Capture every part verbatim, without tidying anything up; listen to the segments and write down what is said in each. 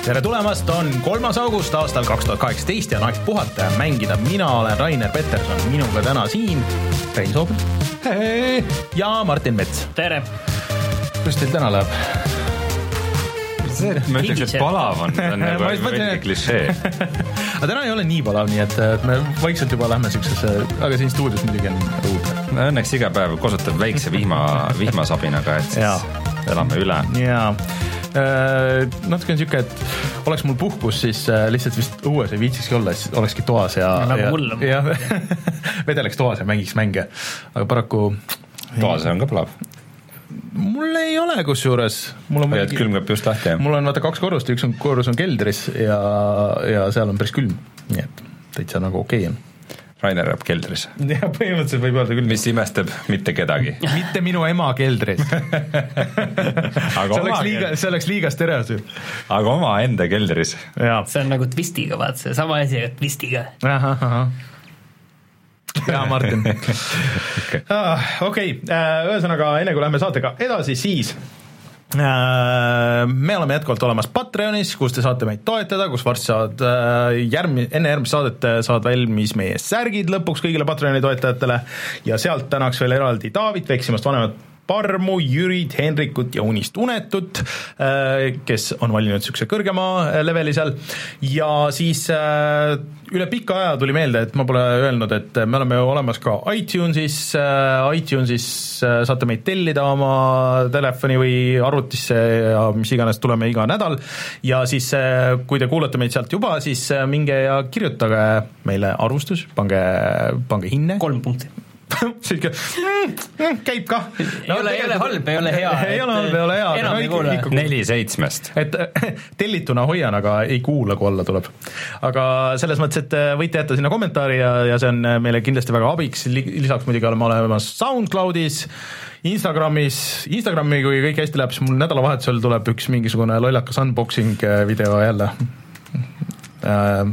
tere tulemast, on kolmas august aastal kaks tuhat kaheksateist ja on aeg puhata ja mängida. Mina olen Rainer Peterson, minuga täna siin Rein Soobel hey. ja Martin Mets. Tere! Kus teil täna läheb? See, ma ütleks, et palav on, on nagu veidi klišee. Aga täna ei ole nii palav, nii et me vaikselt juba lähme siuksesse, aga siin stuudios muidugi on õudne. No õnneks iga päev kosutab väikse vihma, vihmasabinaga, et siis ja. elame üle. Jaa. Natuke on siuke, et oleks mul puhkus, siis lihtsalt vist õues ei viitsikski olla, siis olekski toas ja, nagu ja, ja vedeleks toas ja mängiks mänge. Aga paraku toas on ka palav. Mul ei ole kusjuures. Mul on ja et külmkap just lahti. Mul on vaata kaks korrust, üks on korrus on keldris ja, ja seal on päris külm. Nii et täitsa nagu okei on. Rainer jääb keldris. Ja põhimõtteliselt võib öelda küll. Mis imestab mitte kedagi. Mitte minu ema keldris. see, oleks liiga, see oleks liiga stereotüüp. Aga oma enda keldris. Ja. See on nagu twistiga, vaat see sama asi, aga twistiga. Aha, aha. Ja Martin. Okei, ah, okay. Ühesõnaga, enne kui lähme saatega edasi, siis me oleme jätkuvalt olemas Patreonis, kus te saate meid toetada, kus varsti saad järgmi, enne järgmist saadet saad valmis meie särgid lõpuks kõigile Patreoni toetajatele ja sealt tänaks veel eraldi David Veksimast vanemat Parmu, Jürid, Henrikut ja Unist Unetut, kes on valinud niisuguse kõrgema leveli seal ja siis üle pika aja tuli meelde, et ma pole öelnud, et me oleme olemas ka iTunesis, iTunesis saate meid tellida oma telefoni või arvutisse ja mis iganes tuleme iga nädal ja siis kui te kuulate meid sealt juba, siis minge ja kirjutage meile arvustus, pange, pange hinne. Kolm punkti. Siike, mm, käib ka no, ei, ole, ei ole halb, ei ole hea ei ole halb, ei ole hea enam ei kuule neli seitsmest et tellituna hoian, aga ei kuula, kui olla tuleb aga selles mõttes, et võite jätta sinna kommentaari ja, ja see on meile kindlasti väga abiks, lisaks muidugi oleme olemas SoundCloudis, Instagramis Instagrami, kui kõik hästi läheb, siis mul nädalavahetusel tuleb üks mingisugune lollakas unboxing video jälle äh,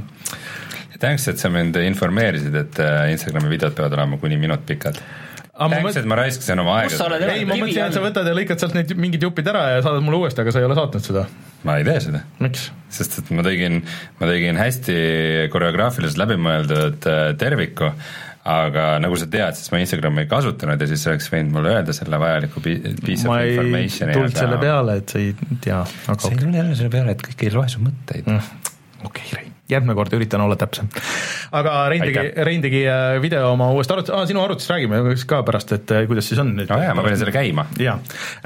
Tänks, et sa mind informeerisid, et Instagrami videod peavad olema kuni minut pikad. Tänks, et ma raiskasin oma aega. Ei, ma mõtlesin, et sa võtad ja lõikad sealt need mingid jupid ära ja saadad mulle uuesti, aga sa ei ole saatnud seda. Ma ei tee seda. Miks? Sest et ma tegin, ma tegin hästi koreograafiliselt läbimõeldud terviku, aga nagu sa tead, siis ma Instagrami ei kasutanud ja siis oleks võinud mulle öelda selle vajaliku piece of information. Ma ei tuld selle peale, et sa ei tea. Aga see ei ole jälle selle peale, et kõik ei loe su mõtteid. Mm. Okei, okay, Rein. Järgmine kord üritan olla täpsem. Aga Rein tegi, Rein tegi video oma uuest arvutis, ah, sinu arvutis räägime ka pärast, et kuidas siis on. No jah, ma panin selle käima. Jaa,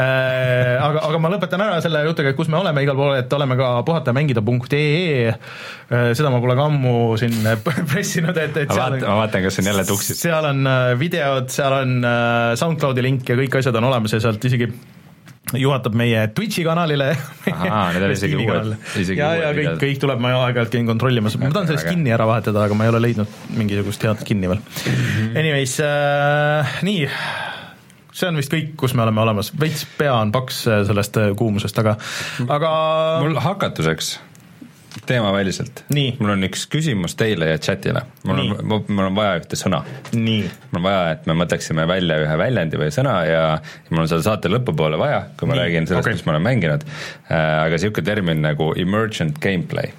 äh, aga, aga ma lõpetan ära selle jutuga, kus me oleme igal pool, et oleme ka puhatamängida punkt ee, seda ma pole ka ammu siin pressinud, et, et ma, vaat, on, ma vaatan, kas on jälle tuksid. Seal on videod, seal on SoundCloudi link ja kõik asjad on olemas ja sealt isegi juhatab meie Twitchi kanalile. Ahaa, need on isegi uued. Ja, ja kõik, kõik tuleb, ma aeg-ajalt käin kontrollimas. Ma tahan selle skinni ära vahetada, aga ma ei ole leidnud mingisugust head skinni veel. Anyways, äh, nii, see on vist kõik, kus me oleme olemas. Veits pea on paks sellest kuumusest, aga, aga... Mul hakatuseks teema väliselt. Nii. Mul on üks küsimus teile ja chatile. Mul on, mul on vaja ühte sõna. Nii. Mul on vaja, et me mõtleksime välja ühe väljendi või sõna ja, ja mul on seda saate lõpupoole vaja, kui ma Nii. räägin sellest, okay. mis ma olen mänginud. Aga siuke termin nagu emergent gameplay.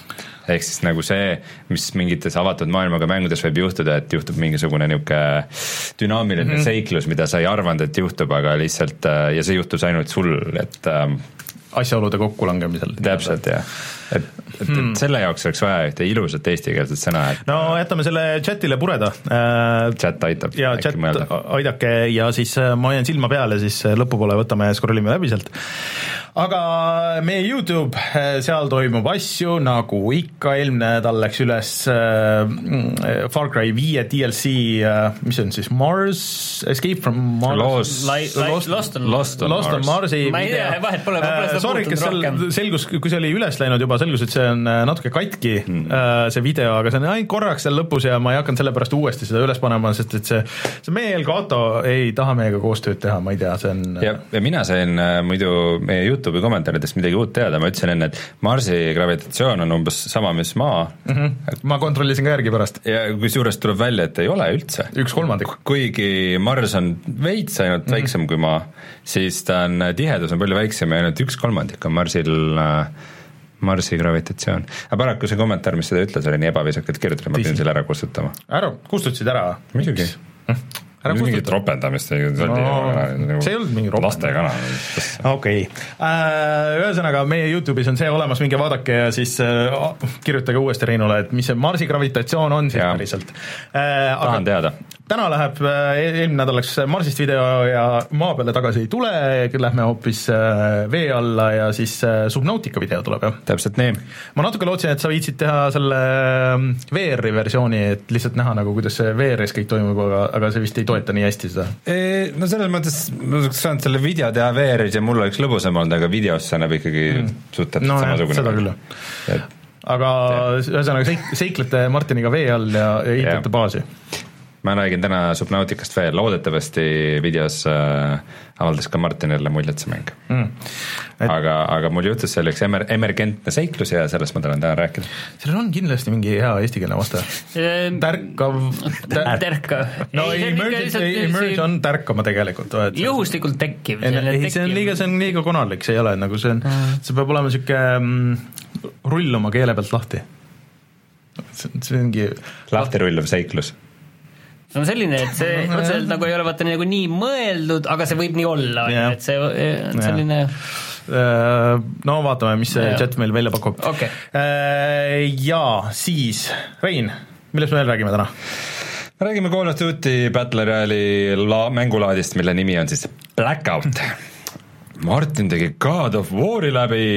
Ehk siis nagu see, mis mingites avatud maailmaga mängudes võib juhtuda, et juhtub mingisugune niuke dünaamiline mm-hmm. seiklus, mida sa ei arvanud, et juhtub, aga lihtsalt, ja see juhtus ainult sul, et asjaolude kokkulangemisel. Täpselt, jah. Et, et, et hmm. selle jaoks oleks vaja ühte ilusat eestikeelset sõna. Et... No jätame selle chatile pureda. Chat aitab. Ja chat mõelda. Aidake ja siis ma hoian silma peale, siis lõpupoole võtame ja scrollime läbi sealt. Aga meie YouTube, seal toimub asju, nagu ikka eelmine nädal läks üles äh, Far Cry viie D L C, äh, mis on siis Mars, Escape from Mars, Lost, Lost, Lost on, Lost on, Lost on Marsi ma ei tea, vahet pole, ma pole seda sorry, puutunud rohkem. Selgus, kui see oli üles läinud juba, selgus, et see on natuke katki hmm. äh, see video, aga see on ainult korraks seal lõpus ja ma ei hakanud selle pärast uuesti seda üles panema, sest et see, see meie Elgato ei taha meiega koostööd teha, ma ei tea, see on ja, ja mina sain äh, muidu meie YouTube'i kommentaaridest midagi uut teada, ma ütlesin enne, et Marsi gravitatsioon on umbes sama, mis maa mm-hmm. ma kontrollisin ka järgi pärast ja kui suurest tuleb välja, et ei ole üldse üks kolmandik, kuigi Mars on veits ainult mm-hmm. väiksem kui maa, siis ta on, tihedus on palju väiksem ja ainult üks kolmandik on Marsil äh, Marsi gravitatsioon. Aga paraku see kommentaar, mis seda ütles, oli nii ebaviisakalt kirjutatud, ma pidin selle ära kustutama. Ära, kustutasid ära? Muidugi. Mingit ropendamist ei no, see ei olnud mingi ropendamist. Lastekana. Okei. Ühesõnaga, meie YouTube'is on see olemas, minge vaadake ja siis uh, kirjutage uuesti Reinule, et mis see Marsi gravitatsioon on siis päriselt. Uh, Tahan teada. Täna läheb uh, eelmine nädalaks Marsist video ja maa peale tagasi ei tule, lähme hoopis uh, vee alla ja siis uh, Subnautica video tuleb. Ja? Täpselt nii. Ma natuke lootsin, et sa viitsid teha selle V R-i versiooni, et lihtsalt näha nagu, kuidas see V R-is kõik toimub, aga, aga see vist ei toeta nii hästi seda. No selles mõttes ma oleks saanud selle video teha V R-is ja mul oleks lõbusam olnud, aga videos see näeb ikkagi mm. suhteliselt no, samasugune. Seda küll. Et... Aga ühesõnaga seik, seiklete Martiniga vee all ja ehitate baasi. Ma räägin täna Subnauticast veel, loodetavasti videos äh, avaldas ka Martinile muljet see mäng mm. et... aga, aga mul juhtus see üks emer, emergentne seiklus ja sellest ma tahan täna rääkida. Sellel on kindlasti mingi hea eestikeelne vaste tärkav tär... tärkav no emerge on tärkama tegelikult et... juhuslikult tekkiv ei, see on liiga, see on liiga konarlik, see ei ole nagu see on mm. see peab olema siuke mm, rull oma keele pealt lahti see, see ongi lahti rulluv seiklus. See on selline, et see otseselt nagu ei ole vaata nagu nii mõeldud, aga see võib nii olla, yeah. et see on selline... No vaatame, mis see yeah. chat meil välja pakub. Okay. Ja siis, Rein, millest me veel räägime täna? Me räägime Call of Duty Battle Royale'i la- mängulaadist, mille nimi on siis Blackout. Martin tegi God of War'i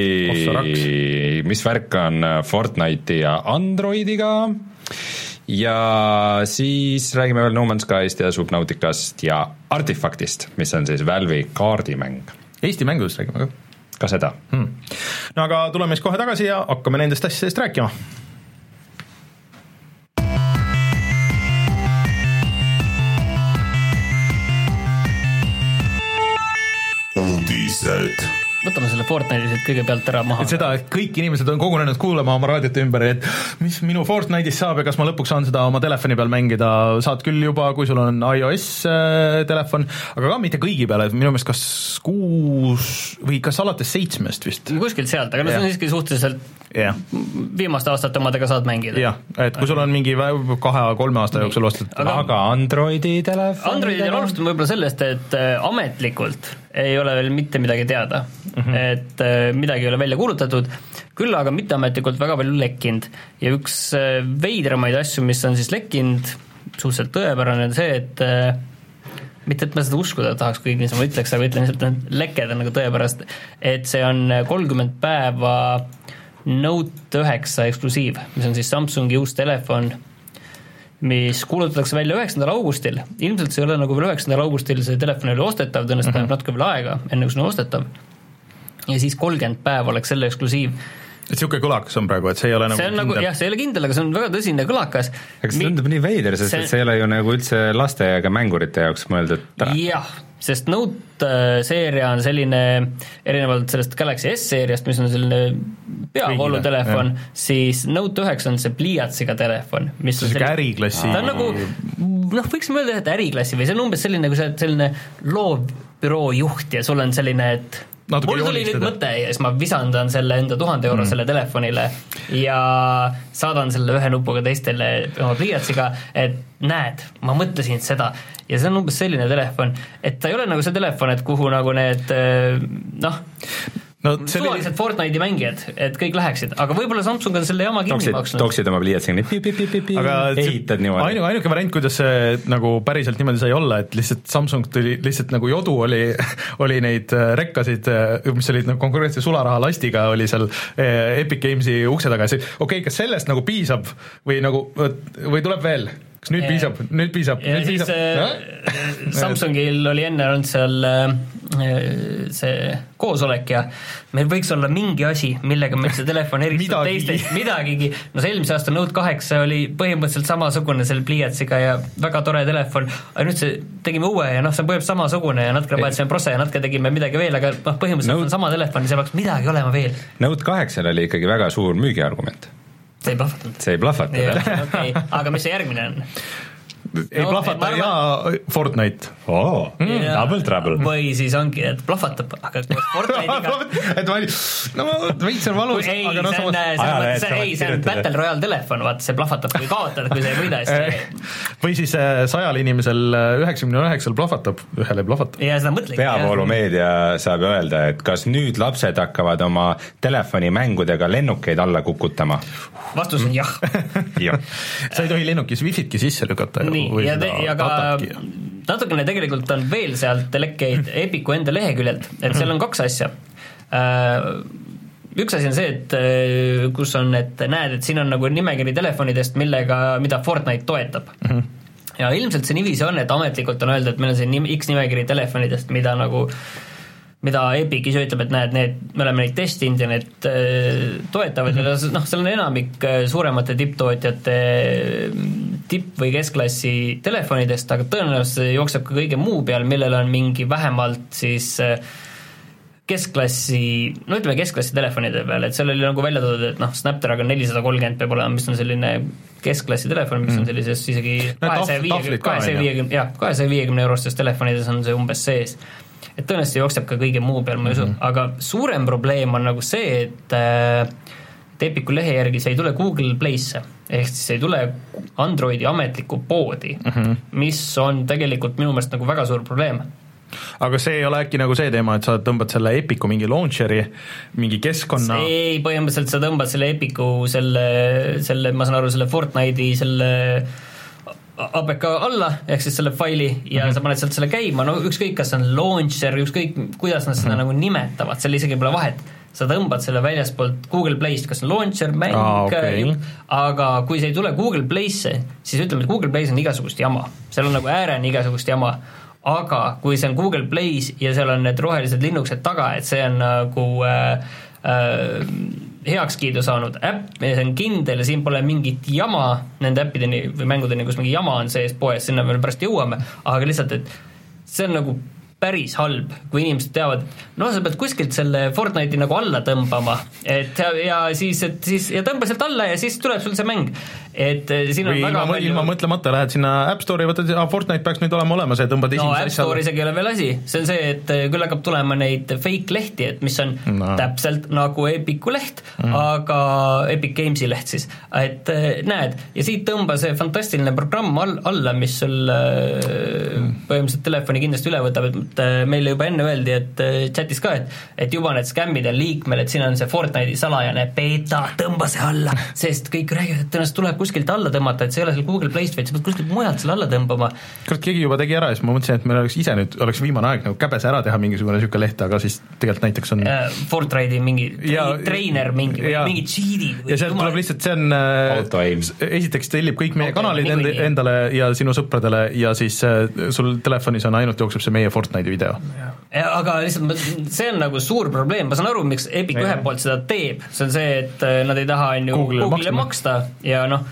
läbi, mis värk on Fortnite'i ja Androidiga... ja siis räägime veel No Man's Skyst ja Subnauticast ja Artifaktist, mis on siis Valve'i kaardimäng. Eesti mängudest räägime ka. Ka seda. Hmm. No aga tuleme siis kohe tagasi ja hakkame nendest asjadest rääkima. Uudised. Võtame selle Fortnite'isid kõigepealt ära maha. Et seda, et kõik inimesed on kogunenud kuulama oma raadiote ümber, et mis minu Fortnite'is saab ja kas ma lõpuks saan seda oma telefoni peal mängida, saad küll juba, kui sul on iOS äh, telefon, aga ka mitte kõigi peale, et minu meelest kas kuus või kas alates seitsmest vist. Kuskilt sealt, aga no see on siiski suhteliselt yeah. viimaste aastate omadega saad mängida. jah, et kui sul on mingi kahe-kolme aasta jooksul ostud. Aga, aga Androidi telefon? Androidil alustame võib-olla sellest, et ametlikult ei ole veel mitte midagi teada. Mm-hmm. Et äh, midagi ei ole välja kuulutatud, küll aga mitteametlikult väga palju lekkinud ja üks äh, veidramaid asju, mis on siis lekkinud, suhteliselt tõepärane on see, et äh, mitte et ma seda uskuda tahaks, kui nii ma ütleks, aga ütlen lihtsalt, et lekked on nagu tõepärast, et see on kolmkümmend päeva Note üheksa eksklusiiv, mis on siis Samsungi uus telefon, mis kuulutatakse välja üheksandal augustil. Ilmselt see ei ole nagu veel üheksandal augustil see telefon oli ostetav, tõenäoliselt mm-hmm. natuke veel aega, enne kui see on ostetav. Ja siis kolmkümmend päev oleks selle eksklusiiv. Et siuke kõlakas on praegu, et see ei ole nagu see on nagu, jah, see ei ole kindel, aga see on väga tõsine kõlakas. Aga see tundub nii veider, sest see... see ei ole ju nagu üldse laste ja mängurite jaoks mõeldud ära. Jah, sest Note seeria on selline, erinevalt sellest Galaxy S-seeriast, mis on selline peavoolutelefon, siis Note üheksa on see pliiatsiga telefon, mis see on selline äriklassi. Ta on nagu, noh, võiksime öelda, et äriklassi või see on umbes selline, kui sa selline loovbüroo juht ja sul on selline, et natuke mul tuli nüüd mõte ja siis ma visandan selle enda tuhande eurosele mm. telefonile ja saadan selle ühe nupuga teistele oma pliiatsiga, et näed, ma mõtlesin seda ja see on umbes selline telefon, et ta ei ole nagu see telefon, et kuhu nagu need noh no, suvalised Fortnite'i mängijad, et kõik läheksid, aga võib-olla Samsung on selle jama kinni maksnud. Toksid oma pliiatsiga, ehitad niimoodi. Ainu, ainuke variant, kuidas see nagu päriselt niimoodi sai olla, et lihtsalt Samsung tuli, lihtsalt nagu jodu oli, oli neid rekkasid, mis olid nagu konkurentsi sularaha lastiga, oli seal Epic Gamesi ukse taga, okei, okay, kas sellest nagu piisab või nagu, või tuleb veel? Kas nüüd yeah. piisab? Nüüd piisab? Ja nüüd siis piisab? Samsungil oli enne olnud seal see koosolek ja meil võiks olla mingi asi, millega meil see telefon eristab teistest midagigi. No see eelmise aasta Note kaheksa oli põhimõtteliselt samasugune selle pliiatsiga ja väga tore telefon, aga nüüd see tegime uue ja noh, see on põhimõtteliselt samasugune ja natuke vahetasime prosse ja natuke tegime midagi veel, aga noh, põhimõtteliselt Note... on sama telefon ja see peaks midagi olema veel. Note kaheksa oli ikkagi väga suur müügiargument. See ei plahvatanud. See ei plahvatanud. Okay. Aga mis see järgmine on? ei no, plahvata arvan... ja Fortnite oh, mm, double trouble või siis ongi, et plahvatab, aga Fortnite'iga et ma olin, no veits on valus ei, aga no samas ei, see on Battle Royale telefon, vaata, see plahvatab, kui kaotad, kui sa ei võida või siis sajal inimesel üheksakümne üheksal plahvatab, ühele plahvatab ja seda mõtlengi peavoolumeedia saab öelda, et kas nüüd lapsed hakkavad oma telefonimängudega lennukeid alla kukutama? Vastus on jah. jah. Sa ei tohi lennukis wifitki sisse lükata. Nii, ja, te, ja ka natukene tegelikult on veel sealt lekkeid Epiku enda leheküljelt, et seal on kaks asja. Üks asi on see, et kus on, et näed, et siin on nagu nimekiri telefonidest, millega, mida Fortnite toetab. Mm-hmm. Ja ilmselt see niiviisi on, et ametlikult on öelda, et meil on see X nimekiri telefonidest, mida nagu mida Epic ise ütleb, et näed, need, me oleme neid testinud ja need äh, toetavad mm-hmm. ja noh, seal on enamik suuremate tipptootjate tipp- või keskklassi telefonidest, aga tõenäoliselt jookseb ka kõige muu peal, millel on mingi vähemalt siis äh, keskklassi, no ütleme keskklassi telefonide peal, et seal oli nagu välja toodud, et noh, Snapdragon nelisada kolmkümmend peab olema, mis on selline keskklassi telefon, mis on sellises isegi kahesaja viiekümne eurostes telefonides on see umbes sees. Et tõenäoliselt jookseb ka kõige muu peal, ma ei usu, mm-hmm. aga suurem probleem on nagu see, et et Epiku lehe järgi see ei tule Google Play'sse, ehk siis ei tule Androidi ametlikku poodi, mm-hmm. mis on tegelikult minu meelest nagu väga suur probleem. Aga see ei ole äkki nagu see teema, et sa tõmbad selle Epiku mingi launcheri, mingi keskkonna ei, põhimõtteliselt sa tõmbad selle Epiku selle, selle, ma saan aru, selle Fortnite'i selle A P K alla, ehk siis selle faili ja mm-hmm. sa paned sealt selle käima, no ükskõik, kas on launcher, ükskõik, kuidas nad seda mm-hmm. nagu nimetavad, seal isegi pole vahet, sa tõmbad selle väljaspoolt Google Play'st, kas on launcher, mäng ah, okay. aga kui see ei tule Google Play'sse, siis ütleme, et Google Play's on igasugust jama, seal on nagu ääreni igasugust jama, aga kui see on Google Play's ja seal on need rohelised linnukesed taga, et see on nagu äh, äh, heakskiidu saanud äpp, see on kindel ja siin pole mingit jama nende äppideni või mängudeni, kus mingi jama on sees poes, sinna me pärast jõuame, aga lihtsalt, et see on nagu päris halb, kui inimesed teavad, no sa pead kuskilt selle Fortnite'i nagu alla tõmbama, et ja, ja siis, et siis ja tõmba sealt alla ja siis tuleb sul see mäng, et siin on või väga ilma, palju ilma mõtlemata lähed sinna App Store'i, võtad, Fortnite peaks nüüd olema olemas ja tõmbad no App Store isegi ei ole veel asi, see on see, et küll hakkab tulema neid fake lehti, et mis on no. täpselt nagu Epiku leht, mm. aga Epic Games'i leht siis, et näed, ja siit tõmba see fantastiline programm all, alla, mis sul mm. põhimõtteliselt telefoni kindlasti üle võtab, et meile juba enne öeldi, et chatis ka, et, et juba need skämmid on liikmel, et siin on see Fortnite'i salajane beta, tõmba see alla, sest kõik räägivad, et tõenäoliselt tuleb kuskilt alla tõmmata, et see ei ole seal Google Play'st, vaid sa pead kuskilt mujalt selle alla tõmbama. Kurat, keegi juba tegi ära ja siis ma mõtlesin, et meil oleks ise nüüd, oleks viimane aeg nagu käbes ära teha mingisugune niisugune leht, aga siis tegelikult näiteks on äh, Fortnite'i mingi ja, trainer mingi, ja, mingi cheat'id ja sealt tuleb lihtsalt, see on äh, esiteks tellib kõik meie kanalid end, endale ja sinu sõpradele ja siis äh, sul telefonis on ainult jookseb see meie Fortnite'i video. Ja, aga lihtsalt see on nagu suur probleem, ma saan aru, miks Epic ühe poolt seda teeb, see on see, et nad ei taha on ju Google'ile maksta ja noh,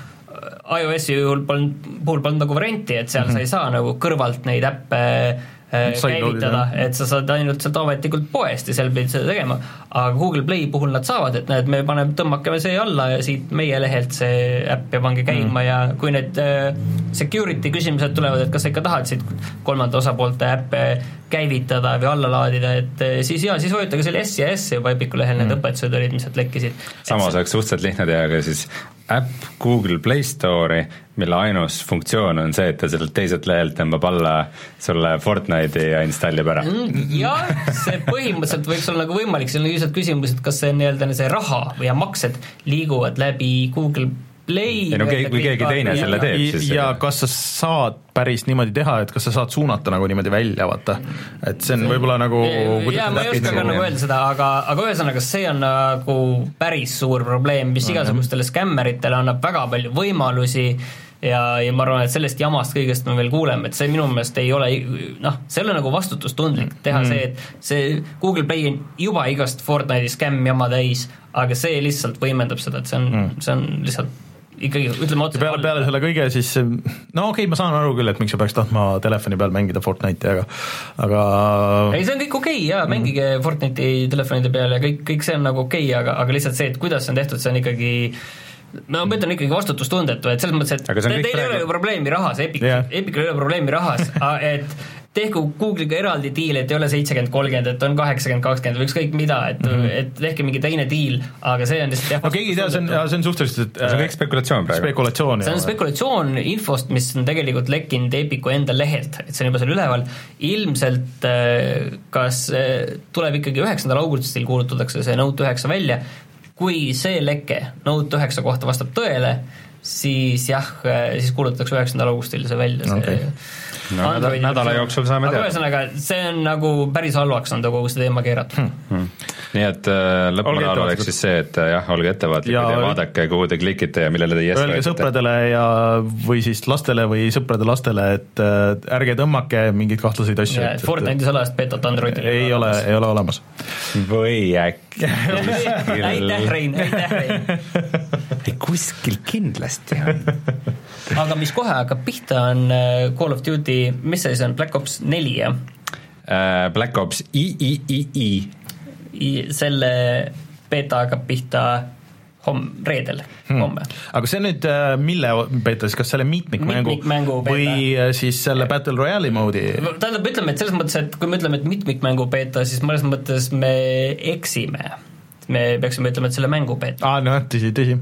iOS-i juhul polnud, puhul polnud nagu varianti, et seal mm-hmm. sa ei saa nagu kõrvalt neid äppe äh, käivitada, et sa saad ainult sealt ametlikult poest ja seal pidid seda tegema, aga Google Play puhul nad saavad, et näed, me paneme, tõmmakeme see alla ja siit meie lehelt see äpp ja pange käima mm. ja kui need äh, security küsimused tulevad, et kas sa ikka tahad siit kolmanda osapoolte äppe käivitada või alla laadida, et siis jaa, siis vajutage selle S ja S juba Epiku lehel need mm. õpetused olid, mis sealt lekkisid. Samas oleks suhteliselt lihtne teha ka siis äpp Google Play Store'i, mille ainus funktsioon on see, et ta sellelt teiselt lehelt tõmbab alla sulle Fortnite'i ja installib ära. Jah, see põhimõtteliselt võiks olla nagu võimalik, see on lihtsalt küsimus, et kas see nii-öelda see raha ja maksed liiguvad läbi Google Play ja no ke- kui keegi teine selle teeb ja, siis ja kas sa saad päris niimoodi teha, et kas sa saad suunata nagu niimoodi välja, vaata, et see on võib-olla nagu ja ma ei oska ka nagu öelda seda, aga, aga ühesõnaga see on nagu päris suur probleem, mis igasugustele skämmeritele annab väga palju võimalusi ja, ja ma arvan, et sellest jamast kõigest me veel kuuleme, et see minu meelest ei ole noh, see ei ole nagu vastutustundlik teha mm. see, et see Google Play on juba igast Fortnite'i skämm jama täis, aga see lihtsalt võimendab seda, et see on mm., see on lihtsalt ikkagi, ütleme otse peale, peale selle kõige siis, no okei okay,, ma saan aru küll, et miks sa peaks tahtma telefoni peal mängida Fortnite'i, aga aga ei, see on kõik okei okay, jaa, mängige mm. Fortnite'i telefonide peal ja kõik, kõik see on nagu okei okay,, aga, aga lihtsalt see, et kuidas see on tehtud, see on ikkagi no ma ütlen ikkagi vastutustundetu, et selles mõttes, et te, teil ei ole ju probleemi rahas, Epic yeah., Epicul ei ole probleemi rahas, et tehku Google'iga eraldi diil, et ei ole seitsekümmend kolmkümmend, et on kaheksakümmend kakskümmend või ükskõik mida, et mm, -hmm. et tehke mingi teine diil, aga see on lihtsalt jah, no keegi ei tea, see on, see on suhteliselt see on kõik spekulatsioon praegu. Spekulatsioon, see on spekulatsioon infost, mis on tegelikult lekkinud Epicu enda lehelt, et see on juba seal üleval. Ilmselt kas tuleb ikkagi üheksandal augustil kuulutatakse see Note üheksa välja, kui see leke Note üheksa kohta vastab tõele, siis jah, siis kuulutatakse üheksandal augustil see välja, see okay. No, nädala, nädala jooksul saame teada. Aga ühesõnaga, see on nagu päris halvaks on ta kogu see teema keeratud. Hmm. Hmm. Nii et äh, lõpuna oleks siis see, et jah, olge ettevaatlikud ja, ja vaadake, kuhu te klikite ja millele te yes öelge sõpradele ja, või siis lastele või sõprade lastele, et äh, ärge tõmmake mingeid kahtlaseid asju. Ja, Fortnite'i salajast betot Androidil ei ole, ei ole olemas. Või äkki aitäh, Rein, aitäh, Rein. Kuskil kindlasti on. Aga mis kohe hakkab pihta on Call of Duty, mis see on, Black Ops neli, jah? Black Ops I I I I I selle beta hakkab pihta homm, reedel, homme hmm.. Aga see nüüd mille beta, siis kas selle mitmikmängu mitmik või siis selle Battle Royale'i moodi? Tähendab, ütleme, et selles mõttes, et kui me ütleme, et mitmikmängu beta, siis mõnes mõttes me eksime. Me peaksime ütlema, et selle mängu beta. Aa, noh, tõsi, tõsi.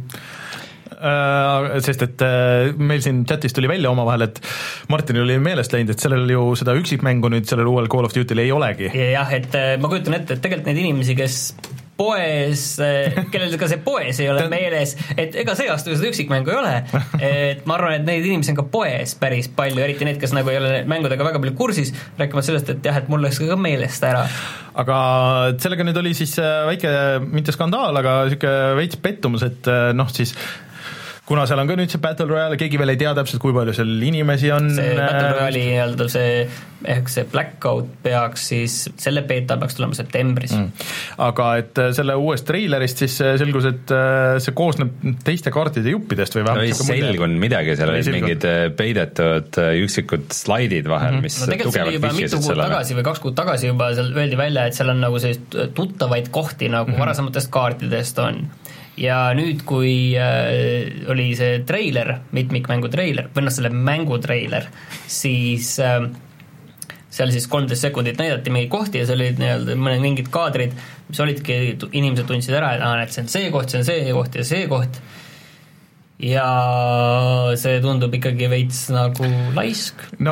Sest et meil siin chatis tuli välja omavahel, et Martinil oli meelest läinud, et sellel ju seda üksikmängu nüüd sellel uuel Call of Duty'l ei olegi. Jah, et ma kujutan ette, et tegelikult neid inimesi, kes poes, kellel ka see poes ei ole meeles, et ega see aasta seda üksikmängu ei ole, et ma arvan, et neid inimesi on ka poes päris palju, eriti need, kes nagu ei ole mängudega väga palju kursis, rääkima sellest, et jah, et mul läks ka meelest ära. Aga sellega nüüd oli siis väike, mitte skandaal, aga niisugune veits pettumus, et noh, siis kuna seal on ka nüüd see Battle Royale, keegi veel ei tea täpselt, kui palju seal inimesi on. See Battle Royale'i nii-öelda see, ehk see Blackout peaks siis, selle beta peaks tulema septembris. Mm. Aga et selle uuest trailerist siis selgus, et see koosneb teiste kaartide juppidest või vähemalt no ei selgunud midagi, seal olid mingid peidetud üksikud slaidid vahel, mis no tegelikult see oli juba mitu kuud tagasi või kaks kuud tagasi juba seal öeldi välja, et seal on nagu sellist tuttavaid kohti, nagu mm-hmm. varasematest kaartidest on. Ja nüüd, kui äh, oli see treiler, mitmikmängu treiler, või noh, selle mängu treiler, siis äh, seal siis kolmteist sekundit näidati mingi kohti ja see olid nii-öelda mõned mingid kaadrid, mis olidki, inimesed tundsid ära, et, ah, et see on see koht, see on see koht ja see koht. Ja see tundub ikkagi veits nagu laisk. No,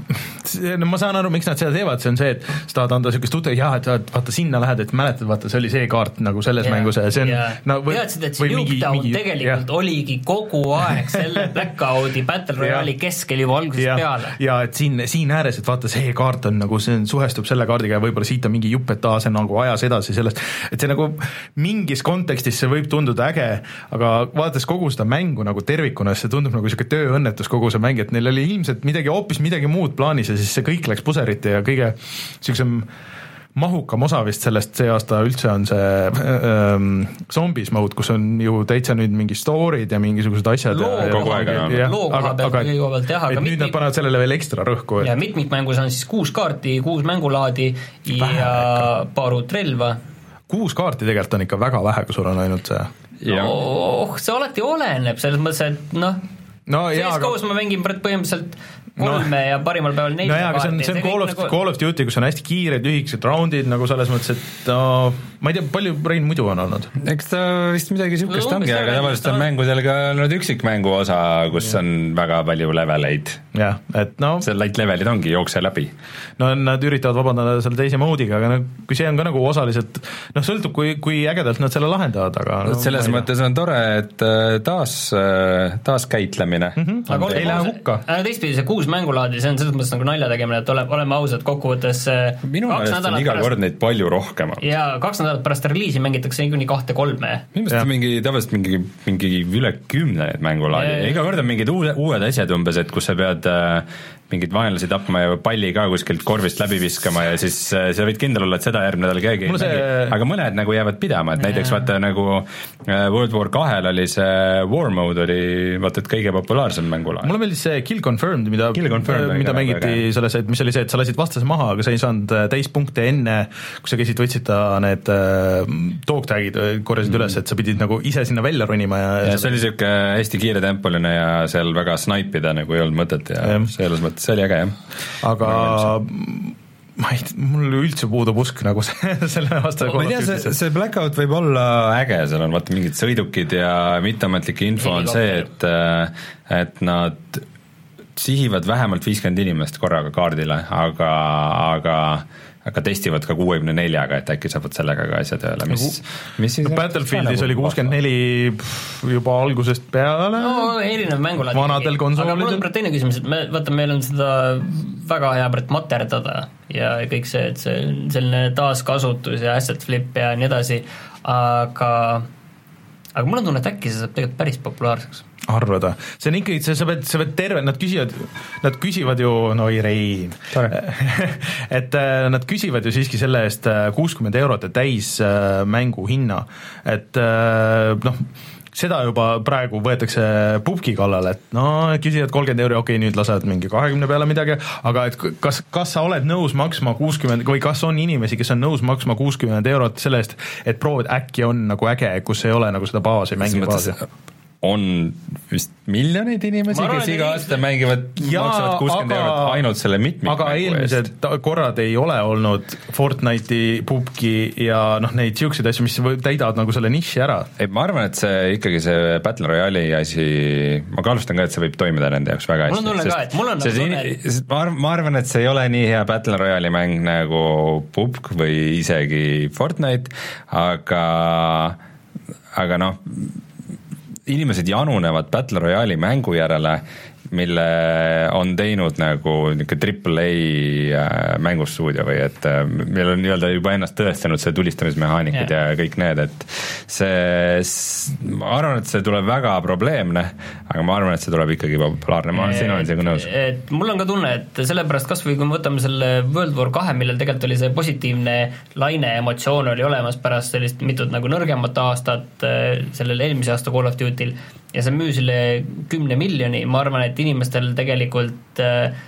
no ma saan aru, miks nad seda teevad, see on see, et sa tahad anda niisugust tutte, jah, et vaata sinna lähed, et mäletad, vaata see oli see kaart nagu selles yeah, mängus ja see on yeah. no, või, teadsid, et see Nuketown mingi, tegelikult yeah. oligi kogu aeg selle Blackout'i Battle Royale'i yeah. keskel juba algusest yeah. peale. Ja et siin, siin ääres, et vaata see kaart on nagu, see on, suhestub selle kaardiga ja võib-olla siit on mingi jupp, et aa, see nagu ajas edasi sellest, et see nagu mingis kontekstis see võib tunduda äge, aga vaadates kogu seda mängu nagu tervikuna, see tundub nagu niisugune tööõnnetus kogu see mäng, et neil oli ilmselt midagi, hoopis midagi muud plaanis ja siis see kõik läks puserite ja kõige niisugusem mahukam osa vist sellest see aasta üldse on see ähm, zombies mode, kus on ju täitsa nüüd mingi story'd ja mingisugused asjad. Loo kogu aeg on. Loo koha pealt kõige koha pealt jah. Et nüüd mitmik... nad panevad sellele veel ekstra rõhku. Ja mitmikmängus on siis kuus kaarti, kuus mängulaadi vähe ja ikka. Paar uut relva. Kuus kaarti tegelikult on ikka väga vähe, kui sul on ainult see. Oh, see alati oleneb, selles mõttes, et noh, no, C S G-s ma mängin põhimõtteliselt kolme no, ja parimal päeval nelja no jaa, aga see on, see on Call of, nagu... Call of Duty, kus on hästi kiired, lühikesed roundid nagu selles mõttes, et no, ma ei tea, palju Rein muidu on olnud? Eks ta vist midagi sihukest no, ongi, aga tavaliselt on mängudel ka nüüd üksikmängu osa, kus ja. On väga palju leveleid. Jah, et no see light levelid ongi, jookse läbi. No nad üritavad vabandada selle teise moodiga, aga no, kui see on ka nagu osaliselt, noh, sõltub, kui, kui ägedalt nad selle lahendavad, aga no, selles mõttes on tore, et taas, taas käitlemine. Mm-hmm. Aga ei lähe hukka. Teistpidi see kuus mängulaadi, see on selles mõttes nagu nalja tegemine, et ole, oleme ausad kokkuvõttes minu meelest on iga kord neid palju rohkem. Ja kaks nädalat pärast reliisi mängitakse kuni kahte kolme. Minu meelest on mingi, tavaliselt mingi, mingi üle kümne neid mängulaadi ja, ja iga kord on mingid uued, uued asjad umbes, et kus sa pead mingeid vaenlasi tapma ja palli ka kuskilt korvist läbi viskama ja siis sa võid kindel olla, et seda järgmine nädal keegi ei see... mängi, aga mõned nagu jäävad pidama, et näiteks vaata nagu World War kahel oli see War Mode oli vaata, et kõige populaarsem mängulaad. mulle meeldis see Kill Confirmed, mida, Confirmed, mida mängiti selles, et mis oli see, et sa lasid vastase maha, aga sa ei saanud täispunkte enne, kui sa käisid, võtsid ta need dog tag'id, korjasid mm. üles, et sa pidid nagu ise sinna välja ronima ja, ja see oli niisugune hästi kiire tempoline ja seal väga snaipida nagu ei olnud mõtet ja, ja. selles mõttes see oli äge, jah. aga ma ei, mul üldse puudub usk nagu see, selle aasta ma ei tea, see, see Blackout võib olla äge, seal on vaata mingid sõidukid ja mitteametlik info on see, et et nad sihivad vähemalt viiskümmend inimest korraga kaardile, aga, aga aga testivad ka kuuekümne neljaga, et äkki saavad sellega ka asja tööle, mis, mis no, Battlefieldis oli kuuskümmend neli juba algusest peale. No erinev mängulaad. Vanadel konsoolidel. Aga mul on teine küsimus, et me, vaata, meil on seda väga hea praegu materdada ja kõik see, et see selline taaskasutus ja asset flip ja nii edasi, aga aga mul on tunne, et äkki see saab tegelikult päris populaarseks. Arvada. See on ikkagi, sa pead, sa pead terve, nad küsivad, nad küsivad ju, no ei Rein, et nad küsivad ju siiski selle eest kuuskümmend eurot ja täis mängu hinna, et noh, seda juba praegu võetakse pubki kallal, et no küsivad kolmkümmend euri, okei, nüüd lased mingi kahekümne peale midagi, aga et kas, kas sa oled nõus maksma kuuskümmend või kas on inimesi, kes on nõus maksma kuuskümmend eurot selle eest, et proovid äkki on nagu äge, kus ei ole nagu seda baasi, mängi baasi? On vist miljoneid inimesi, kes iga aasta mängivad, maksavad kuuskümmend eurot ainult selle mitmik aga eelmised korrad ei ole olnud Fortnite'i, pubki ja noh, neid siukseid asju, mis täidavad nagu selle niši ära. Ei, ma arvan, et see ikkagi see Battle Royale'i asi, ma kaalustan ka, et see võib toimida nende jaoks väga hästi. Mul on tunne ka, et mul on nagu tunne, ma arvan, et see ei ole nii hea Battle Royale'i mäng nagu pubk või isegi Fortnite, aga aga noh, inimesed janunevad Battle Royale'i mängu järele, mille on teinud nagu niisugune triple A mängustuudio või et meil on nii-öelda juba ennast tõestanud see tulistamismehaanikid yeah. ja kõik need, et see, ma arvan, et see tuleb väga probleemne, aga ma arvan, et see tuleb ikkagi populaarne, ma siin olen isegi nõus. Et mul on ka tunne, et sellepärast kas või kui me võtame selle World War kahe, millel tegelikult oli see positiivne laine emotsioon oli olemas pärast sellist mitut nagu nõrgemat aastat sellel eelmise aasta Call of Duty'l ja see müü selle kümne miljoni, ma arvan, et inimestel tegelikult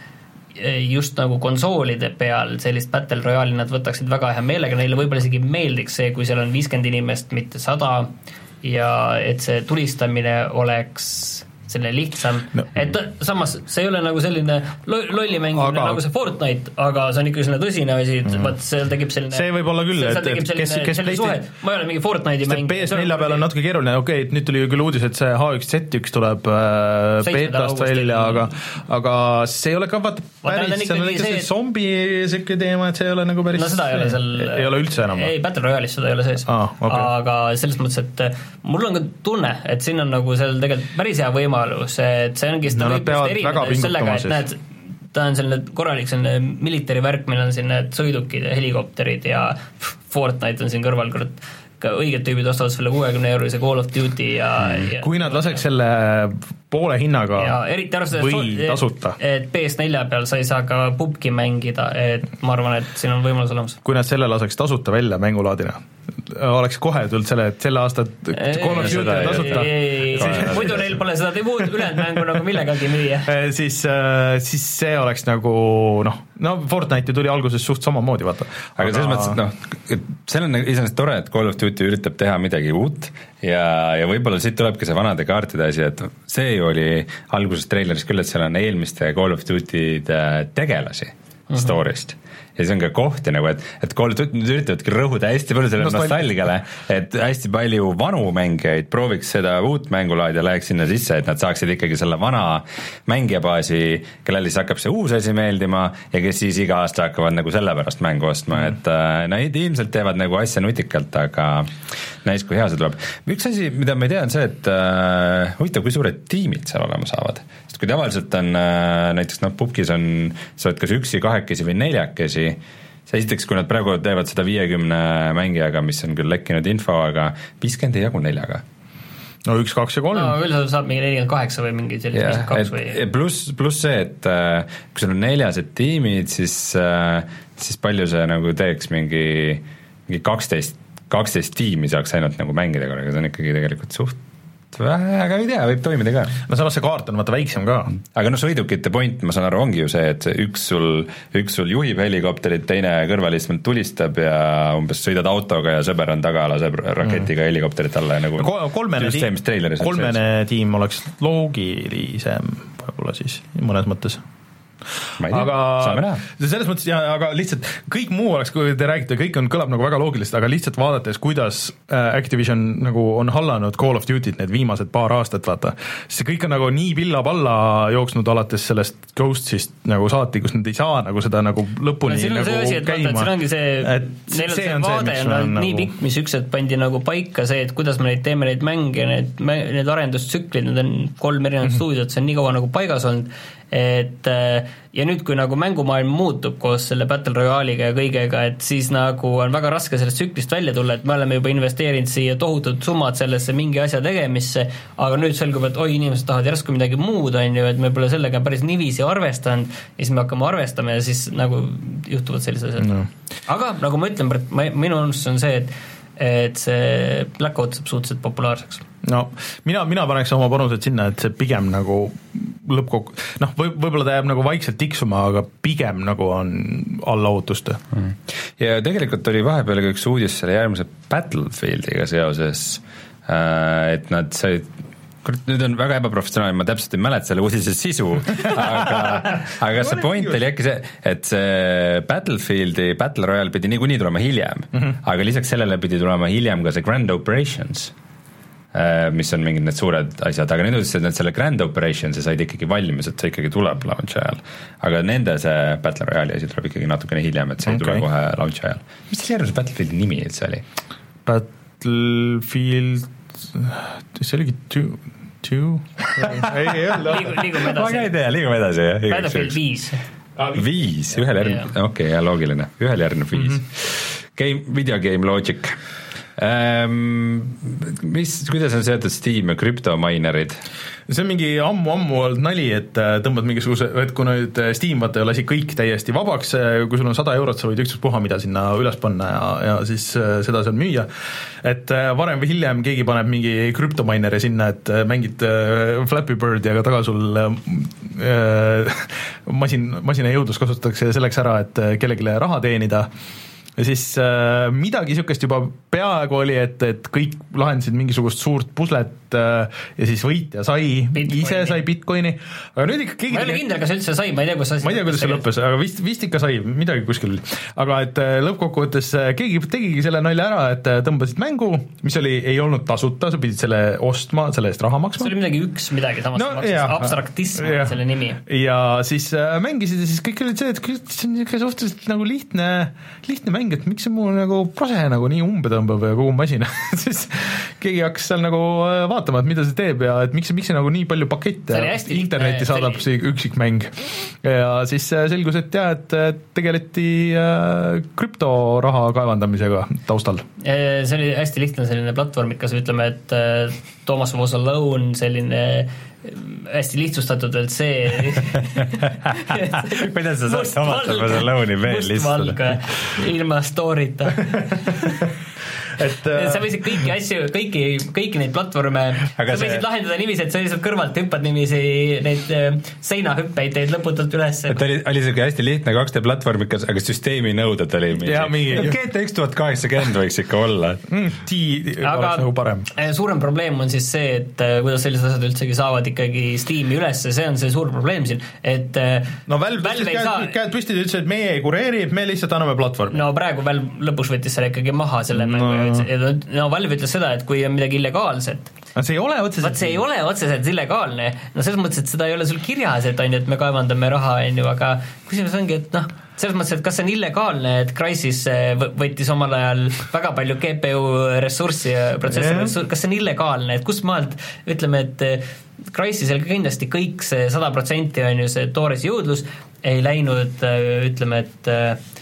just nagu konsoolide peal sellist Battle Royale'i nad võtaksid väga hea meelega, neile võib-olla isegi meeldiks see, kui seal on viiskümmend inimest, mitte sada ja et see tulistamine oleks selline lihtsam no., et samas see ei ole nagu selline lolli mäng aga... nagu see Fortnite, aga see on ikka selline tõsine asi, et mm. vaat seal tekib selline see võib olla küll, et, et kes, kes suhe, ma ei ole mingi Fortnite'i mäng P S neli peal on natuke keeruline, okei okay,, et nüüd tuli küll uudis, et see H üks Z üks tuleb äh, beetast välja, aga aga see ei ole ka vaata päris, see on ikka see zombi siuke teema, et see ei ole nagu päris no seda ei ole seal ei ole üldse enam ei, Battle Royale'is seda ei ole sees ah, okay. aga selles mõttes, et mul on ka tunne, et siin on nagu seal tegelikult päris hea võimalus, et see ongi seda no, võib just erineda sellega, et näed, ta on selline korralik selline military värk, meil on siin need sõidukid ja helikopterid ja Fortnite on siin kõrval, kurat, ka õiged tüübid ostavad selle kuuekümne eurise Call of Duty ja, ja kui nad laseks selle poole hinnaga ja eriti arvestades, või tasuta, et P S neli peal sa ei saa ka pubki mängida, et ma arvan, et siin on võimalus olemas. Kui nad selle laseks tasuta välja mängulaadina, oleks kohe tulnud selle, et selle aasta Call of Duty tasuta muidu neil pole seda muud ülejäänud mängu nagu millegagi müüa siis, siis see oleks nagu noh, no Fortnite tuli alguses suht samamoodi, vaata. Aga, aga selles mõttes, et noh, see on iseenesest tore, et Call of Duty üritab teha midagi uut ja, ja võib-olla siit tulebki see vanade kaartide asi, et see ju oli alguses treileris küll, et seal on eelmiste Call of Duty'de tegelasi uh-huh. story'st ja see on ka kohti nagu, et, et Call of Duty nüüd üritavadki rõhuda hästi palju selle nostalgiale, et hästi palju vanu mängijaid prooviks seda uut mängulaadi ja läheks sinna sisse, et nad saaksid ikkagi selle vana mängijabaasi, kellel siis hakkab see uus asi meeldima ja kes siis iga aasta hakkavad nagu selle pärast mängu ostma, et nad ilmselt teevad nagu asja nutikalt, aga näis, kui hea see tuleb. Üks asi, mida ma ei tea, on see, et uh, huvitav, kui suured tiimid seal olema saavad. Sest kui tavaliselt on uh, näiteks noh, pubkis on, sa oled kas üksi, kahekesi või neljakesi, see esiteks, kui nad praegu teevad seda viiekümne mängijaga, mis on küll lekkinud info, aga viiskümmend ei jagu neljaga. no üks, kaks ja kolm. No küll saab mingi nelikümmend kaheksa või mingi sellist yeah, kaks või pluss, pluss see, et kui sul on neljased tiimid, siis, siis palju see nagu teeks mingi, mingi kaksteist, kaksteist tiimi saaks ainult nagu mängida korraga, see on ikkagi tegelikult suht vähe, aga ei tea, võib toimida ka. No samas see kaart on vaata väiksem ka. Aga no sõidukite point, ma saan aru, ongi ju see, et üks sul, üks sul juhib helikopterit, teine kõrvalistmelt tulistab ja umbes sõidad autoga ja sõber on taga, laseb raketiga mm. helikopterit alla ja nagu no, kolmene, see, tiim, kolmene tiim oleks loogilisem võib-olla siis mõnes mõttes. aga selles mõttes ja, aga lihtsalt kõik muu oleks, kui te räägite, kõik on, kõlab nagu väga loogiliselt, aga lihtsalt vaadates, kuidas Activision nagu on hallanud Call of Duty't need viimased paar aastat, vaata, see kõik on nagu nii pilla-palla jooksnud alates sellest Ghostist nagu saati, kus nad ei saa nagu seda nagu lõpuni no, nagu asi, et käima. Vaata, et ongi see, neil on see, see vaade on, on nagu... nii pikk, mis ükselt pandi nagu paika see, et kuidas me neid teeme neid mänge, need, need arendustsüklid, need on kolm erinevat mm-hmm. stuudiot, see on nii kaua nagu paigas olnud, et ja nüüd, kui nagu mängumaailm muutub koos selle Battle Royale'iga ja kõigega, et siis nagu on väga raske sellest tsüklist välja tulla, et me oleme juba investeerinud siia tohutud summad sellesse mingi asja tegemisse, aga nüüd selgub, et oi, inimesed tahavad järsku midagi muud, on ju, et me pole sellega päris niiviisi arvestanud ja siis me hakkame arvestama ja siis nagu juhtuvad sellised asjad no.. Aga nagu ma ütlen, minu unustus on see, et et see Blackout saab suhteliselt populaarseks. No mina, mina paneks oma panused sinna, et see pigem nagu lõppkokku, noh või, võib-olla ta jääb nagu vaikselt tiksuma, aga pigem nagu on alla ootuste. Mm. Ja tegelikult oli vahepeal ka üks uudis selle järgmise Battlefieldiga seoses, et nad said nüüd on väga ebaprofessionaalne, ma täpselt ei mäleta selle uudise sisu, aga, aga see point oli äkki see, et see Battlefieldi Battle Royale pidi niikuinii tulema hiljem mm-hmm., aga lisaks sellele pidi tulema hiljem ka see Grand Operations, mis on mingid need suured asjad, aga nüüd ütlesid, et selle Grand Operationsi said ikkagi valmis, et see ikkagi tuleb launch ajal, aga nende see Battle Royale'i asi tuleb ikkagi natukene hiljem, et see ei okay. tule kohe launch ajal. Mis see järgmise Battlefieldi nimi üldse oli? Battlefield see oligi two, two? ei, ei olnud liigume edasi ma ei tea, liigume edasi Battlefield viis viis, ühel järgne, okei okay,, jah, loogiline ühel järgne viis mm-hmm. Game, video game logic ähm, mis, kuidas on seotud Steam ja krüptominerid? See on mingi ammu-ammu olnud nali, et tõmbad mingisuguse, et kui nüüd Steam vaata lasi kõik täiesti vabaks, kui sul on sada eurot, sa võid ükspuha mida sinna üles panna ja, ja siis seda seal müüa, et varem või hiljem keegi paneb mingi krüptomineri sinna, et mängid Flappy Birdi, aga taga sul äh, masin, masina jõudlus kasutatakse selleks ära, et kellelegi raha teenida. Ja siis äh, midagi niisugust juba peaaegu oli, et, et kõik lahendasid mingisugust suurt puslet äh, ja siis võitja sai, Bitcoini. Ise sai Bitcoini, aga nüüd ikka keegi ma ei ole kindel, kas üldse sai, ma ei tea, kus asi ma ei tea, kuidas see lõppes, aga vist, vist ikka sai, midagi kuskil aga et lõppkokkuvõttes keegi tegigi selle nalja ära, et tõmbasid mängu, mis oli, ei olnud tasuta, sa pidid selle ostma, selle eest raha maksma. See oli midagi üks midagi, samas no, maksis abstraktism ja, selle nimi. Ja siis äh, mängisid ja siis kõik olid see, et see on niisugune suhteliselt nagu lihtne, lihtne mäng, et miks see mul nagu prose nagu nii umbe tõmbab ja kogu masina siis keegi hakkas seal nagu vaatama, et mida see teeb ja et miks, miks see nagu nii palju pakette internetti saadab see üksik mäng ja siis selgus, et jah, et tegeleti krüptoraha kaevandamisega taustal. See oli hästi lihtne selline platvormikas, ütleme, et Thomas was alone, selline hästi lihtsustatud veel see kuidas sa saad Thomas was alone'i veel lihtsustada ilma story'ta et sa võisid kõiki asju, kõiki, kõiki neid platvorme sa võisid see... lahendada niiviisi, et sa lihtsalt kõrvalt hüppad niiviisi neid seinahüppeid teid lõputult üles. Et oli, oli see hästi lihtne kaks D platvormikas, aga süsteemi nõuded oli mingi no, G T X tuhat kaheksakümmend võiks ikka olla mm, T oleks nagu parem. Suurem probleem on siis see, et kuidas sellised asjad üldsegi saavad ikkagi Steam'i üles, see on see suur probleem siin, et no Valve tõstis käed, saa... käed püstid ja ütles, et meie ei kureeri, me lihtsalt anname platvormi. No praegu Valve lõpuks võttis selle ikkagi maha selle no. mängu no Valve ütles seda, et kui on midagi illegaalset see ei ole otseselt see ei ole otseselt illegaalne, no selles mõttes, et seda ei ole sul kirjas, et on ju, et me kaevandame raha, on ju, aga küsimus ongi, et noh, selles mõttes, et kas see on illegaalne, et Crysis võttis omal ajal väga palju G P U ressurssi ja protsessori ressurssi, kas see on illegaalne, et kust maalt ütleme, et Crysisel kindlasti kõik see sada protsenti on ju see toores jõudlus ei läinud, ütleme, et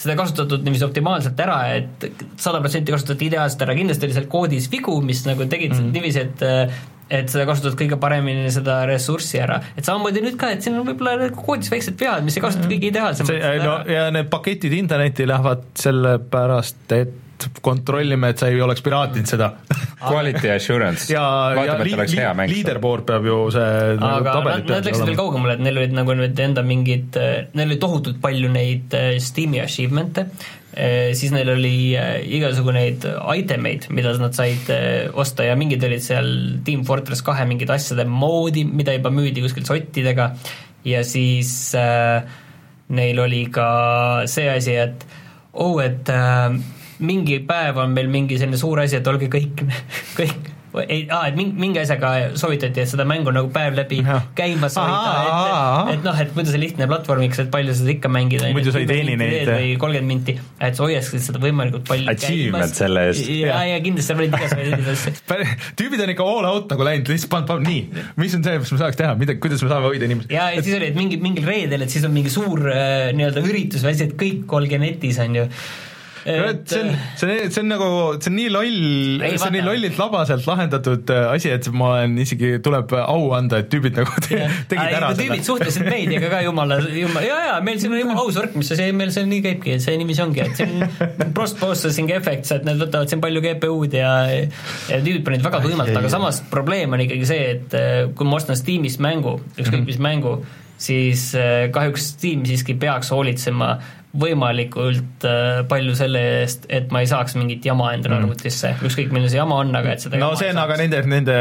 seda kasutatud niiviisi optimaalselt ära, et sada protsenti kasutati ideaalselt ära, kindlasti oli seal koodis vigu, mis nagu tegid mm-hmm. niiviisi, et et seda kasutad kõige paremini seda ressurssi ära, et samamoodi nüüd ka, et siin on võib-olla koodis väiksed vead, mis ei kasuta kõige ideaalsemalt no, ja need paketid internetti lähevad selle pärast, et kontrollime, et sa ei oleks piraatinud seda quality assurance ja, ja li, li, leaderboard peab ju see aga nad, nad läksid veel kaugemale, et neil olid nagu nüüd enda mingid, neil oli tohutult palju neid Steam'i achievement'e, siis neil oli igasugu neid itemeid, mida nad said osta ja mingid olid seal Team Fortress kahe mingid asjade moodi, mida juba müüdi kuskil sottidega ja siis äh, neil oli ka see asi, et oh, et äh, mingi päev on meil mingi selline suur asi, et olge kõik, kõik ei, aa, et mingi, mingi asjaga soovitati, et seda mängu nagu päev läbi ja. käimas hoida, et, et noh, et muidu see lihtne platvormiks, et palju seda ikka mängida muidu sa ei teeni neid või kolmkümmend minti, et sa hoiaksid seda võimalikult palju achievement selle eest ja, ja kindlasti olid igasugused tüübid on ikka all out nagu läinud, lihtsalt pannud, pannud nii, mis on see, mis me saaks teha, mida, kuidas me saame hoida inimesi ja, ja siis oli, et mingi, mingil reedel, et siis on mingi suur äh, nii-öelda üritus või asi, et kõik olge netis on ju Et, see, on, see, on, see on nagu, see on nii loll, see on nii lollilt labaselt lahendatud asi, et ma olen isegi, tuleb au anda, et tüübid nagu te, tegid Ai, ära selle. Tüübid suhtlesid meidiga ka jumala, jumala, ja, ja, meil siin on jumala aus värk, mis see, meil see nii käibki, et see niiviisi ongi, et see on post-processing effects, et need võtavad siin palju G P U-d ja, ja tüübid panid väga tuimalt, aga samas probleem on ikkagi see, et kui ma ostan Steamis mängu, ükskõik mis mängu, siis kahjuks Steam siiski peaks hoolitsema võimalikult äh, palju selle eest, et ma ei saaks mingit jama endale mm. arvutisse, ükskõik milline see jama on, aga et seda no see on aga nende, nende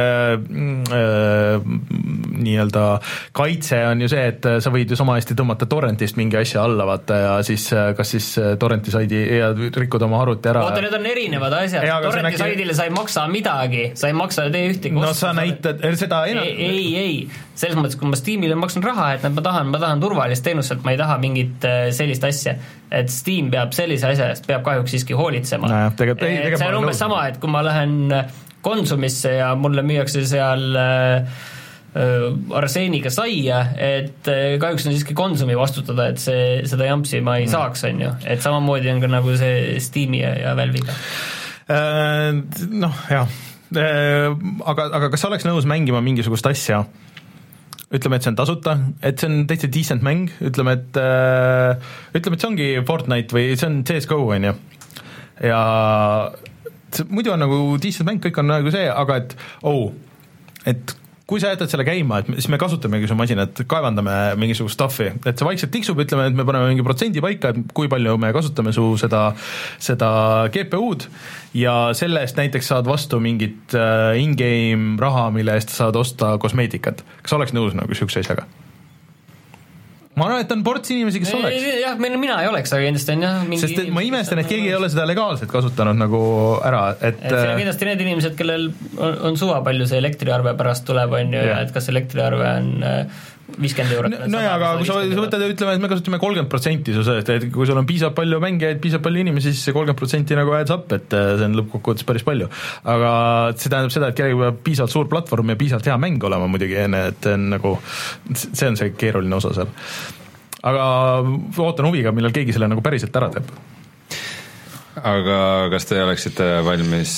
äh, nii-öelda kaitse on ju see, et sa võid ju sama hästi tõmmata torrentist mingi asja alla vaata ja siis kas siis torrenti saidi ja rikkud oma arvuti ära. oota, need on erinevad asjad, torrenti näki... saidile sa ei maksa midagi, sa ei maksa tee ühtegi no sa näitad seda enam ei, ei, ei, selles mõttes, kui ma Steamile maksan raha, et ma tahan, ma tahan turvalist teenust, et ma ei taha mingit sellist asja, et Steam peab sellise asja eest, peab kahjuks siiski hoolitsema no,. see on umbes sama, et kui ma lähen Konsumisse ja mulle müüakse seal äh, arseeniga saia, et kahjuks on siiski Konsumi vastutada, et see, seda jampsi ma ei mm. saaks, on ju, et samamoodi on ka nagu see Steam'i ja, ja Valve'iga äh, noh, jah äh, aga, aga kas sa oleks nõus mängima mingisugust asja, ütleme, et see on tasuta, et see on täitsa decent mäng, ütleme, et äh, ütleme, et see ongi Fortnite või see on C S G O, on ju, ja see, muidu on nagu decent mäng, kõik on nagu see, aga et oh, et kui sa jätad selle käima, et siis me kasutamegi su masinat, kaevandame mingisugust stuffi, et see vaikselt tiksub, ütleme, et me paneme mingi protsendi paika, et kui palju me kasutame su seda, seda G P U-d ja selle eest näiteks saad vastu mingit uh, in-game raha, mille eest saad osta kosmeetikat. Kas oleks nõus nagu sihukese asjaga? Ma arvan, et on ports inimesi, kes me, oleks. Jah, mina ei oleks, aga kindlasti on jah mingi sest ma imestan, et keegi ei ole seda legaalselt kasutanud nagu ära, et et see on kindlasti need inimesed, kellel on, on suva palju see elektriarve pärast tuleb, on ju, ja et kas elektriarve on viiskümmend eurot. No, no ja, aga kui sa, sa võtad ja ütleme, et me kasutame kolmkümmend protsenti su sellest, et kui sul on piisavalt palju mängijaid, piisavalt palju inimesi, siis see kolmkümmend protsenti nagu adds up, et see on lõppkokkuvõttes päris palju. Aga see tähendab seda, et kellegi peab piisavalt suur platvorm ja piisavalt hea mäng olema muidugi, et on nagu, see on see keeruline osa seal. Aga ootan huviga, millal keegi selle nagu päriselt ära teeb. Aga kas te oleksite valmis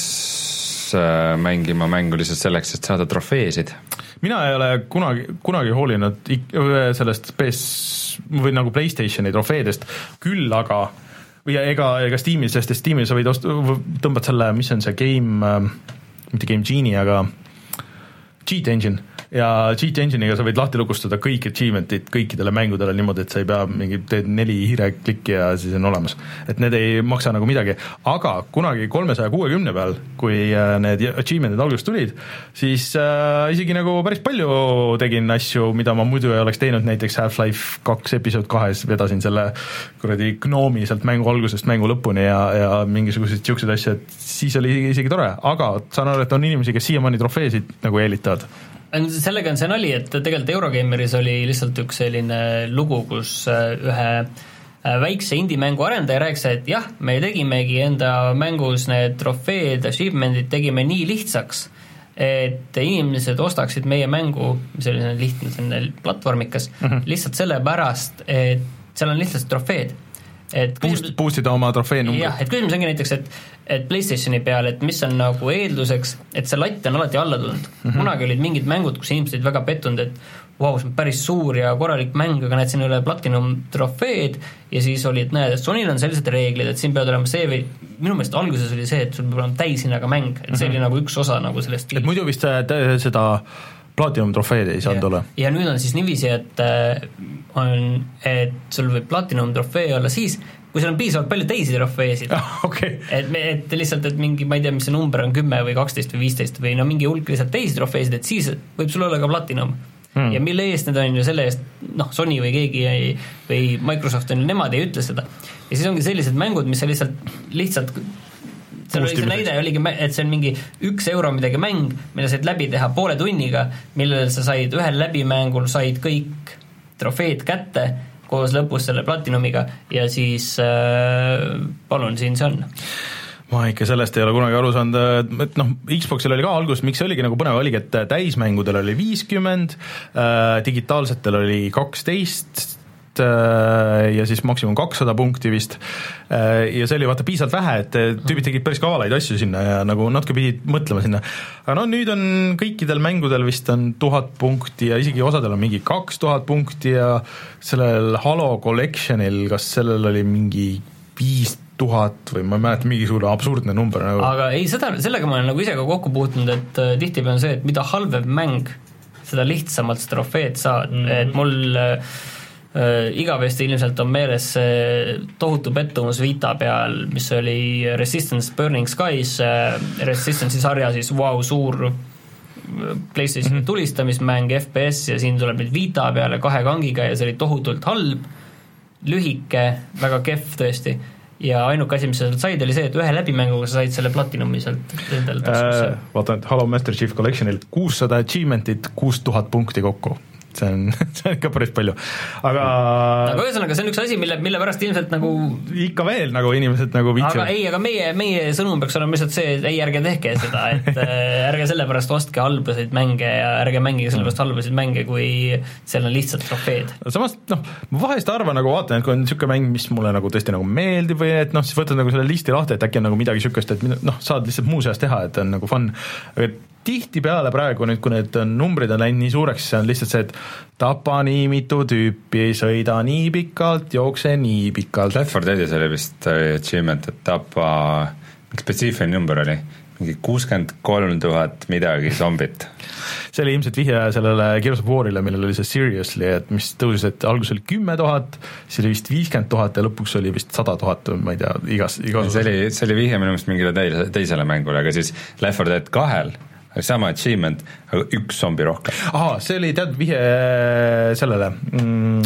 mängima mängu lihtsalt selleks, et saada trofeesid? Mina ei ole kunagi, kunagi hoolinud sellest P S või nagu PlayStationi trofeedest, küll aga või ega, ega Steamis, sest Steamis sa võid ost-, tõmbad selle, mis on see game, mitte Game Genie, aga Cheat Engine ja Cheat Engine'iga sa võid lahti lukustada kõik achievement'id kõikidele mängudele niimoodi, et sa ei pea mingi, teed neli hiireklikki ja siis on olemas. Et need ei maksa nagu midagi, aga kunagi kolmesaja kuuekümne peal, kui need achievement'id alguses tulid, siis äh, isegi nagu päris palju tegin asju, mida ma muidu ei oleks teinud, näiteks Half-Life kaks episood kahes vedasin selle kuradi gnoomi sealt mängu algusest mängu lõpuni ja, ja mingisugused siuksed asjad, siis oli isegi tore, aga saan aru, et on inimesi, kes siiamaani trofeesid nagu eelitavad. Sellega on see nali, et tegelikult Eurogameris oli lihtsalt üks selline lugu, kus ühe väikse indie-mängu arendaja rääkis, et jah, me tegimegi enda mängus need trofeed, achievement'id tegime nii lihtsaks, et inimesed ostaksid meie mängu, mis oli lihtne selline platvormikas, mm-hmm. lihtsalt sellepärast, et seal on lihtsalt trofeed. et Boost, boostida oma trofee numbrit. jah, et küsimus ongi näiteks, et, et PlayStationi peal, et mis on nagu eelduseks, et see latt on alati alla tulnud mm. -hmm. kunagi olid mingid mängud, kus inimesed olid väga pettunud, et vau wow,, see on päris suur ja korralik mäng, aga näed, siin ei ole platinum trofeed ja siis oli, et näed, et Sonyl on sellised reeglid, et siin peavad olema see või minu meelest alguses oli see, et sul peab olema täishinnaga mäng, et see mm -hmm. oli nagu üks osa nagu sellest et muidu vist seda platinum trofeed ei saanud ole. Ja nüüd on siis niiviisi, et on, et sul võib platinum trofee olla siis, kui seal on piisavalt palju teisi trofeesid ah, okay. et, et lihtsalt, et mingi, ma ei tea, mis see number on, kümme või kaksteist või viisteist või no mingi hulk lihtsalt teisi trofeesid, et siis võib sul olla ka platinum hmm. ja mille eest need on ju selle eest, noh, Sony või keegi ei, või Microsoft on, nemad ei ütle seda ja siis ongi sellised mängud, mis lihtsalt lihtsalt seal oli see näide oligi, et see on mingi üks euro midagi mäng, mille said läbi teha poole tunniga, millel sa said ühel läbimängul said kõik trofeed kätte koos lõpus selle platinumiga ja siis äh, palun, siin see on. Ma ikka sellest ei ole kunagi aru saanud, et noh, Xboxil oli ka algus, miks see oligi nagu põnev, oligi, et täismängudel oli viiskümmend, äh, digitaalsetel oli kaksteist ja siis maksimum kakssada punkti vist ja see oli vaata piisavalt vähe, et tüübid tegid päris kavalaid asju sinna ja nagu natuke pidid mõtlema sinna, aga no nüüd on kõikidel mängudel vist on tuhat punkti ja isegi osadel on mingi kaks tuhat punkti ja sellel Halo Collectionil, kas sellel oli mingi viis tuhat või ma ei mäleta, mingisugune absurdne number nagu. Aga ei, seda, sellega ma olen nagu ise ka kokku puutunud, et uh, tihtipeale on see, et mida halvem mäng, seda lihtsamalt seda trofeed saad mm, -hmm. et mul uh, Uh, igavesti ilmselt on meeles see tohutu pettumus Vita peal, mis oli Resistance Burning Skies, uh, Resistance'i sarja siis wow, suur PlayStation mm -hmm. tulistamismäng, F P S ja siin tuleb nüüd Vita peale kahe kangiga ja see oli tohutult halb, lühike, väga kehv tõesti ja ainuke asi, mis sa sealt said, oli see, et ühe läbimänguga sa said selle platinumi sealt endale taskusse äh,. Vaata, et Halo Master Chief Collectionil kuussada achievementit, kuus tuhat punkti kokku. see on, see on ikka päris palju, aga aga ühesõnaga, see on üks asi, mille, mille pärast ilmselt nagu ikka veel nagu inimesed nagu viitsivad. Aga ei, aga meie, meie sõnum peaks olema lihtsalt see, et ei, ärge tehke seda, et ärge sellepärast ostke halbasid mänge ja ärge mängige sellepärast halbasid mänge, kui seal on lihtsalt trofeed. Samas, noh, ma vahest arvan, nagu vaatan, et kui on niisugune mäng, mis mulle nagu tõesti nagu meeldib või et noh, siis võtad nagu selle listi lahti, et äkki on nagu midagi niisugust, et noh, saad lihtsalt muu seas teha, et on nagu fun, aga tihtipeale praegu nüüd, kui need numbrid on läinud nii suureks, see on lihtsalt see, et tapa nii mitu tüüpi, sõida nii pikalt, jookse nii pikalt. Left four Deadis oli vist achievement, et tapa, spetsiifiline number oli, mingi kuuskümmend kolm tuhat midagi zombit. See oli ilmselt vihje sellele Gears of Warile, millel oli see Seriously, et mis tõusis, et alguses oli kümme tuhat, siis oli vist viiskümmend tuhat ja lõpuks oli vist sada tuhat, ma ei tea, igas, igas see oli, see oli vihje minu meelest mingile teisele, teisele mängule, aga siis Left four Dead kahel sama achievement, aga üks zombi rohkem. Aha, see oli tead vihje sellele mm,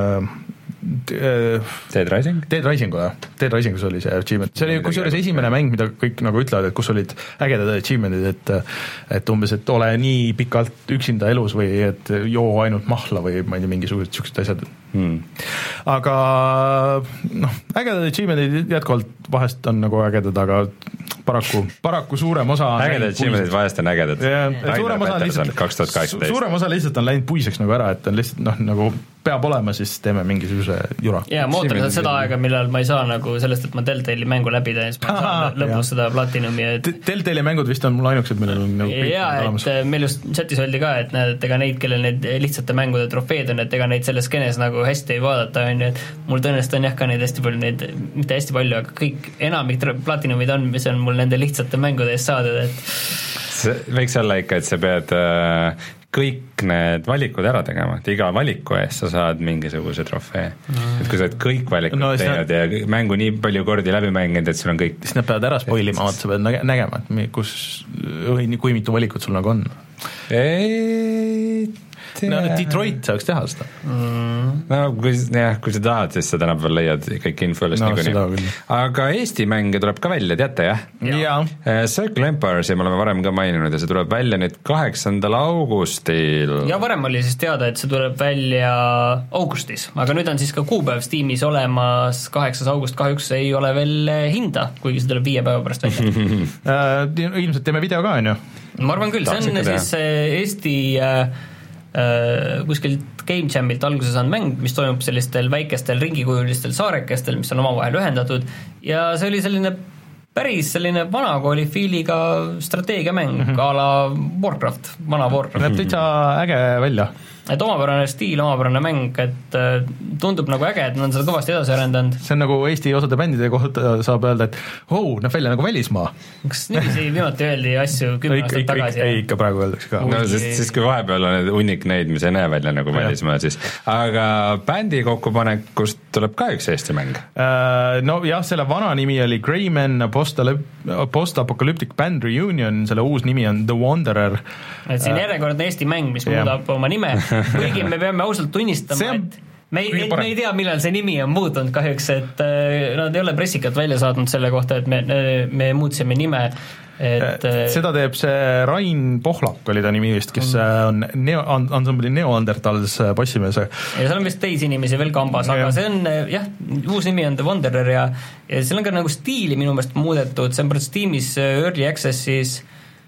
äh, Dead Rising? Dead Rising, jah. Dead Risingus oli see achievement. See oli kusjuures esimene mäng, mida kõik nagu ütlevad, et kus olid ägedad achievementid, et et umbes, et ole nii pikalt üksinda elus või et joo ainult mahla või ma ei tea, mingisugused niisugused asjad. Hmm. Aga noh, ägedad achievementid jätkuvalt vahest on nagu ägedad, aga paraku, paraku suurem osa ägedad achievementid vahest on ägedad. Suurem osa, lihtsalt, suurem osa lihtsalt on läinud puiseks nagu ära, et on lihtsalt noh, nagu peab olema, siis teeme mingisuguse jura. Ja ma ootan lihtsalt seda aega, millal ma ei saa nagu sellest, et ma Telltale'i mängu läbi teen, siis ma saan lõpus seda platinumi et... Telltale'i mängud vist on mul ainukesed, millel on nagu ja, et meil just chatis öeldi ka, et näed, et ega neid, kellel need lihtsate mängude trofeed on, et ega neid selles skeenes nagu hästi ei vaadata, on ju, et mul tõenäoliselt on jah ka neid hästi palju, neid, mitte hästi palju, aga kõik enamik platinumid on, mis on mul nende lihtsate mängude eest saadud, et see võiks olla ikka, et sa pead äh, kõik need valikud ära tegema, et iga valiku eest sa saad mingisuguse trofee mm. et kui sa oled kõik valikud no, teinud ja mängu nii palju kordi läbi mänginud, et sul on kõik siis nad peavad ära spoilima, vaata sa pead nägema, et kus, kui mitu valikut sul nagu on ei no Detroit saaks teha seda mm. no kui, jah, kui sa tahad, siis sa tänapäeval leiad kõik info üles no, niikuinii. Aga Eesti mänge tuleb ka välja, teate jah? Ja. Circle Empires, me oleme varem ka maininud ja see tuleb välja nüüd kaheksandal augustil. Ja varem oli siis teada, et see tuleb välja augustis, aga nüüd on siis ka kuupäev Steamis olemas, kaheksas august kahjuks ei ole veel hinda, kuigi see tuleb viie päeva pärast välja ilmselt teeme video ka, on ju? Ma arvan küll, see on siis Eesti äh, Uh, kuskilt Game Jamilt alguse saanud mäng, mis toimub sellistel väikestel ringikujulistel saarekestel, mis on omavahel ühendatud ja see oli selline päris selline vanakooli fiiliga strateegiamäng mm -hmm. a la Warcraft, vana Warcraft. Näeb täitsa äge välja. Et omapärane stiil, omapärane mäng, et tundub nagu äge, et nad on seda kõvasti edasi arendanud. See on nagu Eesti osade bändide kohta saab öelda, et oh, näeb välja nagu välismaa. Kas niiviisi viimati öeldi asju kümme aastat tagasi? Ei, ikka praegu öeldakse ka. No siis, siis kui vahepeal on hunnik neid, mis ei näe välja nagu välismaa, siis aga bändi kokkupanekust tuleb ka üks Eesti mäng. No jah, selle vana nimi oli Greyman Post-Apocalyptic Band Reunion, selle uus nimi on The Wanderer. Et siin järjekordne Eesti mäng, mis yeah. muudab oma nime. Kuigi me peame ausalt tunnistama, on... et me ei, et me ei tea, millal see nimi on muutunud kahjuks, et nad ei ole pressikat välja saatnud selle kohta, et me, me muutsime nime. Et, seda teeb see Rain Pohlak oli ta nimi vist, kes on neo, ansambli Neanderthals bassimees. Ja seal on vist teisi inimesi veel kambas, aga ja. see on jah, uus nimi on The Wanderer ja, ja seal on ka nagu stiili minu meelest muudetud, see on pärast Steamis Early Accessis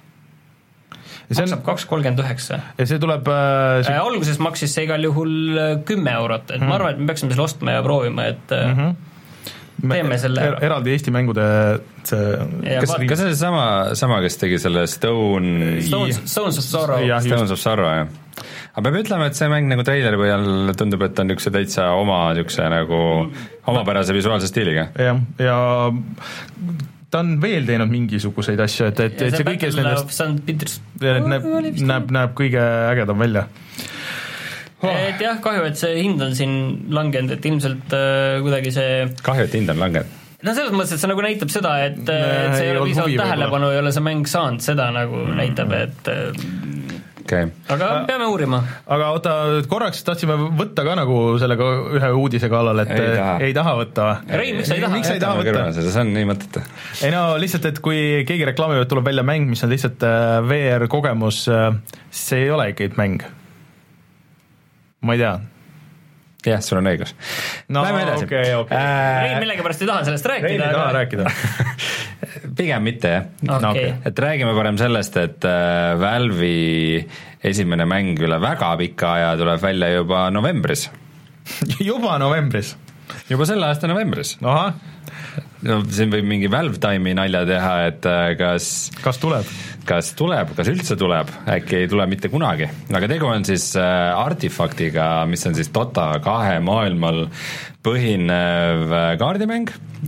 maksab kaks kolmkümmend üheksa. Ja see tuleb äh, see... Äh, alguses maksis see igal juhul kümme eurot, et mm. ma arvan, et me peaksime selle ostma ja proovima, et mm -hmm. teeme selle er, eraldi Eesti mängude see, kas, kas see sama, sama, kes tegi selle Stone Stones, Stones of Sorrow ja, Stones of Sorrow, jah. Aga peab ütlema, et see mäng nagu treileri põhjal tundub, et on üks täitsa oma niisuguse nagu omapärase visuaalse stiiliga. Jah, ja ta on veel teinud mingisuguseid asju, et, et, et see kõiges nendest näeb, näeb, näeb kõige ägedam välja. Oh. Et jah, kahju, et see hind on siin langenud, et ilmselt äh, kuidagi see kahju, et hind on langenud. No selles mõttes, et see nagu näitab seda, et, et see ei ole piisavalt tähelepanu, ei ole see mäng saanud, seda nagu mm. näitab, et okay. aga peame uurima. Aga oota, korraks tahtsime võtta ka nagu sellega ühe uudise kallal, et ei taha, ei taha võtta. Rein, miks sa ei taha? Miks sa ei taha võtta? See on nii mõttetu. Ei no lihtsalt, et kui keegi reklaamib, et tuleb välja mäng, mis on lihtsalt V R-kogemus, see ei ole ikkagi mäng. Ma ei tea. Jah, sul on õigus. No okei, okei. Okay. Rein millegipärast ei taha sellest rääkida. Rein ei taha rääkida. Pigem mitte, jah. Okay. Okay. Et räägime parem sellest, et Valve'i esimene mäng üle väga pika aja tuleb välja juba novembris. Juba novembris? Juba selle aasta novembris. Aha. No siin võib mingi Valve Time'i nalja teha, et kas kas tuleb? Kas tuleb, kas üldse tuleb, äkki ei tule mitte kunagi. Aga tegu on siis Artifactiga, mis on siis Dota kahe maailmal põhinev kaardimäng,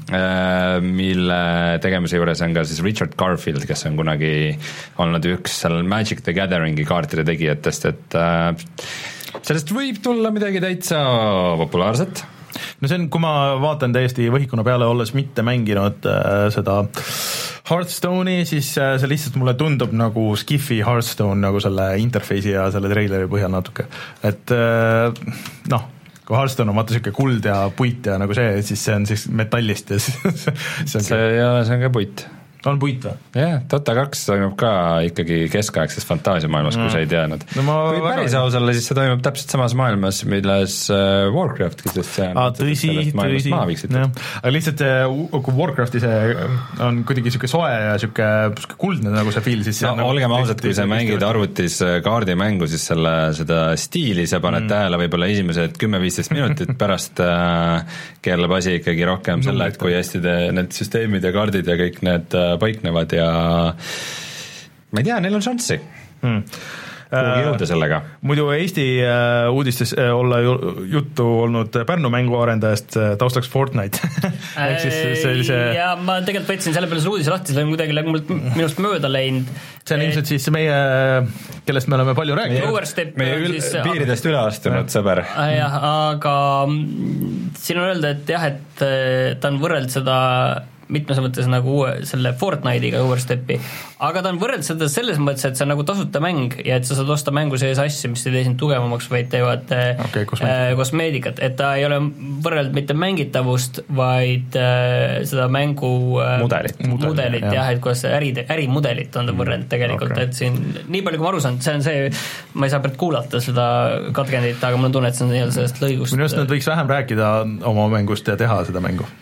mille tegemise juures on ka siis Richard Garfield, kes on kunagi olnud üks seal Magic the Gatheringi kaartide tegijatest, et sellest võib tulla midagi täitsa populaarset. No see on, kui ma vaatan täiesti võhikuna peale, olles mitte mänginud äh, seda Hearthstone'i, siis äh, see lihtsalt mulle tundub nagu Skiffy Hearthstone nagu selle interface'i ja selle treileri põhjal natuke. Et äh, noh, kui Hearthstone on vaata siuke kuld ja puit ja nagu see, siis see on siis metallist ja see on, see, ja, see on ka puit. On puit või? Jah, Dota kaks toimub ka ikkagi keskaegses fantaasiamaailmas, kui mm. sa ei teadnud. No kui päris aus olla, siis see toimub täpselt samas maailmas, milles Warcraft, sest see on ah, tõsi, tõsi. Aga lihtsalt kui Warcrafti see on kuidagi siuke soe ja siuke kuldne nagu see feel, siis no, nagu olgem ausad, kui sa mängid arvutis kaardimängu, siis selle, seda stiili sa paned mm. tähele võib-olla esimesed kümme-viisteist minutit, pärast äh, keerleb asi ikkagi rohkem selle, et kui hästi te, need süsteemid ja kaardid ja kõik need paiknevad ja ma ei tea, neil on šanssi hmm. kuhugi jõuda sellega. Muidu Eesti äh, uudistes äh, olla juttu olnud Pärnu mänguarendajast äh, taustaks Fortnite ehk siis sellise ja ma tegelikult võtsin selle peale selle uudise lahti, see on kuidagi minust mööda läinud. See on ilmselt siis meie, kellest me oleme palju rääkinud. Meie ül, siis, piiridest üle astunud jah. Sõber. Jah, aga siin on öelda, et jah, et ta on võrreld seda mitmes mõttes nagu uue, selle Fortnite'iga Overstepi, aga ta on võrreld seda selles mõttes, et see on nagu tasuta mäng ja et sa saad osta mängu sees asju, mis ei tee sind tugevamaks, vaid teevad okay, kosmeetikat. kosmeetikat, et ta ei ole võrreld mitte mängitavust, vaid äh, seda mängu äh, mudelit, mudelit jah, jah, et kuidas äri, ärimudelit on ta võrreld tegelikult, okay. Et siin nii palju kui ma aru saan, see on see, ma ei saa pärast kuulata seda katkendit, aga mul on tunne, et see on nii-öelda sellest lõigust. Minu arust nad võiks vähem rääkida oma mängust ja teha seda mängu.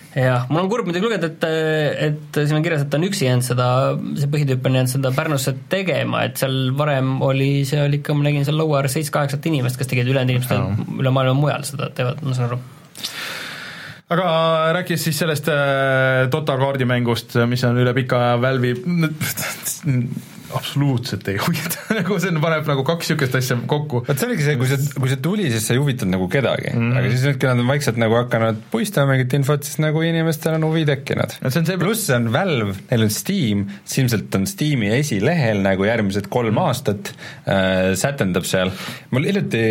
jah, mul on kurb muidugi lugeda, et, et siin on kirjas, et ta on üksi jäänud seda, see põhitüüp on jäänud seda Pärnusse tegema, et seal varem oli, see oli ikka, ma nägin seal laua ääres seitse-kaheksat inimest, kes tegid ülejäänud inimesed no. üle maailma mujal seda teevad, ma saan aru. Aga rääkis siis sellest äh, Dota kaardimängust, mis on üle pika aja Valve'i absoluutselt ei huvita, nagu see paneb nagu kaks niisugust asja kokku. Vaat see oligi see, kui see, kui see tuli, siis see ei huvitanud nagu kedagi mm. -hmm. aga siis nüüd, kui nad on vaikselt nagu hakanud puistama mingit infot, siis nagu inimestel on huvi tekkinud. See... pluss see on Valve, neil on Steam, ilmselt on Steam'i esilehel nagu järgmised kolm mm. aastat äh, sätendab seal. Mul hiljuti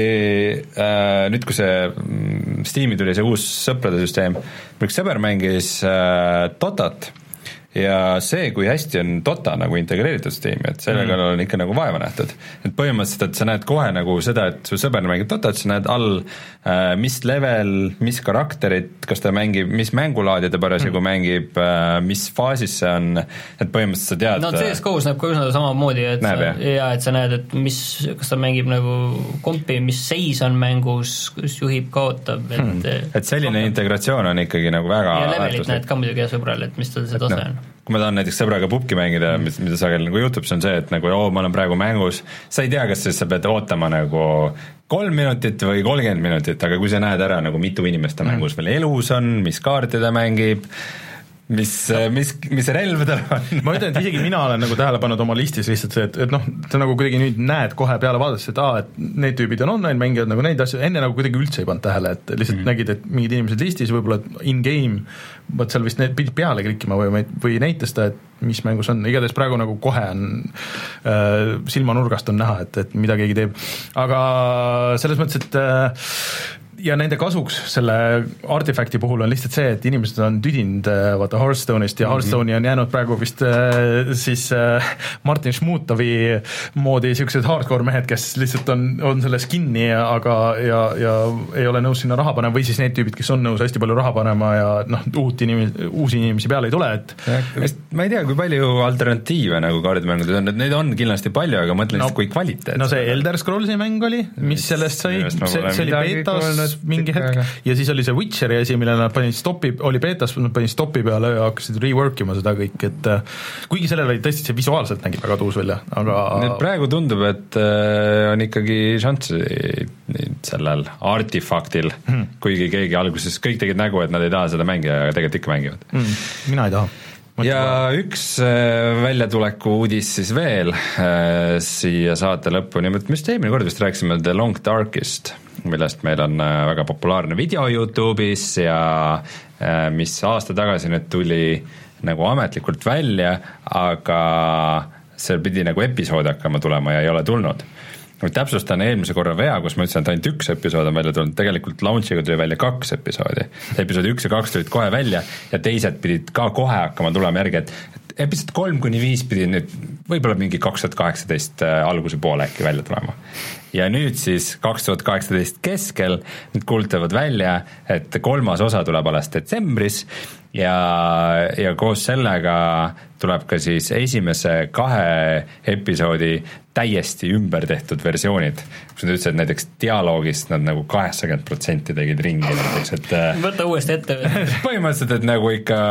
äh, nüüd, kui see Steam'i tuli see uus sõprade süsteem, üks sõber mängis äh, Dotat ja see, kui hästi on Dota nagu integreeritud Steam'i, et sellega mm. on ikka nagu vaeva nähtud. Et põhimõtteliselt, et sa näed kohe nagu seda, et su sõber mängib Dota, et sa näed all, äh, mis level, mis karakterit, kas ta mängib, mis mängulaadi ta parasjagu mm. mängib, äh, mis faasis see on, et põhimõtteliselt sa tead no C S G O-s näeb ka üsna samamoodi, et näeb, sa, ja, et sa näed, et mis, kas ta mängib nagu kompi, mis seis on mängus, kus juhib, kaotab, et mm. et selline rohkem. Integratsioon on ikkagi nagu väga ja levelit näed ka muidugi sõbrale, et mis tal see tase on. Kui ma tahan näiteks sõbraga pubki mängida, mida sagel nagu juhtub, see on see, et nagu oo, ma olen praegu mängus, sa ei tea, kas siis sa pead ootama nagu kolm minutit või kolmkümmend minutit, aga kui sa näed ära nagu mitu inimest ta mängus veel elus on, mis kaarti ta mängib, mis, mis, mis relv tal on. Ma ütlen, et isegi mina olen nagu tähele pannud oma listis lihtsalt see, et, et noh, sa nagu kuidagi nüüd näed kohe peale vaadates, et aa, et need tüübid on online mängijad, nagu neid asju, enne nagu kuidagi üldse ei pannud tähele, et lihtsalt mm. nägid, et mingid inimesed listis, võib-olla in-game, vaat seal vist need pidid peale klikkima või, või näitas ta, et mis mängus on, igatahes praegu nagu kohe on äh, silmanurgast on näha, et, et mida keegi teeb, aga selles mõttes, et äh, ja nende kasuks selle artifacti puhul on lihtsalt see, et inimesed on tüdinud vaata Hearthstone'ist ja Hearthstone'i on jäänud praegu vist äh, siis äh, Martin Šmutovi moodi niisugused hardcore mehed, kes lihtsalt on, on selles kinni, aga ja, ja ei ole nõus sinna raha panema või siis need tüübid, kes on nõus hästi palju raha panema ja noh, uut inimesi, uusi inimesi peale ei tule, et ja, vist, ma ei tea, kui palju alternatiive nagu kaardimängudes on, et neid on kindlasti palju, aga mõtlen no, lihtsalt kui kvaliteet. No see Elder Scrollsi mäng oli, mis sellest sai, see, see oli beetas mingi hetk ja siis oli see Witcheri asi, mille nad panid stopi, oli beetas, nad panid stopi peale ja hakkasid rework ima seda kõik, et kuigi sellel oli tõesti see visuaalselt nägi väga tuus välja, aga nüüd praegu tundub, et on ikkagi šanssi sellel artifaktil hmm. kuigi keegi alguses, kõik tegid nägu, et nad ei taha seda mängida, aga tegelikult ikka mängivad hmm. mina ei taha. Ja üks väljatuleku uudis siis veel siia saate lõppu, nimelt me just eelmine kord vist rääkisime The Long Darkist, millest meil on väga populaarne video YouTube'is ja mis aasta tagasi nüüd tuli nagu ametlikult välja, aga seal pidi nagu episood hakkama tulema ja ei ole tulnud. Täpsustan eelmise korra vea, kus ma ütlesin, et ainult üks episood on välja tulnud, tegelikult launchiga tuli välja kaks episoodi. Episoodi üks ja kaks tulid kohe välja ja teised pidid ka kohe hakkama tulema järgi, et episood kolm kuni viis pidi nüüd võib-olla mingi kaks tuhat kaheksateist alguse poole äkki välja tulema. Ja nüüd siis kaks tuhat kaheksateist keskel nüüd kuulutavad välja, et kolmas osa tuleb alles detsembris ja, ja koos sellega tuleb ka siis esimese kahe episoodi täiesti ümber tehtud versioonid, kus nad ütlesid, et näiteks dialoogist nad nagu kaheksakümmend protsenti tegid ringi näiteks, et võta uuesti ette põhimõtteliselt, et nagu ikka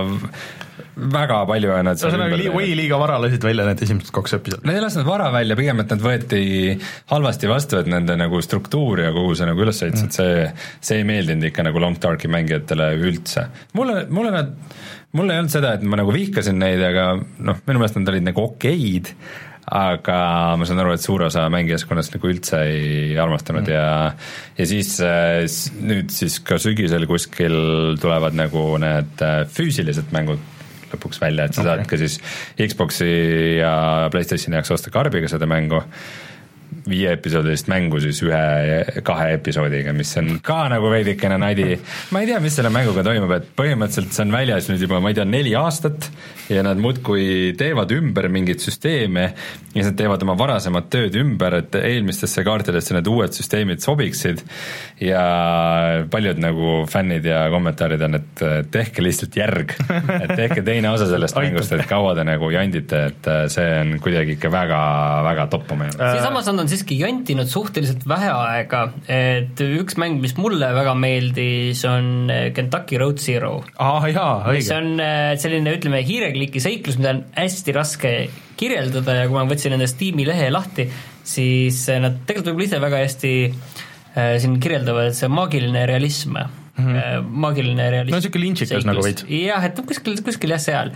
väga palju on nad seal ümber tehtud. Või liiga vara lasid välja need esimesed kaks episoodi. Nad ei lasnud vara välja, pigem, et nad võeti halvasti vastu, et nende nagu struktuur ja kogu see nagu üles sõits, mm. et see, see ei meeldinud ikka nagu Long Darki mängijatele üldse. Mulle, mulle nad Mulle ei olnud seda, et ma nagu vihkasin neid, aga noh, minu meelest nad olid nagu okeid, aga ma saan aru, et suur osa mängijaskonnast nagu üldse ei armastanud mm. ja, ja siis nüüd siis ka sügisel kuskil tulevad nagu need füüsilised mängud lõpuks välja, et sa okay. saad ka siis Xboxi ja PlayStationi jaoks osta karbiga seda mängu, viie episoodilist mängu siis ühe, kahe episoodiga, mis on ka nagu veidikene nadi. Ma ei tea, mis selle mänguga toimub, et põhimõtteliselt see on väljas nüüd juba, ma ei tea, neli aastat ja nad muudkui teevad ümber mingid süsteeme ja nad teevad oma varasemat tööd ümber, et eelmistesse kaartidesse need uued süsteemid sobiksid ja paljud nagu fännid ja kommentaarid on, et tehke lihtsalt järg, et tehke teine osa sellest mängust, et kaua te nagu jandite, et see on kuidagi ikka väga, väga toppama jäänud. Siis samas on nad on siiski jantinud suhteliselt vähe aega, et üks mäng, mis mulle väga meeldis, on Kentucky Road Zero. Ah, jaa, õige. See on selline, ütleme, hiirekliki seiklus, mida on hästi raske kirjeldada ja kui ma võtsin nende Steam'i lehe lahti, siis nad tegelikult võib-olla ise väga hästi äh, siin kirjeldavad, et see maagiline realism, mm-hmm. maagiline realism. No siuke lintšikas nagu veits. Jah, et kuskil, kuskil jah seal.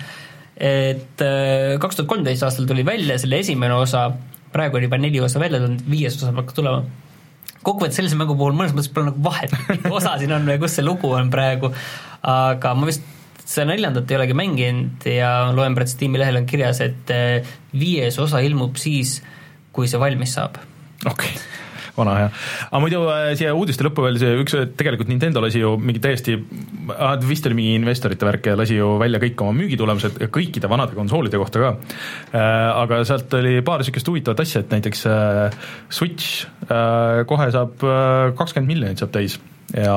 Et kaks tuhat kolmteist aastal tuli välja selle esimene osa, praegu oli juba neli osa välja tulnud, viies osa hakka tulema. Kokkuvõttes sellise mängu puhul mõnes mõttes pole nagu vahet, osa siin on või kus see lugu on praegu, aga ma vist see neljandat ei olegi mänginud ja loen praegu Steam'i lehel on kirjas, et viies osa ilmub siis, kui see valmis saab. Okei. Okay. Vana hea. Aga muidu siia uudiste lõppu veel see üks, tegelikult Nintendo lasi ju mingi täiesti, vist oli mingi investorite värk ja lasi ju välja kõik oma müügitulemused kõikide vanade konsoolide kohta ka. Aga sealt oli paar sükest huvitavat asja, et näiteks Switch kohe saab kakskümmend miljonit saab täis ja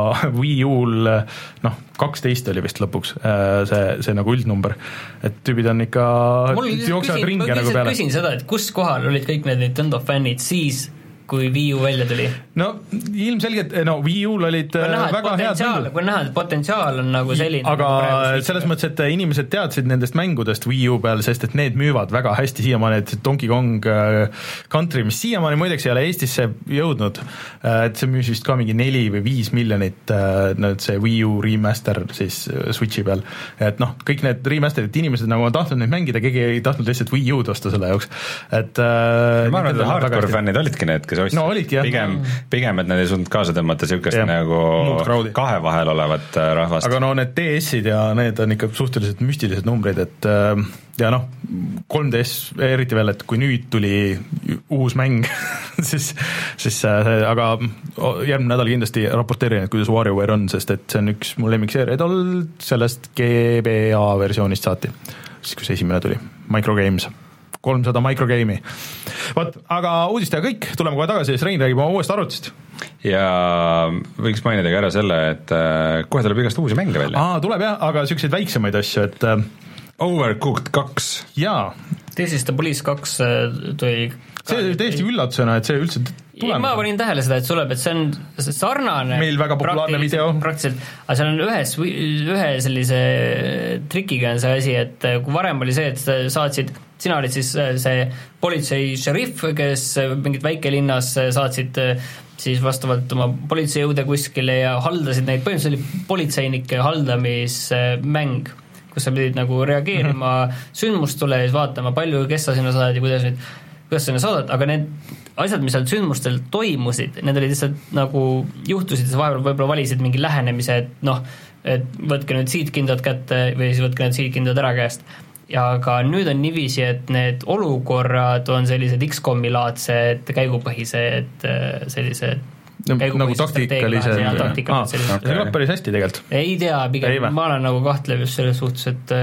Wii U-l noh, kaksteist oli vist lõpuks see, see nagu üldnumber, et tüübid on ikka jooksevad ringe nagu peale. Küsin seda, et kus kohal olid kõik need Nintendo fännid siis, kui Wii U välja tuli? No ilmselgelt, no Wii U-l olid näha, väga head mängud. Kui näha, et potentsiaal on nagu selline. Aga nagu selles mõttes, et inimesed teadsid nendest mängudest Wii U peal, sest et need müüvad väga hästi siiamaani, et Donkey Kong Country, mis siiamaani muideks ei ole Eestisse jõudnud, et see müüs vist ka mingi neli või viis miljonit see Wii U remaster siis Switchi peal. Et noh, kõik need remasterid, inimesed nagu on tahtnud neid mängida, keegi ei tahtnud lihtsalt Wii U-d osta selle jaoks. Et, ma arvan, et hardcore fännid olidki need, kes no olidki, jah. Pigem, pigem, et nad ei suutnud kaasa tõmmata niisugust nagu kahe vahel olevat rahvast. Aga no need D S-id ja need on ikka suhteliselt müstilised numbrid, et ja noh, kolm D S eriti veel, et kui nüüd tuli uus mäng, siis, siis aga järgmine nädal kindlasti raporteerin, et kuidas WarioWare on, sest et see on üks mu lemmikseeriaid olnud sellest G B A versioonist saati, siis kui see esimene tuli, Microgames kolmsada microgame'i. Vaat, aga uudistega kõik, tuleme kohe tagasi, siis Rein räägib oma uuest arvutist. Ja võiks mainida ka ära selle, et kohe tuleb igast uusi mänge välja. Aa, tuleb jah, aga selliseid väiksemaid asju, et Overcooked kaks. Jaa. This is the Police kaks tuli see oli täiesti üllatusena, et see üldse tuleb. Ma panin tähele seda, et tuleb, et see on sarnane meil väga populaarne video. Praktiliselt, aga seal on ühes, ühe sellise trikiga on see asi, et kui varem oli see, et saatsid, sina olid siis see politsei šerif, kes mingit väikelinnas saatsid siis vastavalt oma politseijõude kuskile ja haldasid neid, põhimõtteliselt oli politseinike haldamismäng, kus sa pidid nagu reageerima mm-hmm. sündmustule ja siis vaatama, palju, kes sa sinna saad ja kuidas nüüd kuidas sinna saadad, aga need asjad, mis seal sündmustel toimusid, need olid lihtsalt nagu juhtusid, siis vahepeal võib-olla valisid mingi lähenemise, et noh, et võtke nüüd siit kindlad kätte või siis võtke need siit kindlad ära käest. Ja aga nüüd on niiviisi, et need olukorrad on sellised X COM-i-laadsed, käigupõhised, sellised nagu taktikalised. See kõlab päris hästi tegelikult. Ei tea, pigem ma olen nagu kahtlev just selles suhtes, et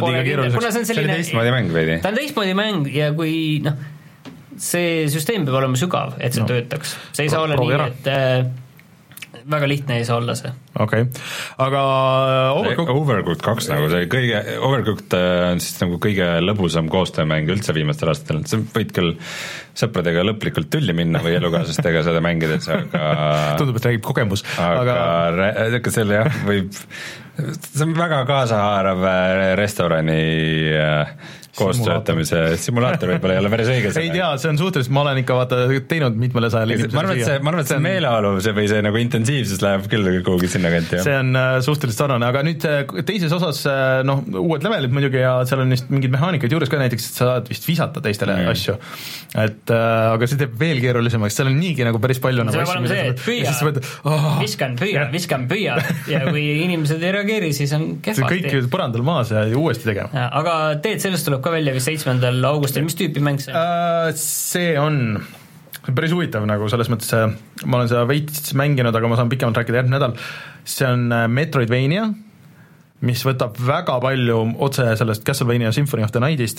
see oli teistmoodi mäng veidi. Ta on teistmoodi mäng ja kui noh, see süsteem peab olema sügav, et see no. töötaks. See ei saa olla nii, et äh, väga lihtne ei saa olla see. Okei, okay. Aga Overcooked, Overcooked kaks nagu see kõige, Overcooked on siis nagu kõige lõbusam koostöömäng üldse viimastel aastatel, sa võid küll sõpradega lõplikult tülli minna või elukaaslastega seda mängides, aga tundub, et räägib kogemus. Aga, aga... Re... selle jah, võib see on väga kaasahaarav restorani koostöötamise simulaator võib-olla ei ole päris õige. Ei tea, see on suhteliselt, ma olen ikka vaata teinud mitmele sajal inimesele. Ma arvan, et see, ma arvan, et see meeleolu see või see nagu intensiivsus läheb küll kuhugi sinna kanti. See on suhteliselt sarnane, aga nüüd teises osas noh, uued levelid muidugi ja seal on vist mingid mehaanikaid juures ka näiteks, et sa saad vist visata teistele mm. asju. Et, aga see teeb veel keerulisemaks, seal on niigi nagu päris palju see nagu asju. See on see, et püüa, oh. viskan, püüa, viskan, püüa ja kui inimesed ei reageeri, siis on kehvasti. See kõik põrandal maas ja uuesti tegema. Aga teed sellest tuleb ka välja vist seitsmendal augustil, mis tüüpi mäng see on? See on päris huvitav nagu selles mõttes, ma olen seda veits mänginud, aga ma saan pikemalt rääkida järgmine nädal. See on Metroidvania, mis võtab väga palju otse sellest Castlevania Symphony of the Nightist.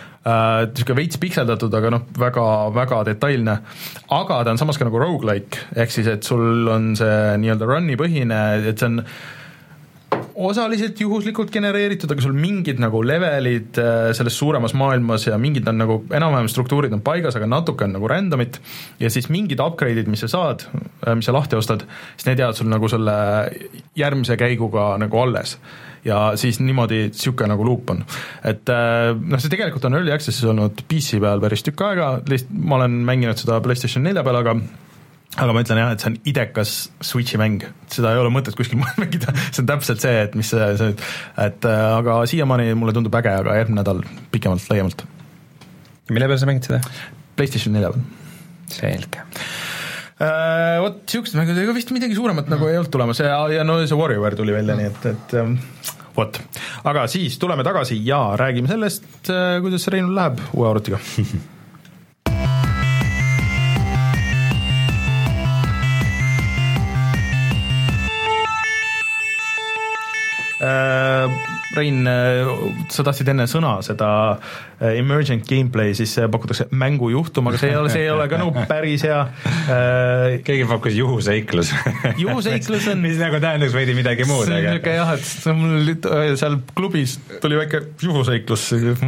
Äh, veits pikseldatud, aga noh, väga, väga detailne. Aga ta on samas ka nagu roguelike, ehk siis, et sul on see nii-öelda run'i põhine, et see on osaliselt juhuslikult genereeritud, aga sul mingid nagu levelid selles suuremas maailmas ja mingid on nagu, enam-vähem struktuurid on paigas, aga natuke on nagu randomit ja siis mingid upgrade'id, mis sa saad, mis sa lahti ostad, siis need jäävad sul nagu selle järgmise käiguga nagu alles. Ja siis niimoodi siuke nagu loop on. Et noh, see tegelikult on early access'is olnud P C peal päris tükk aega, lihtsalt ma olen mänginud seda PlayStation nelja peal, aga aga ma ütlen jah, et see on idekas Switchi mäng, seda ei ole mõtet kuskil mängida, see on täpselt see, et mis see, see et aga siiamaani mulle tundub äge, aga järgmine nädal pikemalt, laiemalt. Mille peal sa mängid seda? PlayStation nelja peal. Selge. Uh, vot siuksed mängud, ega vist midagi suuremat mm. nagu ei olnud tulemas ja, ja no see WarioWare tuli välja, nii et, et um, vot. Aga siis tuleme tagasi ja räägime sellest, uh, kuidas Reinul läheb uue arvutiga. Rein, sa tahtsid enne sõna seda emergent gameplay, siis pakutakse mängujuhtum, aga see ei ole, see ei ole ka nagu päris hea. Keegi pakkus juhuseiklus. Juhuseiklus on... mis nagu tähendaks veidi midagi muud. See on niisugune jah, et mul seal klubis tuli väike juhuseiklus.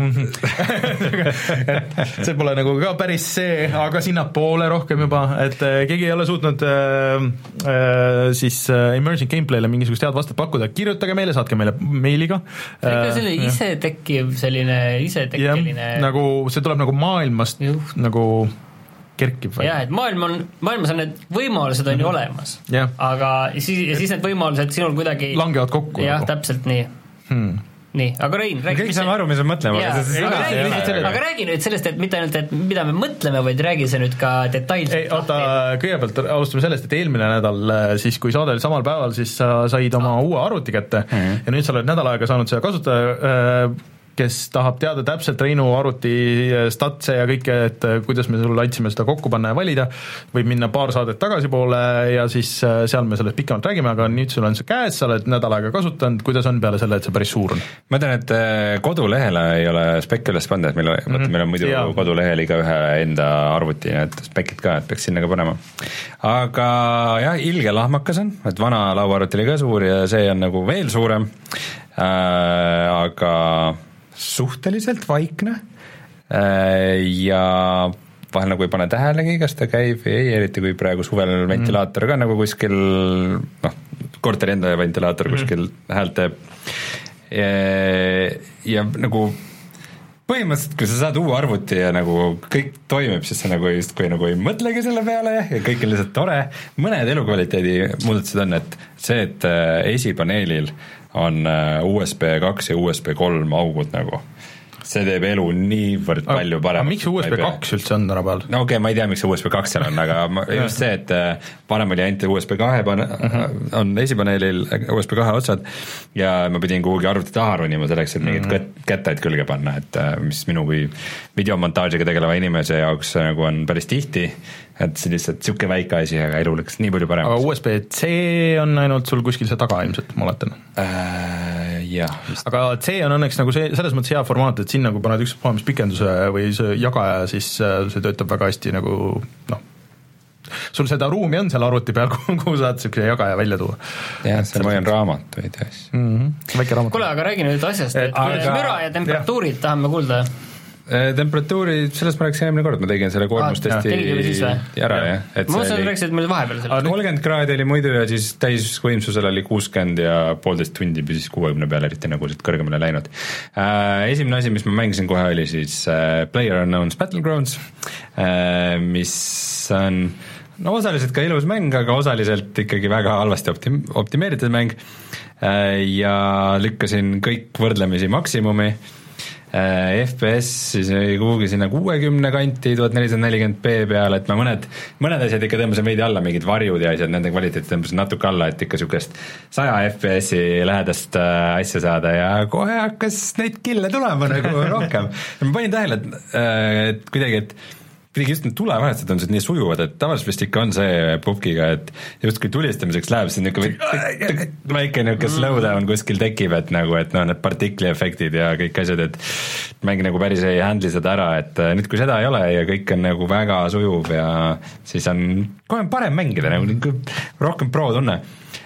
see pole nagu ka päris see, aga sinna poole rohkem juba, et keegi ei ole suutnud äh, äh, siis emergent gameplayle mingisugust head vastat pakkuda. Kirjutage meile, saatke meile meiliga. see on ka selline ise tekkiv, selline ise tekkiline nagu see tuleb nagu maailmast Juh. nagu kerkib. Jah, et maailm on, maailmas on need võimalused on ju olemas, yeah. aga siis, ja siis need võimalused sinul kuidagi langevad kokku. Jah, nagu. Täpselt nii hmm. Nii, aga Rein, räägi kõik saame aru, mis me mõtleme ja, aga, räägi, aga, aga räägi nüüd sellest, et mitte ainult, et mida me mõtleme, vaid räägi see nüüd ka detailselt. Oota, kõigepealt alustame sellest, et eelmine nädal siis, kui saade oli samal päeval, siis sa said oma uue arvuti kätte mm-hmm. ja nüüd sa oled nädal aega saanud seda kasutada, kes tahab teada täpselt Reinu arvuti statse ja kõike, et kuidas me sulle andsime seda kokku panna ja valida, võib minna paar saadet tagasi poole ja siis seal me sellest pikemalt räägime, aga nüüd sul on see käes, sa oled nädal aega kasutanud, kuidas on peale selle, et see päris suur on? Ma tean, et kodulehele ei ole spek üles pannud, et meil, mm-hmm. meil on muidu ja. kodulehel iga ühe enda arvuti, et spekid ka, et peaks sinna ka panema. Aga jah, ilge lahmakas on, et vana lauaarvuti oli ka suur ja see on nagu veel suurem, äh, aga suhteliselt vaikne ja vahel nagu ei pane tähelegi, kas ta käib või ei, eriti kui praegu suvel ventilaator ka nagu kuskil, noh, korteri enda ventilaator kuskil mm. häält teeb ja, ja nagu põhimõtteliselt, kui sa saad uue arvuti ja nagu kõik toimib, siis sa nagu just kui nagu ei mõtlegi selle peale ja kõik on lihtsalt tore. Mõned elukvaliteedi muudatused on, et see, et esipaneelil on U S B kaks ja U S B kolm augud nagu, see teeb elu niivõrd aga, palju parem. Aga miks U S B kaks üldse on tänapäeval? No okei okay,, ma ei tea, miks see U S B kaks seal on, aga just see, et parem oli ainult U S B kahe pane, uh-huh. on esipaneelil U S B kahe otsad ja ma pidin kuhugi arvuti taha ronima selleks, et mingid uh-huh. kättaid külge panna, et mis minu kui videomontaažiga tegeleva inimese jaoks nagu on päris tihti, et see lihtsalt siuke väike asi, aga elu läks nii palju paremaks. Aga U S B C on ainult sul kuskil see taga ilmselt, ma oletan äh,. Jah. Aga C on õnneks nagu see, selles mõttes hea formaat, et sinna kui paned üks puhamis pikenduse või see jagaja, siis see töötab väga hästi nagu noh, sul seda ruumi on seal arvuti peal, kuhu saad siukse jagaja välja tuua. Jah, seal ma hoian raamat või teas. Mm-hmm. Väike raamat. Kuule, aga räägi nüüd asjast, et aga... müra ja temperatuurid ja. tahame kuulda. Temperatuuri, sellest ma rääkisin eelmine kord, ma tegin selle koormustesti ära, jah. Ma mõtlen, et rääkisid meil vahepeal sellest. kolmkümmend kraadi oli muidu ja siis täisvõimsusel oli kuuskümmend ja poolteist tundi püsis kuuekümne peale, eriti nagu siit kõrgemale läinud. Esimene asi, mis ma mängisin kohe, oli siis PlayerUnknown's Battlegrounds, mis on no osaliselt ka ilus mäng, aga osaliselt ikkagi väga halvasti optim- optimeeritud mäng ja lükkasin kõik võrdlemisi maksimumi. F P S siis kuhugi sinna kuuekümne kanti, tuhat nelisada nelikümmend p peale, et ma mõned, mõned asjad ikka tõmbasin veidi alla, mingid varjud ja asjad, nende kvaliteet tõmbasin natuke alla, et ikka sükest saja F P S-i lähedast asja saada ja kohe hakkas neid kille tulema nagu rohkem. Ja ma panin tähele, et, et kuidagi, et kuidagi just need tulevahetused on nii sujuvad, et tavaliselt vist ikka on see pubkiga, et just kui tulistamiseks läheb, siis niisugune väike niisugune slowdown kuskil tekib, et nagu, et noh, need partikliefektid ja kõik asjad, et mäng nagu päris ei handli seda ära, et nüüd kui seda ei ole ja kõik on nagu väga sujuv ja siis on kohe parem mängida, nagu rohkem pro tunne.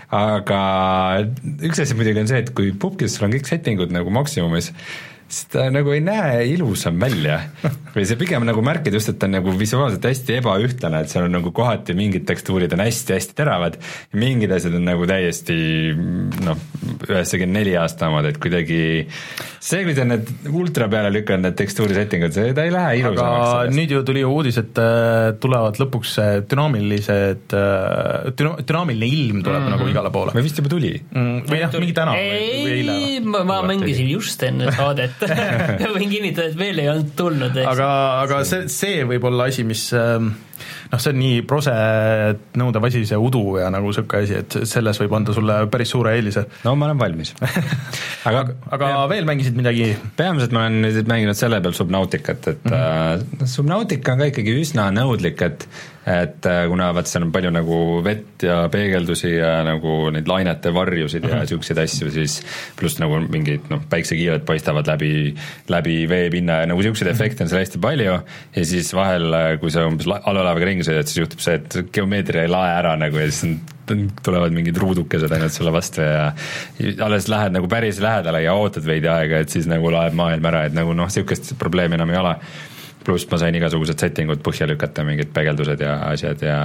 aga üks asi muidugi on see, et kui pubkis sul on kõik settingud nagu maksimumis, siis ta nagu ei näe ilusam välja või see pigem nagu märkid just, et ta on nagu visuaalselt hästi ebaühtlane, et seal on nagu kohati mingid tekstuurid on hästi-hästi teravad ja mingid asjad on nagu täiesti noh, üheksakümmend neli aasta omad, et kuidagi see, kui ta need ultra peale lükanud, need tekstuurisettingud, see ta ei lähe ilusamaks. aga nüüd ju tuli uudis, et tulevad lõpuks dünaamilised, dünaamiline ilm tuleb mm-hmm. nagu igale poole. või vist juba tuli mm,? või jah, mingi täna ei, või, või eile? ma, ma mängisin just enne saadet võin kinnitada, et veel ei olnud tulnud. aga, aga see, see võib olla asi, mis noh, see on nii prose nõudev asi, see udu ja nagu siuke asi, et selles võib anda sulle päris suure eelise. no ma olen valmis aga, aga ja, veel mängisid midagi? peamiselt ma olen nüüd mänginud selle peal Subnauticat, et mm-hmm. uh, Subnautica on ka ikkagi üsna nõudlik, et et kuna vaat seal on palju nagu vett ja peegeldusi ja nagu neid lainete varjusid ja mm-hmm. siukseid asju, siis pluss nagu mingid noh, päiksekiired paistavad läbi, läbi veepinna ja nagu siukseid efekte on seal hästi palju ja siis vahel, kui sa umbes allalaevaga ringi sõidad, siis juhtub see, et geomeetria ei lae ära nagu ja siis on, tulevad mingid ruudukesed ainult sulle vastu ja alles lähed nagu päris lähedale ja ootad veidi aega, et siis nagu laeb maailm ära, et nagu noh, siukest probleemi enam ei ole. Pluss ma sain igasugused settingud põhja lükata, mingid peegeldused ja asjad ja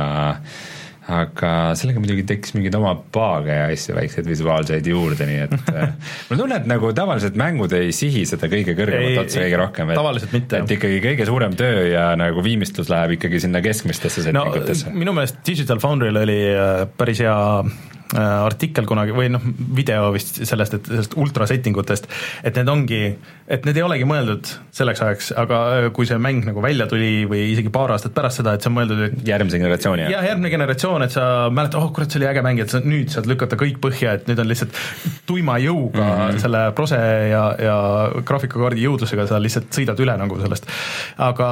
aga sellega muidugi tekkis mingid oma paage ja asju, väikseid visuaalseid juurde, nii et ma tunnen, et nagu tavaliselt mängud ei sihi seda kõige kõrgemat otsa kõige rohkem, et, et ikkagi kõige suurem töö ja nagu viimistlus läheb ikkagi sinna keskmistesse settingutesse. No, minu meelest Digital Foundry'l oli päris hea artikkel kunagi või noh, video vist sellest, et sellest ultrasettingutest, et need ongi, et need ei olegi mõeldud selleks ajaks, aga kui see mäng nagu välja tuli või isegi paar aastat pärast seda, et see on mõeldud, et järgmise generatsiooni. jah, järgmine generatsioon, et sa mäletad, oh kurat, see oli äge mäng, et sa nüüd saad lükata kõik põhja, et nüüd on lihtsalt tuima jõuga mm-hmm. selle prose ja, ja graafikakaardi jõudlusega sa lihtsalt sõidad üle nagu sellest. Aga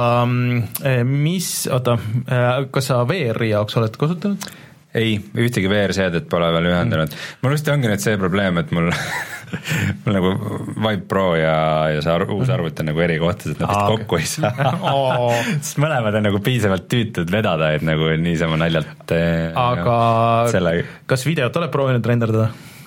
mis, oota, kas sa V R-i jaoks oled kasutanud? Ei, ühtegi V R-seadet pole veel ühendanud mm.. mul just ongi nüüd see probleem, et mul mul nagu Vive Pro ja, ja see uus arvuti on nagu eri kohtas, et nad vist kokku ei saa oh. sest mõlemad on nagu piisavalt tüütud vedada, et nagu niisama naljalt aga selle... kas videot oled proovinud renderdada?